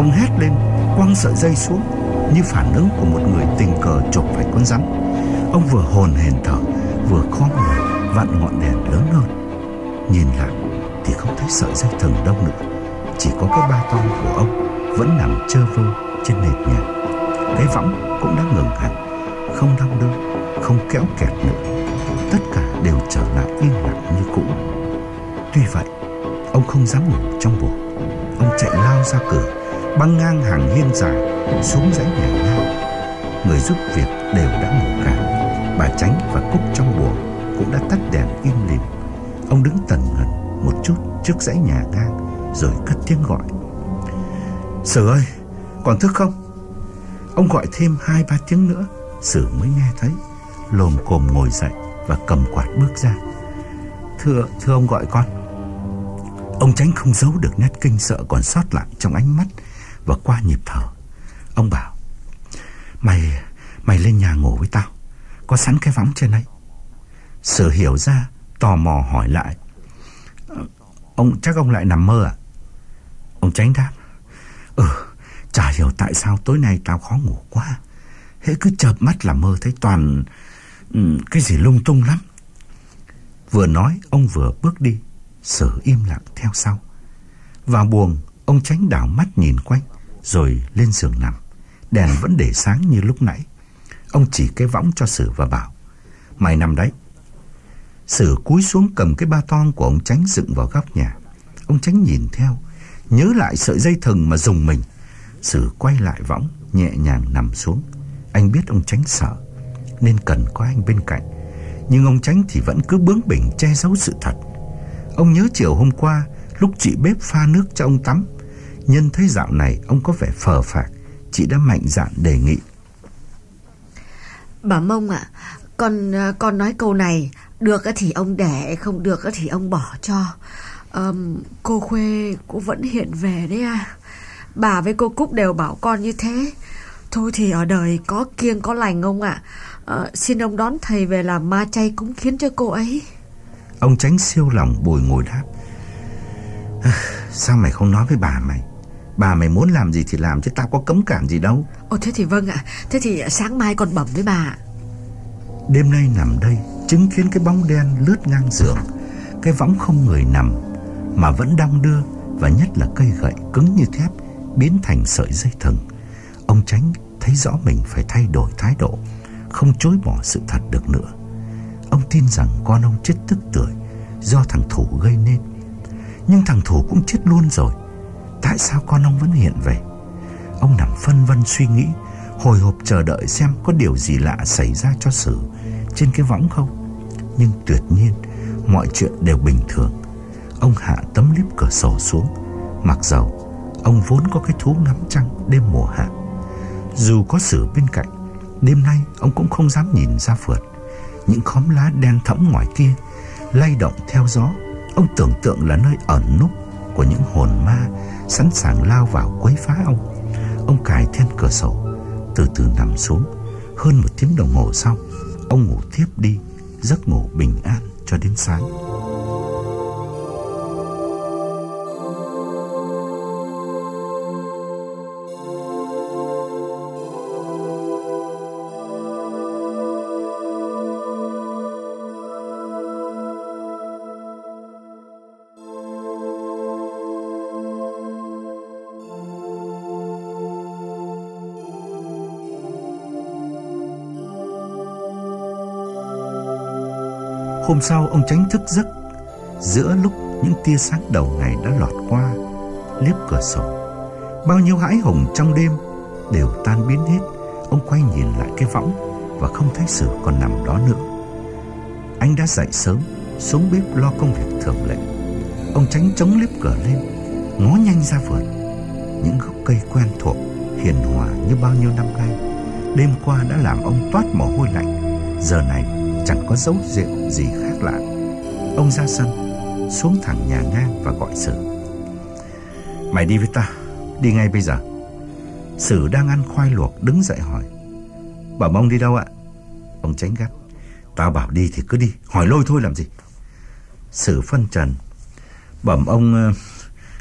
Ông hét lên, quăng sợi dây xuống như phản ứng của một người tình cờ chộp phải con rắn. Ông vừa hồn hển thở, vừa khom người vặn ngọn đèn lớn hơn. Nhìn lại thì không thấy sợi dây thừng đâu nữa, chỉ có cái ba toang của ông vẫn nằm trơ vơ trên nền nhà. Cái võng cũng đã ngừng hẳn, không đong đưa, không kéo kẹt nữa. Tất cả đều trở lại im lặng như cũ. Tuy vậy, ông không dám ngủ trong buồng. Ông chạy lao ra cửa, băng ngang hàng hiên dài xuống dãy nhà ngang. Người giúp việc đều đã ngủ cả. Bà Chánh và Cúc trong buồng cũng đã tắt đèn im lìm. Ông đứng tần ngần một chút trước dãy nhà ngang rồi cất tiếng gọi: Sử ơi, còn thức không? Ông gọi thêm hai ba tiếng nữa, Sử mới nghe thấy, lồm cồm ngồi dậy và cầm quạt bước ra. Thưa, thưa ông gọi con. Ông Chánh không giấu được nét kinh sợ còn sót lại trong ánh mắt và qua nhịp thở. Ông bảo: Mày, mày lên nhà ngủ với tao, có sẵn cái võng trên ấy. Sử hiểu ra, tò mò hỏi lại: Ông, chắc ông lại nằm mơ à? Ông Chánh đáp: Ừ, chả hiểu tại sao tối nay tao khó ngủ quá. Hễ cứ chợp mắt là mơ thấy toàn um, cái gì lung tung lắm. Vừa nói ông vừa bước đi. Sử im lặng theo sau. Vào buồng, ông Chánh đảo mắt nhìn quanh rồi lên giường nằm. Đèn vẫn để sáng như lúc nãy. Ông chỉ cái võng cho Sử và bảo: Mày nằm đấy. Sử cúi xuống cầm cái ba toang của ông Chánh dựng vào góc nhà. Ông Chánh nhìn theo, nhớ lại sợi dây thừng mà rùng mình. Sử quay lại võng, nhẹ nhàng nằm xuống. Anh biết ông Chánh sợ nên cần có anh bên cạnh, nhưng ông Chánh thì vẫn cứ bướng bỉnh che giấu sự thật. Ông nhớ chiều hôm qua, lúc chị bếp pha nước cho ông tắm, nhân thấy dạo này ông có vẻ phờ phạc, chị đã mạnh dạn đề nghị: Bà Mông ạ, à, con con nói câu này, được thì ông để, không được thì ông bỏ cho. um, Cô Khuê cũng vẫn hiện về đấy à. Bà với cô Cúc đều bảo con như thế. Thôi thì ở đời có kiêng có lành ông ạ. à. à, Xin ông đón thầy về làm ma chay cúng khiến cho cô ấy. Ông Chánh siêu lòng bồi ngồi đáp: à, Sao mày không nói với bà mày? Bà mày muốn làm gì thì làm, chứ tao có cấm cản gì đâu. Ồ thế thì vâng ạ. Thế thì sáng mai con bẩm với bà. Đêm nay nằm đây, chứng kiến cái bóng đen lướt ngang giường. Cái võng không người nằm mà vẫn đong đưa, và nhất là cây gậy cứng như thép biến thành sợi dây thừng. Ông Chánh thấy rõ mình phải thay đổi thái độ, không chối bỏ sự thật được nữa. Ông tin rằng con ông chết tức tưởi do thằng Thủ gây nên. Nhưng thằng Thủ cũng chết luôn rồi, tại sao con ông vẫn hiện về? Ông nằm phân vân suy nghĩ, hồi hộp chờ đợi xem có điều gì lạ xảy ra cho Sử trên cái võng không. Nhưng tuyệt nhiên mọi chuyện đều bình thường. Ông hạ tấm liếp cửa sổ xuống. Mặc dầu ông vốn có cái thú ngắm trăng đêm mùa hạ, dù có Sử bên cạnh, đêm nay ông cũng không dám nhìn ra vượt. Những khóm lá đen thẫm ngoài kia lay động theo gió. Ông tưởng tượng là nơi ẩn núp của những hồn ma sẵn sàng lao vào quấy phá ông. Ông cài then cửa sổ, từ từ nằm xuống. Hơn một tiếng đồng hồ sau, ông ngủ thiếp đi, giấc ngủ bình an cho đến sáng. Hôm sau ông Chánh thức giấc giữa lúc những tia sáng đầu ngày đã lọt qua liếp cửa sổ. Bao nhiêu hãi hùng trong đêm đều tan biến hết. Ông quay nhìn lại cái võng và không thấy Sử còn nằm đó nữa. Anh đã dậy sớm, xuống bếp lo công việc thường lệ. Ông Chánh chống liếp cửa lên, ngó nhanh ra vườn. Những gốc cây quen thuộc, hiền hòa như bao nhiêu năm nay, đêm qua đã làm ông toát mồ hôi lạnh, giờ này chẳng có dấu hiệu gì khác lạ. Ông ra sân, xuống thẳng nhà ngang và gọi Sử: Mày đi với ta, đi ngay bây giờ. Sử đang ăn khoai luộc đứng dậy hỏi: Bảo Mông đi đâu ạ? Ông Chánh gắt: Tao bảo đi thì cứ đi, hỏi lôi thôi làm gì? Sử phân trần: Bẩm ông,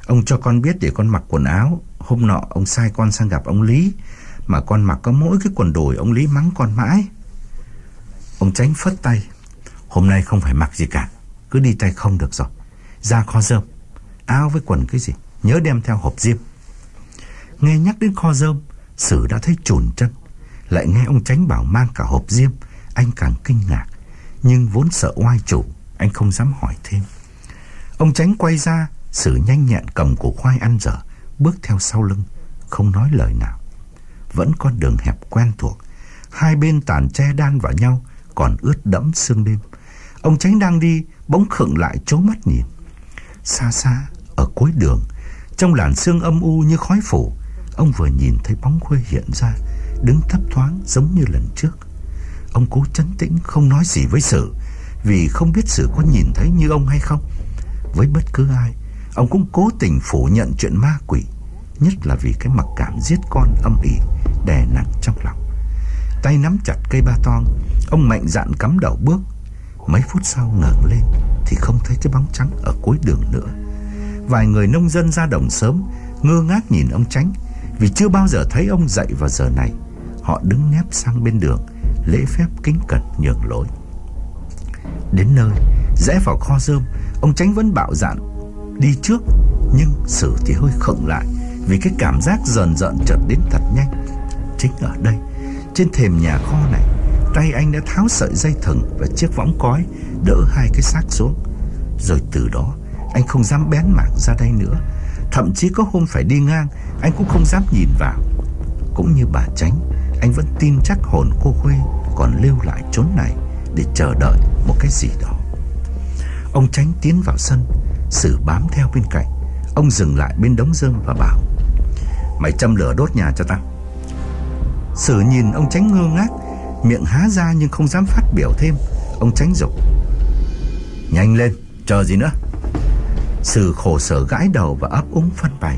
Ông cho con biết để con mặc quần áo. Hôm nọ ông sai con sang gặp ông Lý, mà con mặc có mỗi cái quần đùi, ông Lý mắng con mãi. Ông Chánh phất tay. Hôm nay không phải mặc gì cả, cứ đi tay không được rồi. Ra kho rơm, áo với quần cái gì, nhớ đem theo hộp diêm. Nghe nhắc đến kho rơm, Sử đã thấy chùn chân. Lại nghe ông Chánh bảo mang cả hộp diêm, anh càng kinh ngạc. Nhưng vốn sợ oai chủ, anh không dám hỏi thêm. Ông Chánh quay ra, Sử nhanh nhẹn cầm củ khoai ăn dở, bước theo sau lưng, không nói lời nào. Vẫn con đường hẹp quen thuộc, hai bên tàn tre đan vào nhau, còn ướt đẫm sương đêm. Ông Chánh đang đi, bỗng khựng lại trố mắt nhìn. Xa xa, ở cuối đường, trong làn sương âm u như khói phủ, ông vừa nhìn thấy bóng Khuê hiện ra, đứng thấp thoáng giống như lần trước. Ông cố trấn tĩnh không nói gì với Sử, vì không biết Sử có nhìn thấy như ông hay không. Với bất cứ ai, ông cũng cố tình phủ nhận chuyện ma quỷ, nhất là vì cái mặc cảm giết con âm ỉ đè nặng trong lòng. Tay nắm chặt cây ba toang, ông mạnh dạn cắm đầu bước. Mấy phút sau ngẩng lên thì không thấy cái bóng trắng ở cuối đường nữa. Vài người nông dân ra đồng sớm ngơ ngác nhìn ông Chánh, vì chưa bao giờ thấy ông dậy vào giờ này. Họ đứng nép sang bên đường, lễ phép kính cẩn nhường lối. Đến nơi, rẽ vào kho rơm, ông Chánh vẫn bạo dạn đi trước, nhưng Sử thì hơi khựng lại, vì cái cảm giác rờn rợn chợt đến thật nhanh. Chính ở đây, trên thềm nhà kho này, tay anh đã tháo sợi dây thừng và chiếc võng cói đỡ hai cái xác xuống. Rồi từ đó, anh không dám bén mảng ra đây nữa. Thậm chí có hôm phải đi ngang, anh cũng không dám nhìn vào. Cũng như bà Chánh, anh vẫn tin chắc hồn cô Khuê còn lưu lại chốn này để chờ đợi một cái gì đó. Ông Chánh tiến vào sân, Sử bám theo bên cạnh. Ông dừng lại bên đống rơm và bảo: Mày châm lửa đốt nhà cho tao. Sử nhìn ông Chánh ngơ ngác, miệng há ra nhưng không dám phát biểu thêm. Ông Chánh giục: Nhanh lên, chờ gì nữa. Sử khổ sở gãi đầu và ấp úng phân bày: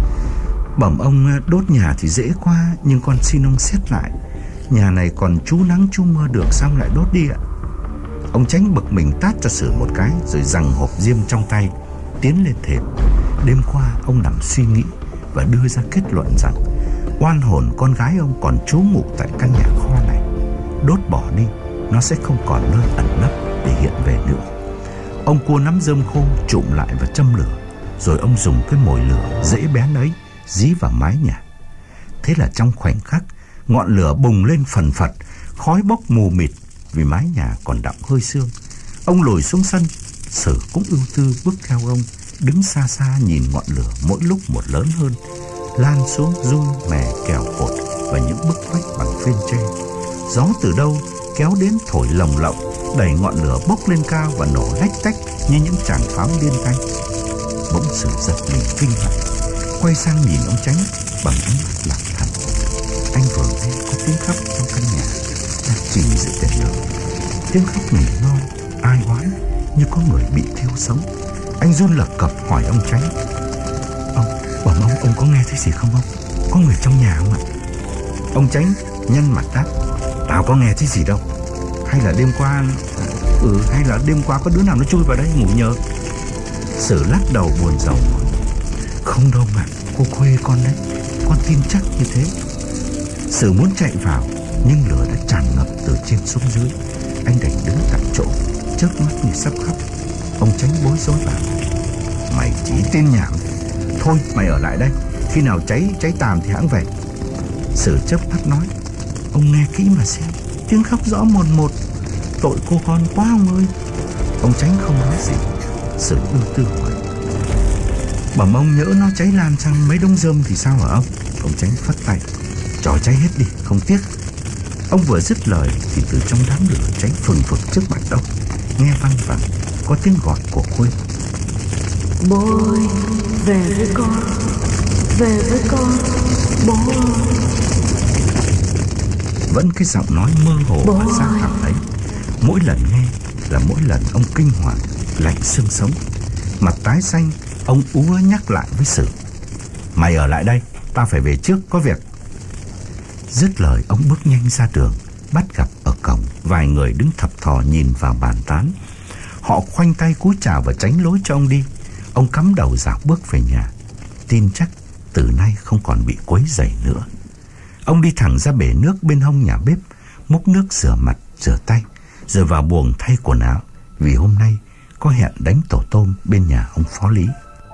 Bẩm ông, đốt nhà thì dễ quá, nhưng con xin ông xét lại. Nhà này còn trú nắng trú mưa được, xong lại đốt đi ạ. Ông Chánh bực mình tát cho Sử một cái, rồi giằng hộp diêm trong tay, tiến lên thềm. Đêm qua ông nằm suy nghĩ và đưa ra kết luận rằng oan hồn con gái ông còn trú ngụ tại căn nhà kho này. Đốt bỏ đi, nó sẽ không còn nơi ẩn nấp để hiện về nữa. Ông cua nắm rơm khô trụm lại và châm lửa, rồi ông dùng cái mồi lửa dễ bén ấy dí vào mái nhà. Thế là trong khoảnh khắc, ngọn lửa bùng lên phần phật, khói bốc mù mịt vì mái nhà còn đọng hơi sương. Ông lùi xuống sân, Sử cũng ưu tư bước theo ông, đứng xa xa nhìn ngọn lửa mỗi lúc một lớn hơn, lan xuống rung mè kèo cột và những bức vách bằng phên tre. Gió từ đâu kéo đến thổi lồng lộng, đẩy ngọn lửa bốc lên cao và nổ lách tách như những tràng pháo liên thanh. Bỗng Sử giật mình kinh hãi, quay sang nhìn ông Chánh bằng ánh mắt lặng thầm. Anh vừa nghe có tiếng khóc trong căn nhà đang chìm giữa đèn lửa, tiếng khóc nỉ non ai oán như có người bị thiêu sống. Anh run lập cập hỏi ông Chánh: Ông, bẩm ông, ông có nghe thấy gì không ông? Có người trong nhà không ạ? Ông Chánh nhăn mặt đáp: Tao có nghe thấy gì đâu. Hay là đêm qua Ừ hay là đêm qua có đứa nào nó chui vào đây ngủ nhờ? Sử lắc đầu buồn rầu: Không đâu mà, cô Khuê con đấy, con tin chắc như thế. Sử muốn chạy vào, nhưng lửa đã tràn ngập từ trên xuống dưới. Anh đành đứng tại chỗ, chớp mắt như sắp khóc. Ông Chánh bối rối bảo: Mày chỉ tin nhảm. Thôi mày ở lại đây, khi nào cháy cháy tàn thì hãng về. Sử chớp mắt nói: Ông nghe kỹ mà xem, tiếng khóc rõ mồn một. Tội cô con quá ông ơi. Ông Chánh không nói gì. Sử ưu tư hỏi: Bẩm ông, nhỡ nó cháy lan sang mấy đống rơm thì sao hả ông? Ông Chánh phất tay: Cho cháy hết đi, không tiếc. Ông vừa dứt lời thì từ trong đám lửa cháy phừng phực trước mặt ông, nghe văng vẳng có tiếng gọi của Khuê: Bố ơi, về với con, về với con, bố ơi. Vẫn cái giọng nói mơ hồ Bố và xa thẳm ấy. Mỗi lần nghe là mỗi lần ông kinh hoàng, lạnh xương sống. Mặt tái xanh, ông úa nhắc lại với Sử: Mày ở lại đây, tao phải về trước, có việc. Dứt lời, ông bước nhanh ra đường, bắt gặp ở cổng vài người đứng thập thò nhìn vào bàn tán. Họ khoanh tay cúi chào và tránh lối cho ông đi. Ông cắm đầu dạo bước về nhà. tin chắc từ nay không còn bị quấy rầy nữa. Ông đi thẳng ra bể nước bên hông nhà bếp, múc nước rửa mặt, rửa tay, rồi vào buồng thay quần áo, vì hôm nay có hẹn đánh tổ tôm bên nhà ông Phó Lý.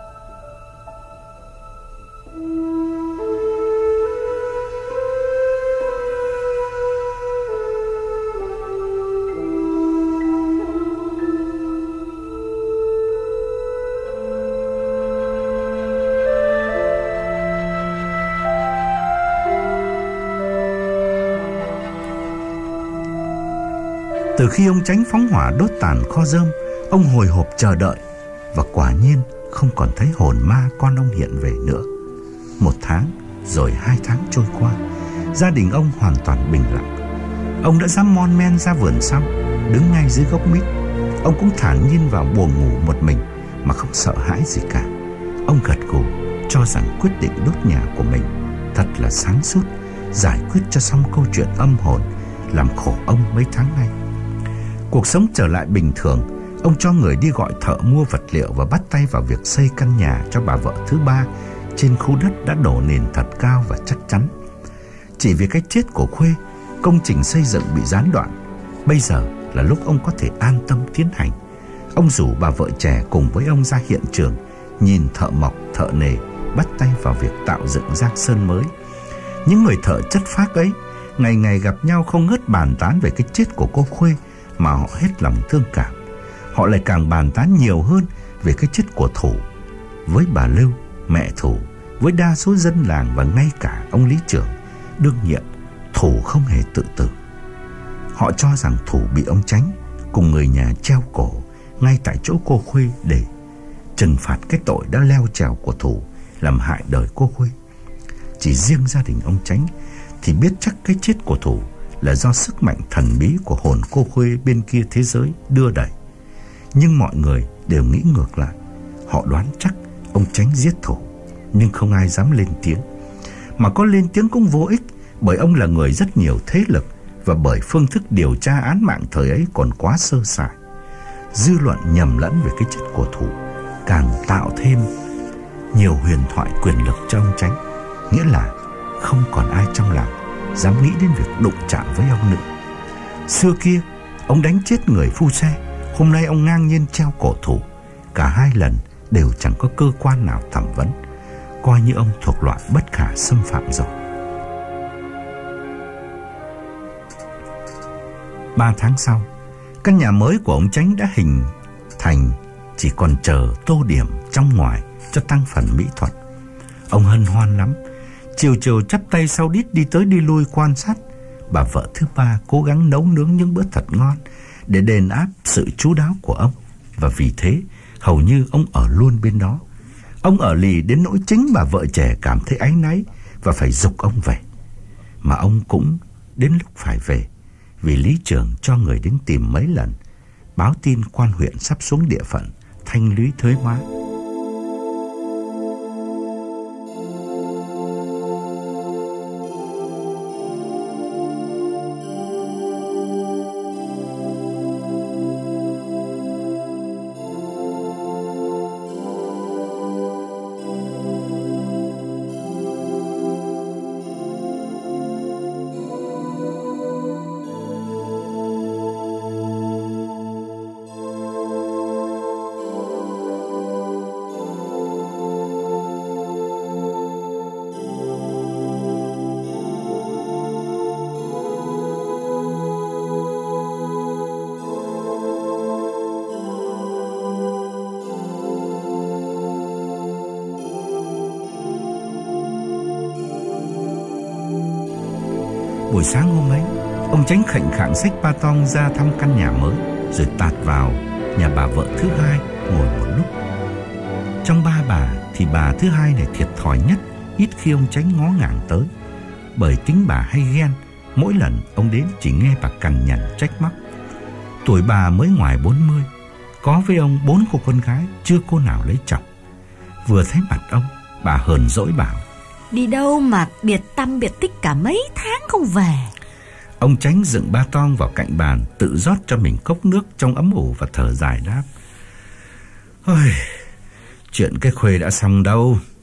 Từ khi ông Chánh phóng hỏa đốt tàn kho rơm, ông hồi hộp chờ đợi, và quả nhiên không còn thấy hồn ma con ông hiện về nữa. Một tháng, rồi hai tháng trôi qua, gia đình ông hoàn toàn bình lặng. Ông đã dám mon men ra vườn sau, đứng ngay dưới gốc mít. Ông cũng thản nhiên vào buồng ngủ một mình mà không sợ hãi gì cả. Ông gật gù, cho rằng quyết định đốt nhà của mình thật là sáng suốt, giải quyết cho xong câu chuyện âm hồn làm khổ ông mấy tháng nay. Cuộc sống trở lại bình thường, ông cho người đi gọi thợ mua vật liệu và bắt tay vào việc xây căn nhà cho bà vợ thứ ba trên khu đất đã đổ nền thật cao và chắc chắn. Chỉ vì cái chết của Khuê, công trình xây dựng bị gián đoạn. Bây giờ là lúc ông có thể an tâm tiến hành. Ông rủ bà vợ trẻ cùng với ông ra hiện trường, nhìn thợ mộc, thợ nề bắt tay vào việc tạo dựng giang sơn mới. Những người thợ chất phác ấy ngày ngày gặp nhau không ngớt bàn tán về cái chết của cô Khuê, mà họ hết lòng thương cảm. Họ lại càng bàn tán nhiều hơn về cái chết của Thủ. Với bà Lưu, mẹ Thủ, với đa số dân làng và ngay cả ông lý trưởng đương nhiệm, Thủ không hề tự tử. Họ cho rằng Thủ bị ông Chánh cùng người nhà treo cổ ngay tại chỗ cô Khuê để trừng phạt cái tội đã leo trèo của Thủ làm hại đời cô Khuê. Chỉ riêng gia đình ông Chánh thì biết chắc cái chết của Thủ là do sức mạnh thần bí của hồn cô Khuê bên kia thế giới đưa đẩy. Nhưng mọi người đều nghĩ ngược lại. Họ đoán chắc ông Chánh giết Thủ, nhưng không ai dám lên tiếng. Mà có lên tiếng cũng vô ích, bởi ông là người rất nhiều thế lực, và bởi phương thức điều tra án mạng thời ấy còn quá sơ sài. Dư luận nhầm lẫn về cái chết của Thủ càng tạo thêm nhiều huyền thoại quyền lực cho ông Chánh. Nghĩa là không còn ai trong làng dám nghĩ đến việc đụng chạm với ông nữa. Xưa kia ông đánh chết người phu xe, hôm nay ông ngang nhiên treo cổ Thủ. Cả hai lần đều chẳng có cơ quan nào thẩm vấn, coi như ông thuộc loại bất khả xâm phạm rồi. Ba tháng sau, căn nhà mới của ông Chánh đã hình thành, chỉ còn chờ tô điểm trong ngoài cho tăng phần mỹ thuật. Ông hân hoan lắm. Chiều chiều chắp tay sau đít đi tới đi lui quan sát. Bà vợ thứ ba cố gắng nấu nướng những bữa thật ngon để đền đáp sự chu đáo của ông, và vì thế hầu như ông ở luôn bên đó. Ông ở lì đến nỗi chính bà vợ trẻ cảm thấy áy náy và phải giục ông về. Mà ông cũng đến lúc phải về, vì lý trưởng cho người đến tìm mấy lần, báo tin quan huyện sắp xuống địa phận thanh lý thuế hóa. Buổi sáng hôm ấy, ông Chánh khệnh khạng xách ba tong ra thăm căn nhà mới, rồi tạt vào nhà bà vợ thứ hai ngồi một lúc. Trong ba bà thì bà thứ hai này thiệt thòi nhất, ít khi ông Chánh ngó ngàng tới, bởi tính bà hay ghen. Mỗi lần ông đến chỉ nghe bà cằn nhằn trách móc. Tuổi bà mới ngoài bốn mươi, có với ông bốn cô con gái, chưa cô nào lấy chồng. Vừa thấy mặt ông, bà hờn dỗi bảo: đi đâu mà biệt tâm biệt tích cả mấy tháng không về. Ông Chánh dựng ba tong vào cạnh bàn, tự rót cho mình cốc nước trong ấm ủ và thở dài đáp: ôi, chuyện cái Khuê đã xong đâu.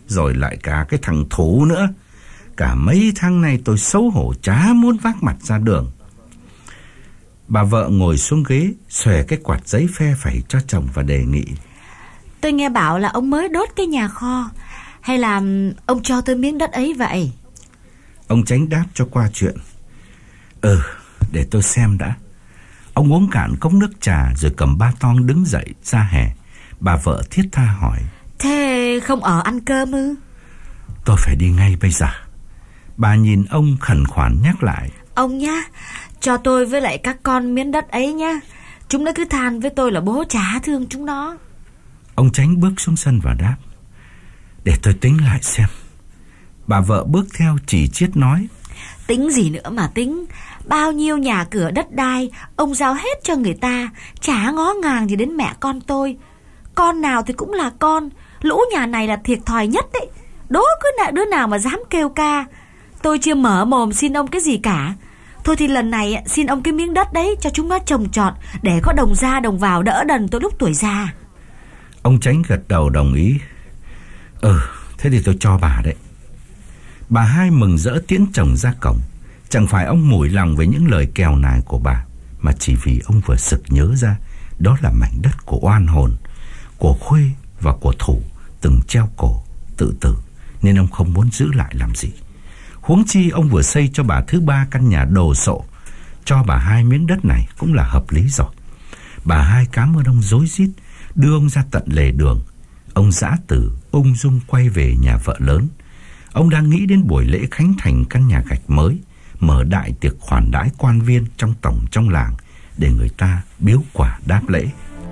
rồi lại cả cái thằng Thủ nữa. Cả mấy tháng nay tôi xấu hổ chả muốn vác mặt ra đường. Bà vợ ngồi xuống ghế, xòe cái quạt giấy phe phẩy cho chồng và đề nghị: Tôi nghe bảo là ông mới đốt cái nhà kho, hay là ông cho tôi miếng đất ấy vậy? Ông Chánh đáp cho qua chuyện: Ừ, để tôi xem đã. Ông uống cạn cốc nước trà rồi cầm ba toang đứng dậy ra hè. Bà vợ thiết tha hỏi: Thế không ở ăn cơm ư? Tôi phải đi ngay bây giờ. Bà nhìn ông khẩn khoản nhắc lại: Ông nhá, cho tôi với lại các con miếng đất ấy nhá. Chúng nó cứ than với tôi là bố chả thương chúng nó. Ông Chánh bước xuống sân và đáp: Để tôi tính lại xem. Bà vợ bước theo chỉ chiết nói: Tính gì nữa mà tính. Bao nhiêu nhà cửa đất đai ông giao hết cho người ta, chả ngó ngàng gì đến mẹ con tôi. Con nào thì cũng là con. Lũ nhà này là thiệt thòi nhất đấy. Đố cứ nạ đứa nào mà dám kêu ca. Tôi chưa mở mồm xin ông cái gì cả. Thôi thì lần này xin ông cái miếng đất đấy cho chúng nó trồng trọt, để có đồng ra đồng vào đỡ đần tôi lúc tuổi già. Ông Chánh gật đầu đồng ý: Ừ, thế thì tôi cho bà đấy. Bà hai mừng rỡ tiễn chồng ra cổng. Chẳng phải ông mủi lòng với những lời kèo nài của bà, mà chỉ vì ông vừa sực nhớ ra đó là mảnh đất của oan hồn, của Khuê và của Thủ từng treo cổ tự tử, nên ông không muốn giữ lại làm gì. Huống chi ông vừa xây cho bà thứ ba căn nhà đồ sộ, cho bà hai miếng đất này cũng là hợp lý rồi. Bà hai cảm ơn ông rối rít, đưa ông ra tận lề đường. Ông giã từ ung dung quay về nhà vợ lớn. Ông đang nghĩ đến buổi lễ khánh thành căn nhà gạch mới, mở đại tiệc khoản đãi quan viên trong tổng trong làng để người ta biếu quả đáp lễ.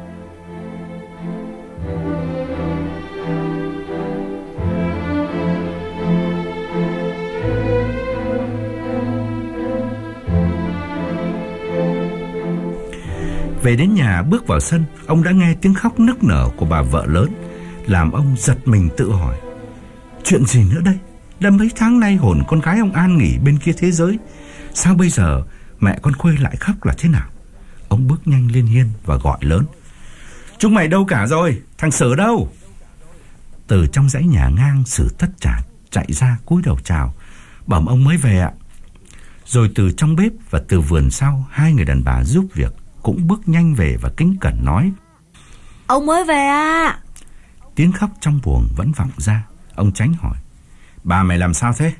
Về đến nhà, bước vào sân, ông đã nghe tiếng khóc nức nở của bà vợ lớn, làm ông giật mình tự hỏi: Chuyện gì nữa đây? Đã mấy tháng nay hồn con gái ông an nghỉ bên kia thế giới, sao bây giờ mẹ con Khuê lại khóc là thế nào? Ông bước nhanh lên hiên và gọi lớn: Chúng mày đâu cả rồi? Thằng Sử đâu? Từ trong dãy nhà ngang, Sử tất trả chạy ra cúi đầu chào: Bẩm ông mới về ạ. Rồi từ trong bếp và từ vườn sau, hai người đàn bà giúp việc cũng bước nhanh về và kính cẩn nói: Ông mới về à? Tiếng khóc trong buồng vẫn vọng ra. Ông Chánh hỏi: Bà mày làm sao thế?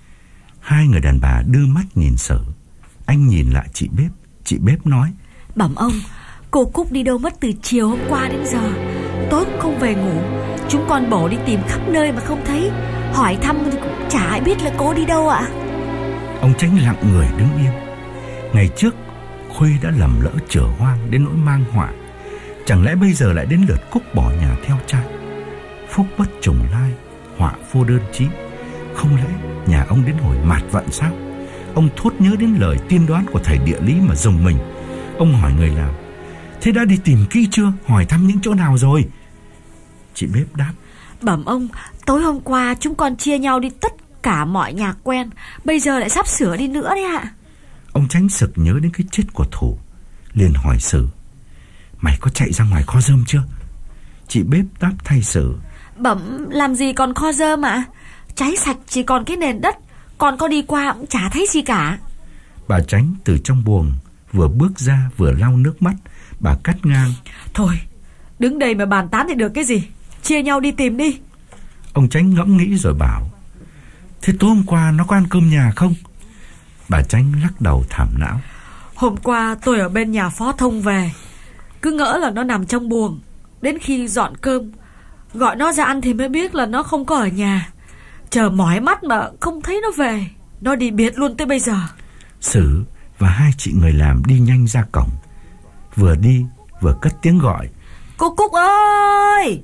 Hai người đàn bà đưa mắt nhìn Sở. Anh nhìn lại chị bếp. Chị bếp nói: Bẩm ông, cô Cúc đi đâu mất từ chiều hôm qua đến giờ. Tối cũng không về ngủ. Chúng con bổ đi tìm khắp nơi mà không thấy. Hỏi thăm thì cũng chả ai biết là cô đi đâu ạ. Ông Chánh lặng người đứng yên. Ngày trước Khuê đã lầm lỡ chửa hoang đến nỗi mang họa, chẳng lẽ bây giờ lại đến lượt Cúc bỏ nhà theo cha? Phúc bất trùng lai, họa vô đơn chí. Không lẽ nhà ông đến hồi mạt vận sao? Ông thốt nhớ đến lời tiên đoán của thầy địa lý mà rùng mình. Ông hỏi người làm: Thế đã đi tìm kỹ chưa? Hỏi thăm những chỗ nào rồi? Chị bếp đáp: Bẩm ông, tối hôm qua chúng con chia nhau đi tất cả mọi nhà quen, bây giờ lại sắp sửa đi nữa đấy ạ. Ông Chánh sực nhớ đến cái chết của Thủ, liền hỏi Sử: Mày có chạy ra ngoài kho rơm chưa? Chị bếp đáp thay Sử: Bẩm, làm gì còn kho rơm ạ? Cháy sạch chỉ còn cái nền đất, còn có đi qua cũng chả thấy gì cả. Bà Chánh từ trong buồng vừa bước ra vừa lau nước mắt. Bà cắt ngang: Thôi, đứng đây mà bàn tán thì được cái gì? Chia nhau đi tìm đi. Ông Chánh ngẫm nghĩ rồi bảo: Thế tối hôm qua nó có ăn cơm nhà không? Bà Chánh lắc đầu thảm não: Hôm qua tôi ở bên nhà phó thông về, cứ ngỡ là nó nằm trong buồng. Đến khi dọn cơm, gọi nó ra ăn thì mới biết là nó không có ở nhà. Chờ mỏi mắt mà không thấy nó về. Nó đi biệt luôn tới bây giờ. Sử và hai chị người làm đi nhanh ra cổng. Vừa đi vừa cất tiếng gọi: Cô Cúc ơi!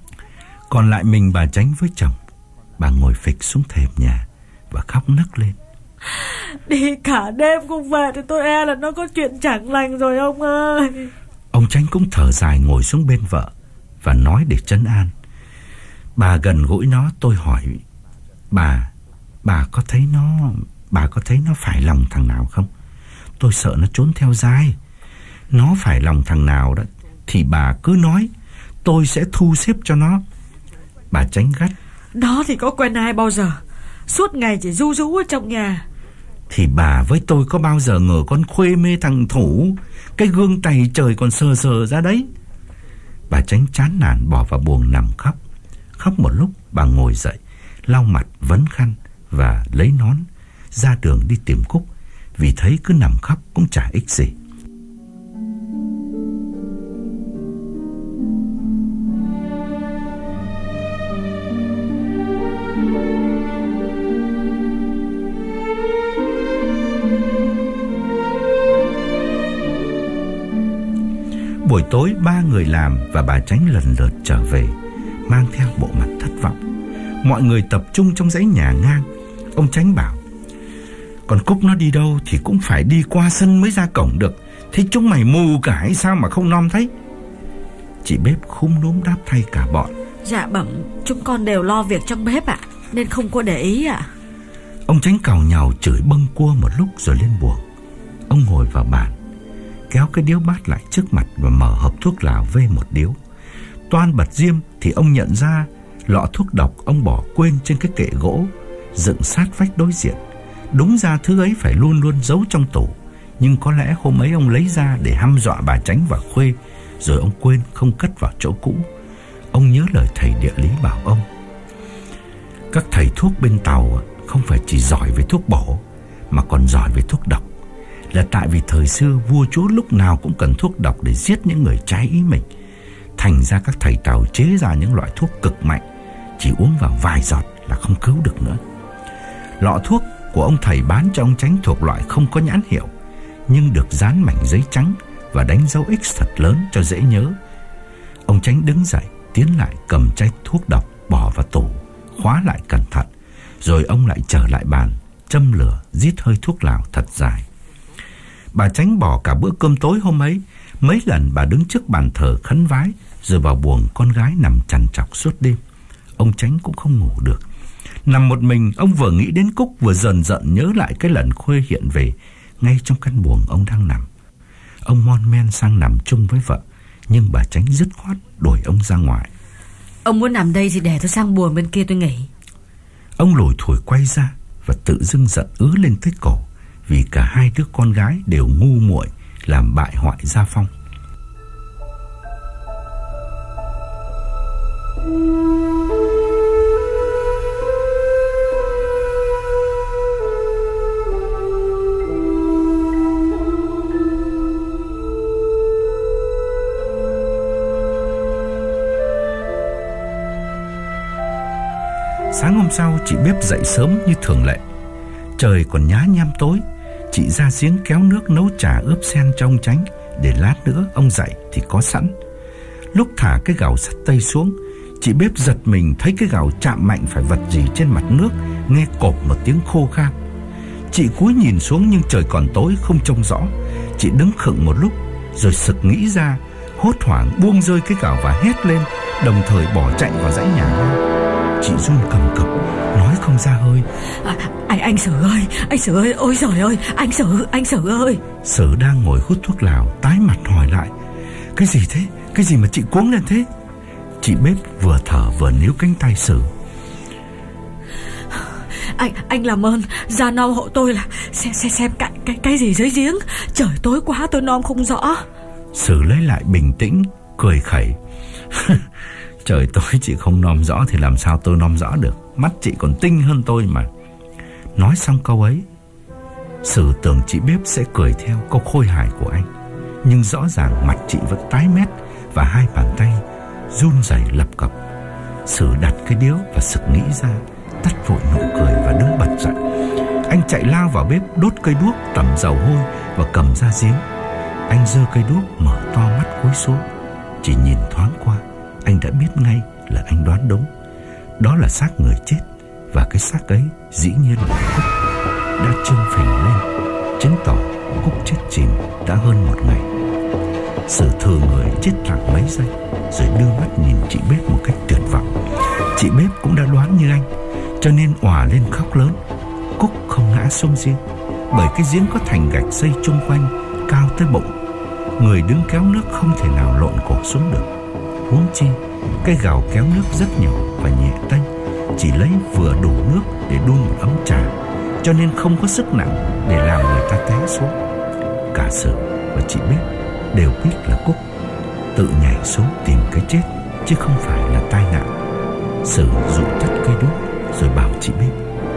Còn lại mình bà Chánh với chồng. Bà ngồi phịch xuống thềm nhà và khóc nấc lên: Đi cả đêm không về thì tôi e là nó có chuyện chẳng lành rồi ông ơi. Ông Chánh cũng thở dài ngồi xuống bên vợ và nói để trấn an. Bà gần gũi nó. Tôi hỏi: Bà, bà có thấy nó Bà có thấy nó phải lòng thằng nào không? Tôi sợ nó trốn theo dai. Nó phải lòng thằng nào đó thì bà cứ nói, tôi sẽ thu xếp cho nó. Bà Chánh gắt: Nó thì có quen ai bao giờ, suốt ngày chỉ ru rú ở trong nhà. Thì bà với tôi có bao giờ ngờ con Khuê mê thằng Thủ, cái gương tày trời còn sờ sờ ra đấy. Bà Chánh chán nản bỏ vào buồng nằm khóc. Khóc một lúc bà ngồi dậy, lau mặt vấn khăn và lấy nón ra đường đi tìm Cúc, vì thấy cứ nằm khóc cũng chả ích gì. Buổi tối ba người làm và bà Chánh lần lượt trở về, mang theo bộ mặt thất vọng. Mọi người tập trung trong dãy nhà ngang. Ông Chánh bảo: "Còn Cúc nó đi đâu thì cũng phải đi qua sân mới ra cổng được. Thế chúng mày mù cả hay sao mà không nom thấy?" Chị bếp khúm núm đáp thay cả bọn: "Dạ bẩm, chúng con đều lo việc trong bếp ạ, nên không có để ý ạ." Ông Chánh càu nhàu chửi bâng cua một lúc rồi lên buồng. Ông ngồi vào bàn, kéo cái điếu bát lại trước mặt và mở hộp thuốc lào vê một điếu. Toan bật diêm thì ông nhận ra lọ thuốc độc ông bỏ quên trên cái kệ gỗ dựng sát vách đối diện. Đúng ra thứ ấy phải luôn luôn giấu trong tủ, nhưng có lẽ hôm ấy ông lấy ra để hăm dọa bà Chánh và Khuê, rồi ông quên không cất vào chỗ cũ. Ông nhớ lời thầy địa lý bảo ông: "Các thầy thuốc bên Tàu không phải chỉ giỏi về thuốc bổ, mà còn giỏi về thuốc độc. Là tại vì thời xưa vua chúa lúc nào cũng cần thuốc độc để giết những người trái ý mình. Thành ra các thầy Tàu chế ra những loại thuốc cực mạnh, chỉ uống vào vài giọt là không cứu được nữa." Lọ thuốc của ông thầy bán cho ông Chánh thuộc loại không có nhãn hiệu, nhưng được dán mảnh giấy trắng và đánh dấu X thật lớn cho dễ nhớ. Ông Chánh đứng dậy, tiến lại cầm chai thuốc độc bỏ vào tủ, khóa lại cẩn thận, rồi ông lại trở lại bàn, châm lửa rít hơi thuốc lào thật dài. Bà Chánh bỏ cả bữa cơm tối hôm ấy. Mấy lần bà đứng trước bàn thờ khấn vái, rồi vào buồng con gái nằm trằn trọc suốt đêm. Ông Chánh cũng không ngủ được. Nằm một mình, ông vừa nghĩ đến Cúc, vừa dần dần nhớ lại cái lần Khuê hiện về ngay trong căn buồng ông đang nằm. Ông mon men sang nằm chung với vợ, nhưng bà Chánh dứt khoát đuổi ông ra ngoài. "Ông muốn nằm đây thì để tôi sang buồng bên kia tôi nghỉ." Ông lủi thủi quay ra và tự dưng giận ứ lên tới cổ, vì cả hai đứa con gái đều ngu muội làm bại hoại gia phong. Sáng hôm sau, chị bếp dậy sớm như thường lệ. Trời còn nhá nhem tối. Chị ra giếng kéo nước nấu trà ướp sen cho ông Chánh, để lát nữa ông dậy thì có sẵn. Lúc thả cái gạo sắt tây xuống, chị bếp giật mình thấy cái gạo chạm mạnh phải vật gì trên mặt nước, nghe cộp một tiếng khô khan. Chị cúi nhìn xuống nhưng trời còn tối không trông rõ. Chị đứng khựng một lúc rồi sực nghĩ ra, hốt hoảng buông rơi cái gạo và hét lên, đồng thời bỏ chạy vào dãy nhà ngang. Chị run cầm cập, nói không ra hơi: à, Anh anh Sử ơi, anh Sử ơi, ôi trời ơi, anh Sử, anh Sử ơi. Sử đang ngồi hút thuốc lào tái mặt hỏi lại: "Cái gì thế? Cái gì mà chị cuống lên thế?" Chị bếp vừa thở vừa níu cánh tay Sử. Anh anh làm ơn ra nom hộ tôi là xem xem xem cái cái cái gì dưới giếng. Trời tối quá tôi nom không rõ. Sử lấy lại bình tĩnh, cười khẩy: "Trời tối chị không nom rõ thì làm sao tôi nom rõ được? Mắt chị còn tinh hơn tôi mà." Nói xong câu ấy, Sử tưởng chị bếp sẽ cười theo câu khôi hài của anh, nhưng rõ ràng mặt chị vẫn tái mét và hai bàn tay run rẩy lập cập. Sử đặt cái điếu và sực nghĩ ra, tắt vội nụ cười và đứng bật dậy. Anh chạy lao vào bếp, đốt cây đuốc tẩm dầu hôi và cầm ra giếng. Anh giơ cây đuốc, mở to mắt cúi xuống. Chỉ nhìn thoáng qua, anh đã biết ngay là anh đoán đúng. Đó là xác người chết, và cái xác ấy dĩ nhiên là Cúc đã trương phình lên, chứng tỏ Cúc chết chìm đã hơn một ngày. Sử thừa người chết lặng mấy giây, rồi đưa mắt nhìn chị bếp một cách tuyệt vọng. Chị bếp cũng đã đoán như anh, cho nên òa lên khóc lớn. Cúc không ngã xuống giếng, bởi cái giếng có thành gạch xây chung quanh cao tới bụng. Người đứng kéo nước không thể nào lộn cổ xuống được. Huống chi cái gào kéo nước rất nhỏ và nhẹ tênh, chỉ lấy vừa đủ nước để đun một ấm trà, cho nên không có sức nặng để làm người ta té xuống. Cả Sử và chị Bếp đều biết là Cúc tự nhảy xuống tìm cái chết, chứ không phải là tai nạn. Sử dụ tắt cây đuốc rồi bảo chị Bếp: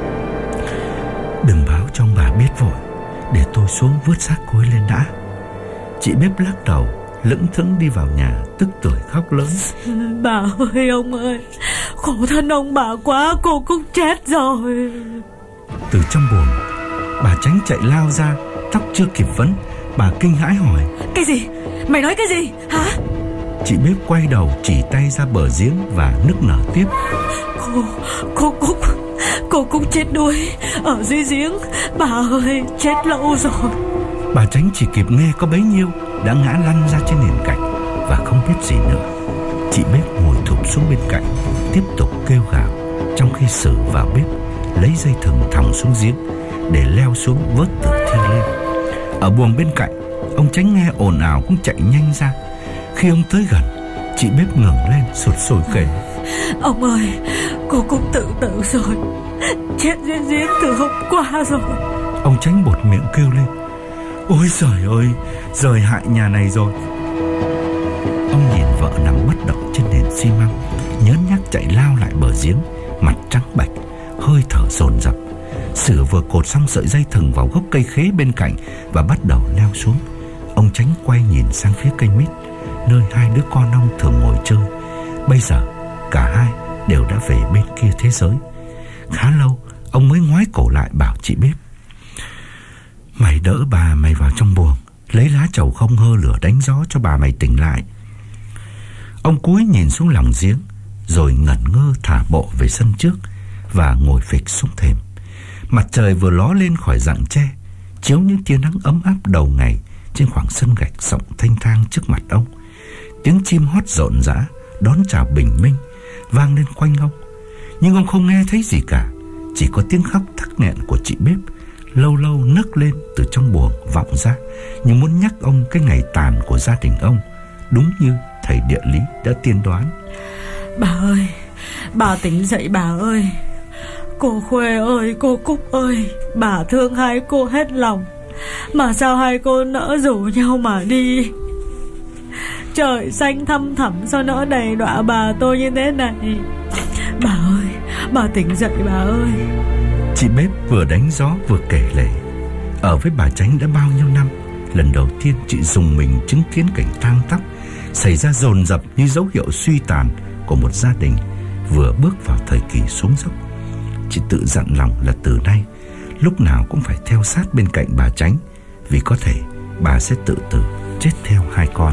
"Đừng báo cho ông bà biết vội, để tôi xuống vớt xác cô ấy lên đã." Chị Bếp lắc đầu, lững thững đi vào nhà, tức tưởi khóc lớn: "Bà ơi, ông ơi, khổ thân ông bà quá, cô Cúc chết rồi." Từ trong buồng, bà Chánh chạy lao ra, tóc chưa kịp vấn, bà kinh hãi hỏi: "Cái gì? Mày nói cái gì hả?" Chị Bếp quay đầu chỉ tay ra bờ giếng và nức nở tiếp: Cô, cô Cúc, cô Cúc chết đuối ở dưới giếng. Bà ơi, chết lâu rồi." Bà Chánh chỉ kịp nghe có bấy nhiêu đã ngã lăn ra trên nền gạch và không biết gì nữa. Chị Bếp ngồi thụp xuống bên cạnh, tiếp tục kêu gào, trong khi Sử vào bếp lấy dây thừng thòng xuống giếng để leo xuống vớt tử thi lên. Ở buồng bên cạnh, ông Chánh nghe ồn ào cũng chạy nhanh ra. Khi ông tới gần, chị Bếp ngẩng lên sụt sùi kể: "Ông ơi, cô Cúc tự tử rồi, chết dưới giếng từ hôm qua rồi." Ông Chánh bột miệng kêu lên: "Ôi trời ơi, rời hại nhà này rồi." Ông nhìn vợ nằm bất động trên nền xi măng, nhớn nhác chạy lao lại bờ giếng, mặt trắng bệch, hơi thở dồn dập. Sử vừa cột xong sợi dây thừng vào gốc cây khế bên cạnh và bắt đầu leo xuống. Ông Chánh quay nhìn sang phía cây mít, nơi hai đứa con ông thường ngồi chơi. Bây giờ cả hai đều đã về bên kia thế giới. Khá lâu ông mới ngoái cổ lại bảo chị Bếp: "Mày đỡ bà mày vào trong buồng, lấy lá trầu không hơ lửa đánh gió cho bà mày tỉnh lại." Ông cúi nhìn xuống lòng giếng, rồi ngẩn ngơ thả bộ về sân trước và ngồi phịch xuống thềm. Mặt trời vừa ló lên khỏi rặng tre, chiếu những tia nắng ấm áp đầu ngày trên khoảng sân gạch rộng thanh thang trước mặt ông. Tiếng chim hót rộn rã đón chào bình minh vang lên quanh ông, nhưng ông không nghe thấy gì cả. Chỉ có tiếng khóc thắc nghẹn của chị Bếp lâu lâu nấc lên từ trong buồng vọng ra, như muốn nhắc ông cái ngày tàn của gia đình ông, đúng như thầy địa lý đã tiên đoán. "Bà ơi, bà tỉnh dậy bà ơi. Cô Khuê ơi, cô Cúc ơi, bà thương hai cô hết lòng, mà sao hai cô nỡ rủ nhau mà đi? Trời xanh thăm thẳm sao nỡ đầy đọa bà tôi như thế này. Bà ơi, bà tỉnh dậy bà ơi." Chị Bếp vừa đánh gió vừa kể lể. Ở với bà Chánh đã bao nhiêu năm, lần đầu tiên chị dùng mình chứng kiến cảnh tang tóc xảy ra dồn dập như dấu hiệu suy tàn của một gia đình vừa bước vào thời kỳ xuống dốc. Chị tự dặn lòng là từ nay lúc nào cũng phải theo sát bên cạnh bà Chánh, vì có thể bà sẽ tự tử chết theo hai con.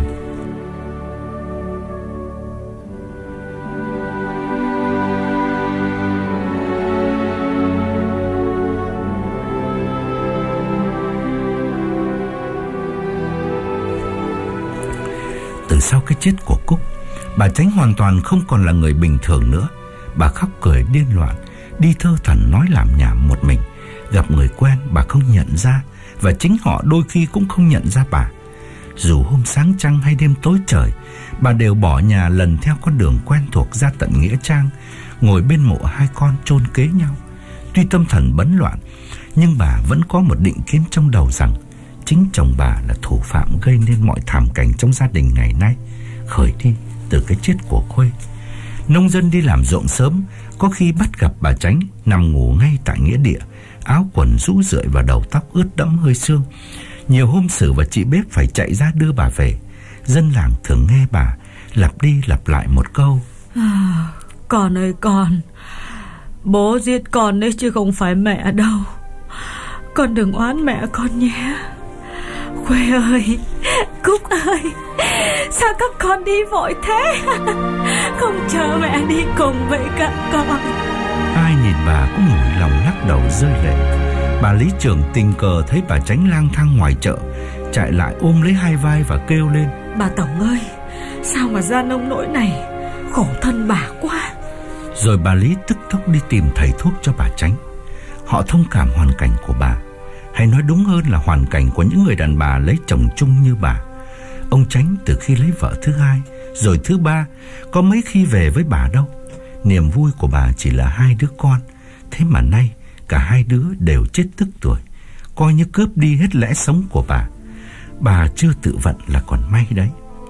Từ sau cái chết của Cúc, bà Chánh hoàn toàn không còn là người bình thường nữa. Bà khóc cười điên loạn, đi thơ thẩn nói làm nhảm một mình. Gặp người quen bà không nhận ra, và chính họ đôi khi cũng không nhận ra bà. Dù hôm sáng trăng hay đêm tối trời, bà đều bỏ nhà lần theo con đường quen thuộc ra tận nghĩa trang, ngồi bên mộ hai con chôn kế nhau. Tuy tâm thần bấn loạn, nhưng bà vẫn có một định kiến trong đầu rằng chính chồng bà là thủ phạm gây nên mọi thảm cảnh trong gia đình ngày nay, khởi đi từ cái chết của Khuê. Nông dân đi làm ruộng sớm có khi bắt gặp bà Chánh nằm ngủ ngay tại nghĩa địa, áo quần rũ rượi và đầu tóc ướt đẫm hơi sương. Nhiều hôm Sử và chị Bếp phải chạy ra đưa bà về. Dân làng thường nghe bà lặp đi lặp lại một câu: à, "Con ơi con, bố giết con đấy chứ không phải mẹ đâu. Con đừng oán mẹ con nhé. Khuê ơi, Cúc ơi, sao các con đi vội thế? Không chờ mẹ đi cùng với các con." Ai nhìn bà cũng mủi lòng lắc đầu rơi lệ. Bà lý trưởng tình cờ thấy bà Chánh lang thang ngoài chợ, chạy lại ôm lấy hai vai và kêu lên: "Bà Tổng ơi, sao mà ra nông nỗi này, khổ thân bà quá." Rồi bà Lý tức tốc đi tìm thầy thuốc cho bà Chánh. Họ thông cảm hoàn cảnh của bà, hay nói đúng hơn là hoàn cảnh của những người đàn bà lấy chồng chung như bà. Ông Chánh từ khi lấy vợ thứ hai rồi thứ ba có mấy khi về với bà đâu. Niềm vui của bà chỉ là hai đứa con, thế mà nay cả hai đứa đều chết tức tuổi, coi như cướp đi hết lẽ sống của bà. Bà chưa tự vận là còn may đấy.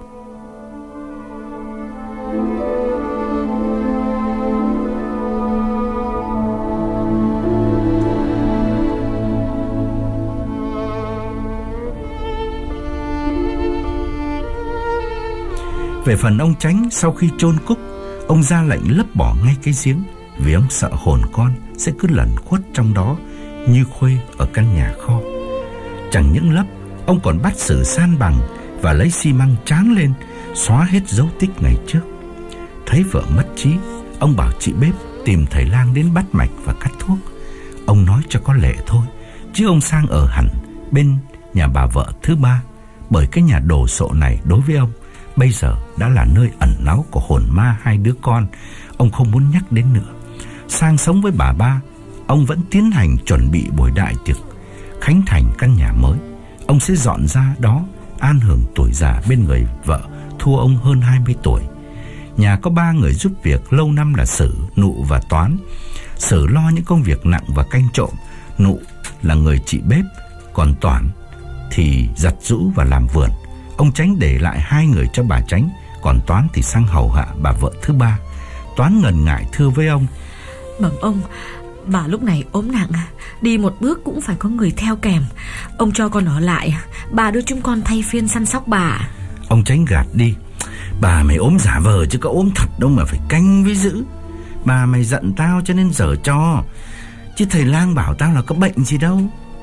Về phần ông Chánh, sau khi chôn Cúc, ông ra lệnh lấp bỏ ngay cái giếng, vì ông sợ hồn con sẽ cứ lẩn khuất trong đó như khuê ở căn nhà kho. Chẳng những lấp, ông còn bắt xử san bằng và lấy xi măng tráng lên, xóa hết dấu tích ngày trước. Thấy vợ mất trí, ông bảo chị bếp tìm thầy lang đến bắt mạch và cắt thuốc. Ông nói cho có lệ thôi, chứ ông sang ở hẳn bên nhà bà vợ thứ ba, bởi cái nhà đồ sộ này đối với ông bây giờ đã là nơi ẩn náu của hồn ma hai đứa con. Ông không muốn nhắc đến nữa. Sang sống với bà ba, ông vẫn tiến hành chuẩn bị buổi đại tiệc khánh thành căn nhà mới. Ông sẽ dọn ra đó an hưởng tuổi già bên người vợ thua ông hơn hai mươi tuổi. Nhà có ba người giúp việc lâu năm là Sử, Nụ và Toán. Sử lo những công việc nặng và canh trộm, Nụ là người trị bếp, còn Toán thì giặt giũ và làm vườn. Ông Chánh để lại hai người cho bà Chánh, còn Toán thì sang hầu hạ bà vợ thứ ba. Toán ngần ngại thưa với ông: Bẩm ông, bà lúc này ốm nặng, đi một bước cũng phải có người theo kèm. Ông cho con ở lại, bà đưa chúng con thay phiên săn sóc bà. Ông Chánh gạt đi: Bà mày ốm giả vờ chứ có ốm thật đâu mà phải canh với giữ. Bà mày giận tao cho nên giở cho, chứ thầy lang bảo tao là có bệnh gì đâu.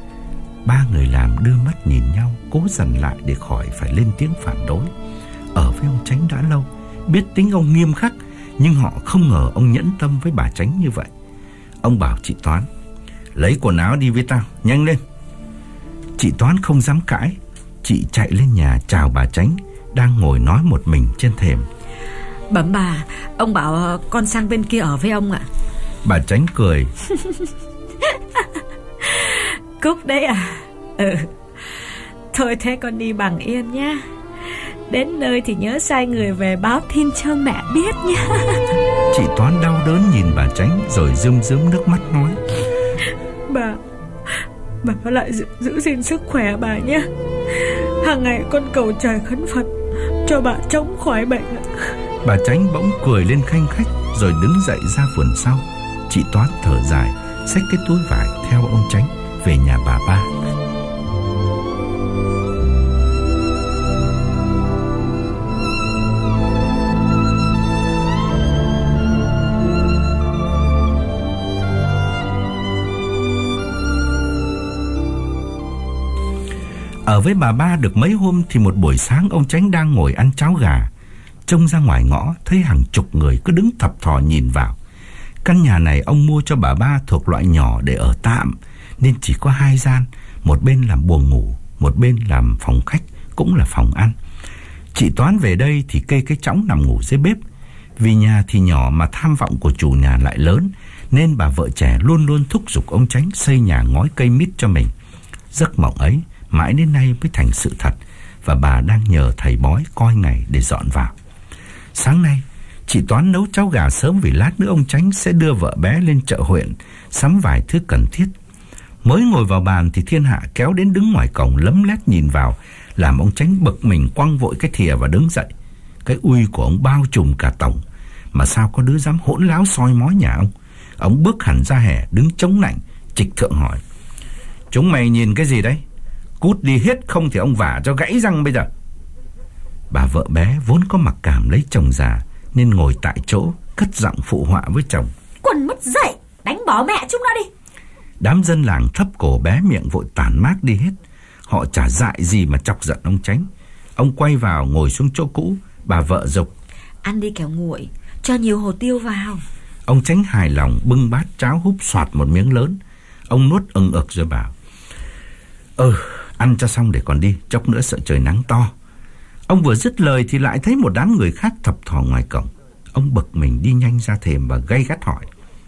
Ba người làm đưa mắt nhìn nhau, cố dằn lại để khỏi phải lên tiếng phản đối. Ở với ông Chánh đã lâu, biết tính ông nghiêm khắc, nhưng họ không ngờ ông nhẫn tâm với bà Chánh như vậy. Ông bảo chị Toán: Lấy quần áo đi với tao, nhanh lên. Chị Toán không dám cãi. Chị chạy lên nhà chào bà Chánh đang ngồi nói một mình trên thềm. Bẩm bà, ông bảo con sang bên kia ở với ông ạ. Bà Chánh cười. Cúc đấy à? Ừ. Thôi thế con đi bằng yên nhá. Đến nơi thì nhớ sai người về báo tin cho mẹ biết nhá. Chị Toán đau đớn nhìn bà Chánh rồi rơm rớm nước mắt nói: Bà Bà lại giữ, giữ gìn sức khỏe bà nhé. Hàng ngày con cầu trời khấn Phật cho bà chống khỏi bệnh. Bà Chánh bỗng cười lên khanh khách rồi đứng dậy ra vườn sau. Chị Toán thở dài, xách cái túi vải theo ông Chánh về nhà bà ba. Ở với bà ba được mấy hôm thì một buổi sáng ông Chánh đang ngồi ăn cháo gà, trông ra ngoài ngõ thấy hàng chục người cứ đứng thập thò nhìn vào. Căn nhà này ông mua cho bà ba thuộc loại nhỏ để ở tạm, nên chỉ có hai gian, một bên làm buồng ngủ, một bên làm phòng khách, cũng là phòng ăn. Chị Toán về đây thì kê cái chõng nằm ngủ dưới bếp. Vì nhà thì nhỏ mà tham vọng của chủ nhà lại lớn, nên bà vợ trẻ luôn luôn thúc giục ông Chánh xây nhà ngói cây mít cho mình. Giấc mộng ấy mãi đến nay mới thành sự thật, và bà đang nhờ thầy bói coi ngày để dọn vào. Sáng nay, chị Toán nấu cháo gà sớm vì lát nữa ông Chánh sẽ đưa vợ bé lên chợ huyện sắm vài thứ cần thiết. Mới ngồi vào bàn thì thiên hạ kéo đến đứng ngoài cổng lấm lét nhìn vào, làm ông Chánh bực mình quăng vội cái thìa và đứng dậy. Cái ui của ông bao trùm cả tổng, mà sao có đứa dám hỗn láo soi mói nhà ông. Ông bước hẳn ra hè đứng chống nạnh, trịch thượng hỏi: Chúng mày nhìn cái gì đấy? Cút đi hết không thì ông vả cho gãy răng bây giờ. Bà vợ bé vốn có mặc cảm lấy chồng già, nên ngồi tại chỗ cất giọng phụ họa với chồng: Quần mất dậy, đánh bỏ mẹ chúng nó đi. Đám dân làng thấp cổ bé miệng vội tản mát đi hết. Họ chả dại gì mà chọc giận ông Chánh. Ông quay vào ngồi xuống chỗ cũ. Bà vợ giục: Ăn đi kẻo nguội, cho nhiều hồ tiêu vào. Ông Chánh hài lòng bưng bát cháo húp xoạt một miếng lớn. Ông nuốt ừng ực rồi bảo: Ừ, ăn cho xong để còn đi, chốc nữa sợ trời nắng to. Ông vừa dứt lời thì lại thấy một đám người khác thập thò ngoài cổng. Ông bực mình đi nhanh ra thềm và gay gắt hỏi: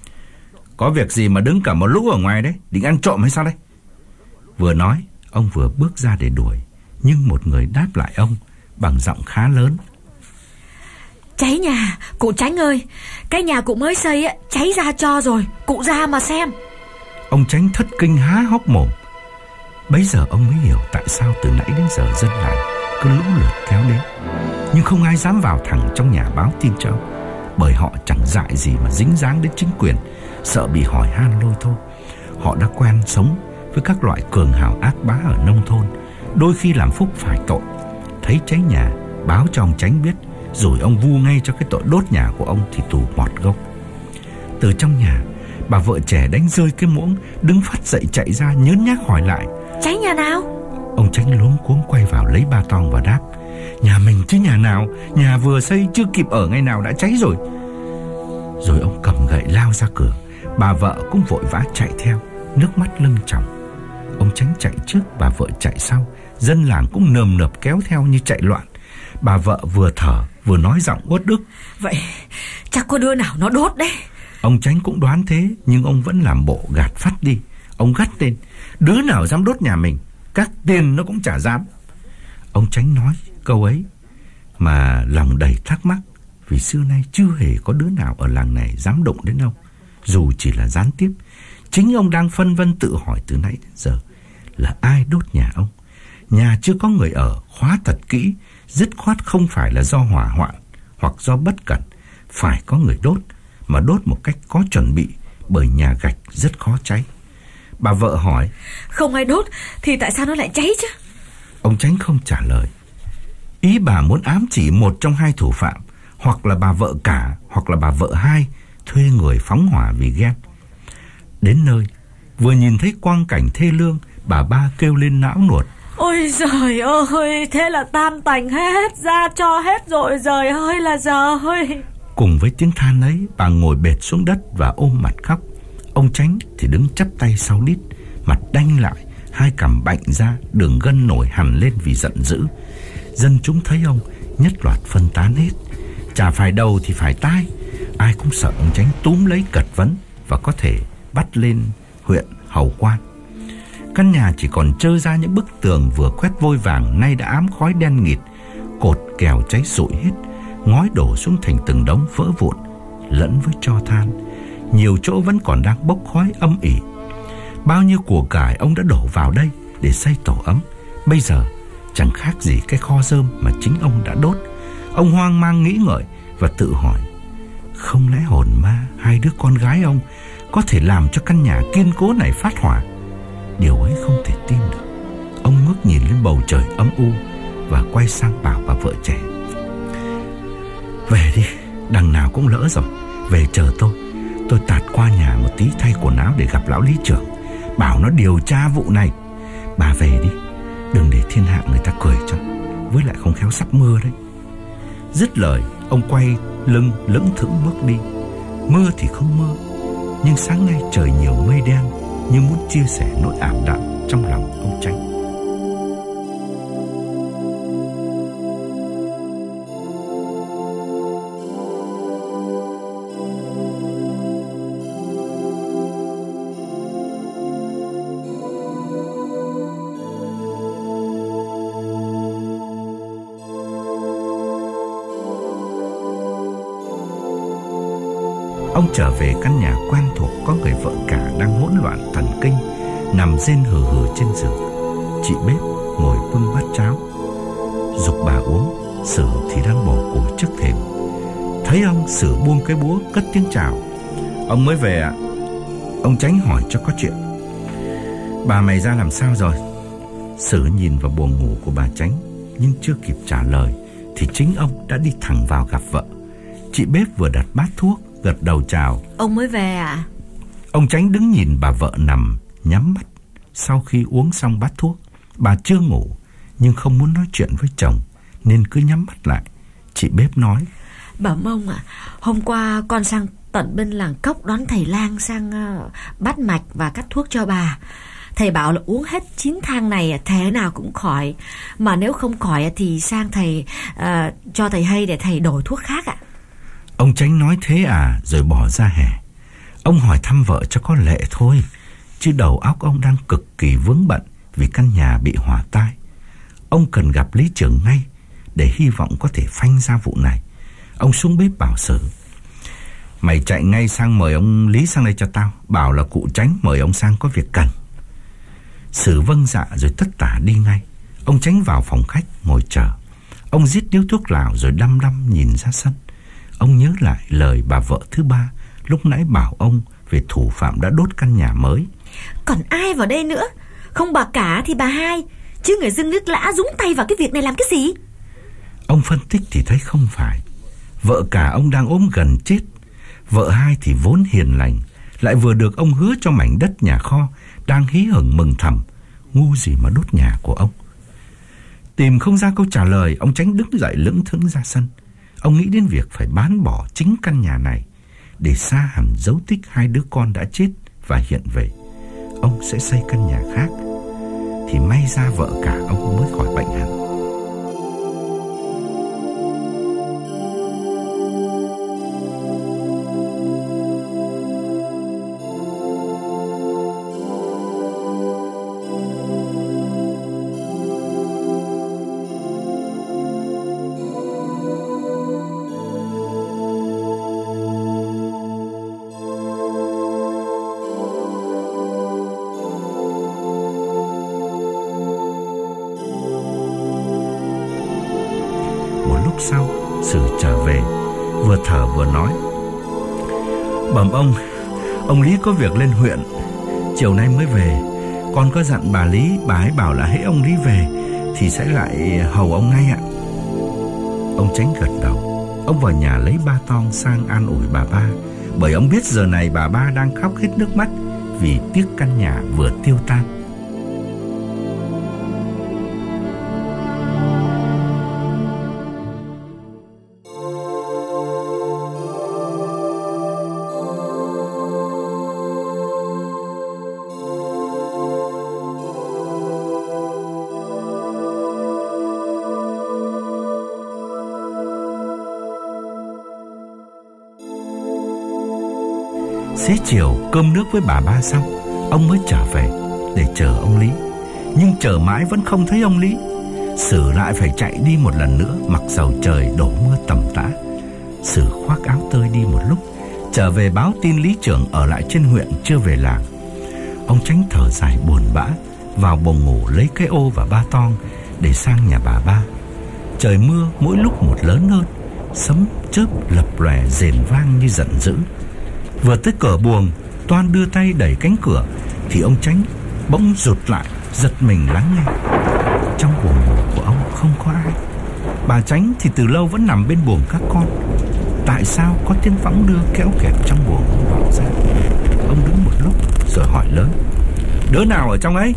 Có việc gì mà đứng cả một lũ ở ngoài đấy? Định ăn trộm hay sao đây? Vừa nói, ông vừa bước ra để đuổi, nhưng một người đáp lại ông bằng giọng khá lớn: Cháy nhà, cụ Chánh ơi. Cái nhà cụ mới xây á, cháy ra cho rồi. Cụ ra mà xem. Ông Chánh thất kinh há hốc mồm. Bấy giờ ông mới hiểu tại sao từ nãy đến giờ dân làng cứ lũ lượt kéo đến, nhưng không ai dám vào thẳng trong nhà báo tin cho ông, bởi họ chẳng dại gì mà dính dáng đến chính quyền, sợ bị hỏi han lôi thôi. Họ đã quen sống với các loại cường hào ác bá ở nông thôn, đôi khi làm phúc phải tội. Thấy cháy nhà, báo cho ông Chánh biết, rồi ông vu ngay cho cái tội đốt nhà của ông thì tù mọt gốc. Từ trong nhà, bà vợ trẻ đánh rơi cái muỗng, đứng phát dậy chạy ra nhớn nhác hỏi lại: Cháy nhà nào? Ông Chánh luống cuống quay vào lấy ba tong và đáp: Nhà mình chứ nhà nào, nhà vừa xây chưa kịp ở ngày nào đã cháy rồi. Rồi ông cầm gậy lao ra cửa. Bà vợ cũng vội vã chạy theo, nước mắt lưng tròng. Ông Chánh chạy trước, bà vợ chạy sau. Dân làng cũng nườm nượp kéo theo như chạy loạn. Bà vợ vừa thở vừa nói giọng uất ức: Vậy chắc có đứa nào nó đốt đấy. Ông Chánh cũng đoán thế, nhưng ông vẫn làm bộ gạt phắt đi. Ông gắt lên: Đứa nào dám đốt nhà mình, các tiền nó cũng chả dám. Ông Chánh nói câu ấy mà lòng đầy thắc mắc, vì xưa nay chưa hề có đứa nào ở làng này dám đụng đến ông, dù chỉ là gián tiếp. Chính ông đang phân vân tự hỏi từ nãy đến giờ là ai đốt nhà ông. Nhà chưa có người ở, khóa thật kỹ, dứt khoát không phải là do hỏa hoạn hoặc do bất cẩn, phải có người đốt, mà đốt một cách có chuẩn bị, bởi nhà gạch rất khó cháy. Bà vợ hỏi: Không ai đốt thì tại sao nó lại cháy chứ? Ông Chánh không trả lời. Ý bà muốn ám chỉ một trong hai thủ phạm, hoặc là bà vợ cả, hoặc là bà vợ hai thuê người phóng hỏa vì ghen. Đến nơi, vừa nhìn thấy quang cảnh thê lương, bà ba kêu lên não nuột: Ôi giời ơi, thế là tan tành hết, ra cho hết rồi, giời ơi là giời. Cùng với tiếng than ấy, bà ngồi bệt xuống đất và ôm mặt khóc. Ông Chánh thì đứng chắp tay sau đít, mặt đanh lại, hai cằm bạnh ra, đường gân nổi hẳn lên vì giận dữ. Dân chúng thấy ông nhất loạt phân tán hết, chả phải đầu thì phải tai. Ai cũng sợ ông Chánh túm lấy cật vấn và có thể bắt lên huyện hầu quan. Căn nhà chỉ còn trơ ra những bức tường vừa quét vôi vàng nay đã ám khói đen nghịt, cột kèo cháy sụi hết, ngói đổ xuống thành từng đống vỡ vụn lẫn với tro than. Nhiều chỗ vẫn còn đang bốc khói âm ỉ. Bao nhiêu của cải ông đã đổ vào đây để xây tổ ấm, bây giờ chẳng khác gì cái kho rơm mà chính ông đã đốt. Ông hoang mang nghĩ ngợi và tự hỏi: không lẽ hồn ma hai đứa con gái ông có thể làm cho căn nhà kiên cố này phát hỏa? Điều ấy không thể tin được. Ông ngước nhìn lên bầu trời âm u và quay sang bảo bà vợ trẻ: Về đi, đằng nào cũng lỡ rồi, về chờ tôi. Tôi tạt qua nhà một tí thay quần áo để gặp lão lý trưởng, bảo nó điều tra vụ này. Bà về đi, đừng để thiên hạ người ta cười cho, với lại không khéo sắp mưa đấy. Dứt lời, ông quay lưng lững thững bước đi. Mưa thì không mưa, nhưng sáng nay trời nhiều mây đen, như muốn chia sẻ nỗi ảm đạm trong lòng ông Chánh. Ông trở về căn nhà quen thuộc, có người vợ cả đang hỗn loạn thần kinh, nằm rên hừ hừ trên giường. Chị bếp ngồi bưng bát cháo, giục bà uống. Sử thì đang bổ củi trước thềm. Thấy ông, Sử buông cái búa cất tiếng chào: Ông mới về ạ? Ông Chánh hỏi cho có chuyện. Bà mày ra làm sao rồi? Sử nhìn vào buồng ngủ của bà Chánh, nhưng chưa kịp trả lời thì chính ông đã đi thẳng vào gặp vợ. Chị bếp vừa đặt bát thuốc, gật đầu chào: Ông mới về ạ? Ông Chánh đứng nhìn bà vợ nằm nhắm mắt. Sau khi uống xong bát thuốc, bà chưa ngủ nhưng không muốn nói chuyện với chồng nên cứ nhắm mắt lại. Chị bếp nói: Bà Mông ạ, à, hôm qua con sang tận bên làng Cốc đón thầy lang sang uh, bắt mạch và cắt thuốc cho bà. Thầy bảo là uống hết chín thang này thế nào cũng khỏi, mà nếu không khỏi thì sang thầy uh, cho thầy hay để thầy đổi thuốc khác ạ. Ông Chánh nói thế à, rồi bỏ ra hè. Ông hỏi thăm vợ cho có lệ thôi, chứ đầu óc ông đang cực kỳ vướng bận vì căn nhà bị hỏa tai. Ông cần gặp lý trưởng ngay để hy vọng có thể phanh ra vụ này. Ông xuống bếp bảo Sử: "Mày chạy ngay sang mời ông Lý sang đây cho tao, bảo là cụ Chánh mời ông sang có việc cần." Sử vâng dạ rồi tất tả đi ngay. Ông Chánh vào phòng khách ngồi chờ. Ông rít điếu thuốc lào rồi đăm đăm nhìn ra sân. Ông nhớ lại lời bà vợ thứ ba lúc nãy bảo ông về thủ phạm đã đốt căn nhà mới. Còn ai vào đây nữa? Không bà cả thì bà hai, chứ người dưng nước lã dúng tay vào cái việc này làm cái gì? Ông phân tích thì thấy không phải. Vợ cả ông đang ốm gần chết. Vợ hai thì vốn hiền lành, lại vừa được ông hứa cho mảnh đất nhà kho, đang hí hửng mừng thầm. Ngu gì mà đốt nhà của ông. Tìm không ra câu trả lời, ông Chánh đứng dậy lững thững ra sân. Ông nghĩ đến việc phải bán bỏ chính căn nhà này để xa hẳn dấu tích hai đứa con đã chết và hiện về. Ông sẽ xây căn nhà khác. Thì may ra vợ cả ông mới khỏi bệnh hẳn. Sau Sử trở về, vừa thở vừa nói: "Bẩm ông, ông Lý có việc lên huyện, chiều nay mới về. Con có dặn bà Lý, bà ấy bảo là hễ ông Lý về thì sẽ lại hầu ông ngay ạ." Ông Chánh gật đầu. Ông vào nhà lấy ba tong sang an ủi bà ba, bởi ông biết giờ này bà ba đang khóc hết nước mắt vì tiếc căn nhà vừa tiêu tan. Xế chiều cơm nước với bà ba xong, ông mới trở về để chờ ông Lý. Nhưng chờ mãi vẫn không thấy ông Lý. Sử lại phải chạy đi một lần nữa, mặc dầu trời đổ mưa tầm tã. Sử khoác áo tơi đi một lúc, trở về báo tin Lý trưởng ở lại trên huyện chưa về làng. Ông Chánh thở dài buồn bã, vào buồng ngủ lấy cái ô và ba tong để sang nhà bà ba. Trời mưa mỗi lúc một lớn hơn, sấm chớp lập lòe rền vang như giận dữ. Vừa tới cửa buồng, Toan đưa tay đẩy cánh cửa thì ông Chánh bỗng rụt lại, giật mình lắng nghe. Trong buồng ngủ của ông không có ai. Bà Chánh thì từ lâu vẫn nằm bên buồng các con. Tại sao có tiếng võng đưa kéo kẹt trong buồng ông vọng ra? Ông đứng một lúc rồi hỏi lớn: "Đứa nào ở trong ấy?"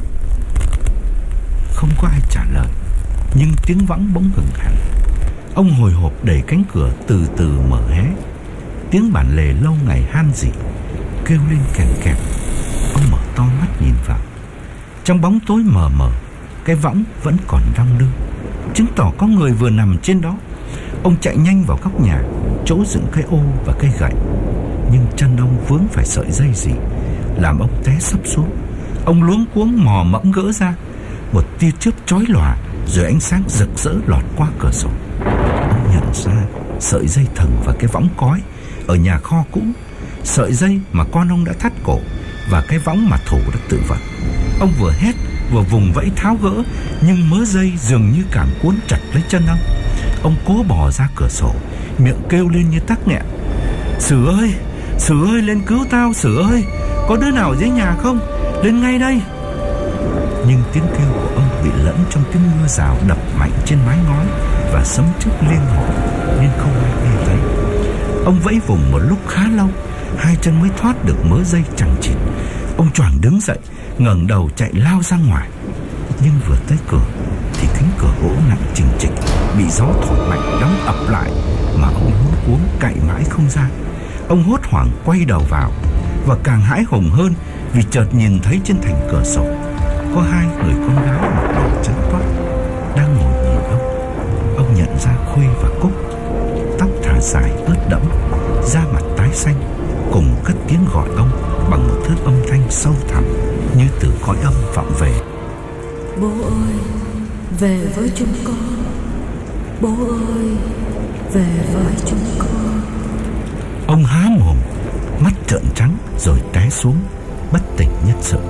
Không có ai trả lời, nhưng tiếng võng bỗng ngừng hẳn. Ông hồi hộp đẩy cánh cửa từ từ mở hé. Tiếng bản lề lâu ngày han dỉ kêu lên kèn kẹt. Ông mở to mắt nhìn vào. Trong bóng tối mờ mờ, cái võng vẫn còn đong đưa, chứng tỏ có người vừa nằm trên đó. Ông chạy nhanh vào góc nhà, chỗ dựng cái ô và cây gậy. Nhưng chân ông vướng phải sợi dây gì, làm ông té sấp xuống. Ông luống cuống mò mẫm gỡ ra. Một tia chớp chói lòa, rồi ánh sáng rực rỡ lọt qua cửa sổ. Ông nhận ra sợi dây thừng và cái võng cói ở nhà kho cũ, sợi dây mà con ông đã thắt cổ, và cái võng mà thủ đã tự vật. Ông vừa hét vừa vùng vẫy tháo gỡ, nhưng mớ dây dường như cảm cuốn chặt lấy chân ông. Ông cố bò ra cửa sổ, miệng kêu lên như tắc nghẹn: "Sử ơi, Sử ơi, lên cứu tao, Sử ơi, có đứa nào dưới nhà không? Lên ngay đây!" Nhưng tiếng kêu của ông bị lẫn trong tiếng mưa rào đập mạnh trên mái ngói và sấm chớp liên hồi, nên không ai nghe thấy. Ông vẫy vùng một lúc khá lâu, hai chân mới thoát được mớ dây chằng chịt. Ông choàng đứng dậy, ngẩng đầu chạy lao ra ngoài. Nhưng vừa tới cửa thì cánh cửa gỗ nặng chình chịch bị gió thổi mạnh đóng ập lại, mà ông luống cuống cạy mãi không ra. Ông hốt hoảng quay đầu vào, và càng hãi hùng hơn vì chợt nhìn thấy trên thành cửa sổ có hai người con gái mặc đồ trắng toát đang ngồi nhìn ông. Ông nhận ra Khuê và Cúc, tóc thả dài ướt đẫm, da mặt tái xanh, cùng cất tiếng gọi ông bằng một thước âm thanh sâu thẳm như từ cõi âm vọng về: "Bố ơi, về với chúng con. Bố ơi." về với chúng con. Ông há mồm, mắt trợn trắng rồi té xuống bất tỉnh nhân sự.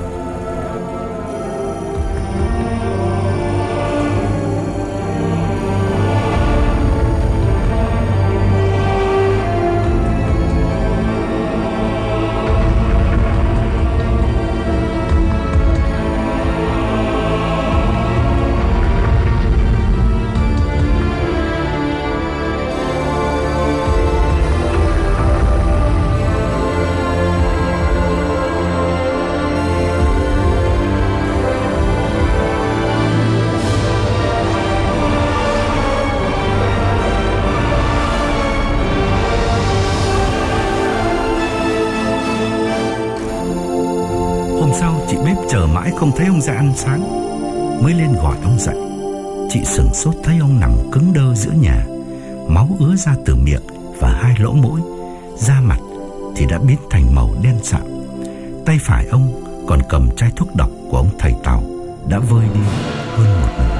Hôm sau chị bếp chờ mãi không thấy ông ra ăn sáng, mới lên gọi ông dậy. Chị sửng sốt thấy ông nằm cứng đơ giữa nhà, máu ứa ra từ miệng và hai lỗ mũi, da mặt thì đã biến thành màu đen sạm. Tay phải ông còn cầm chai thuốc độc của ông thầy Tàu đã vơi đi hơn một nửa.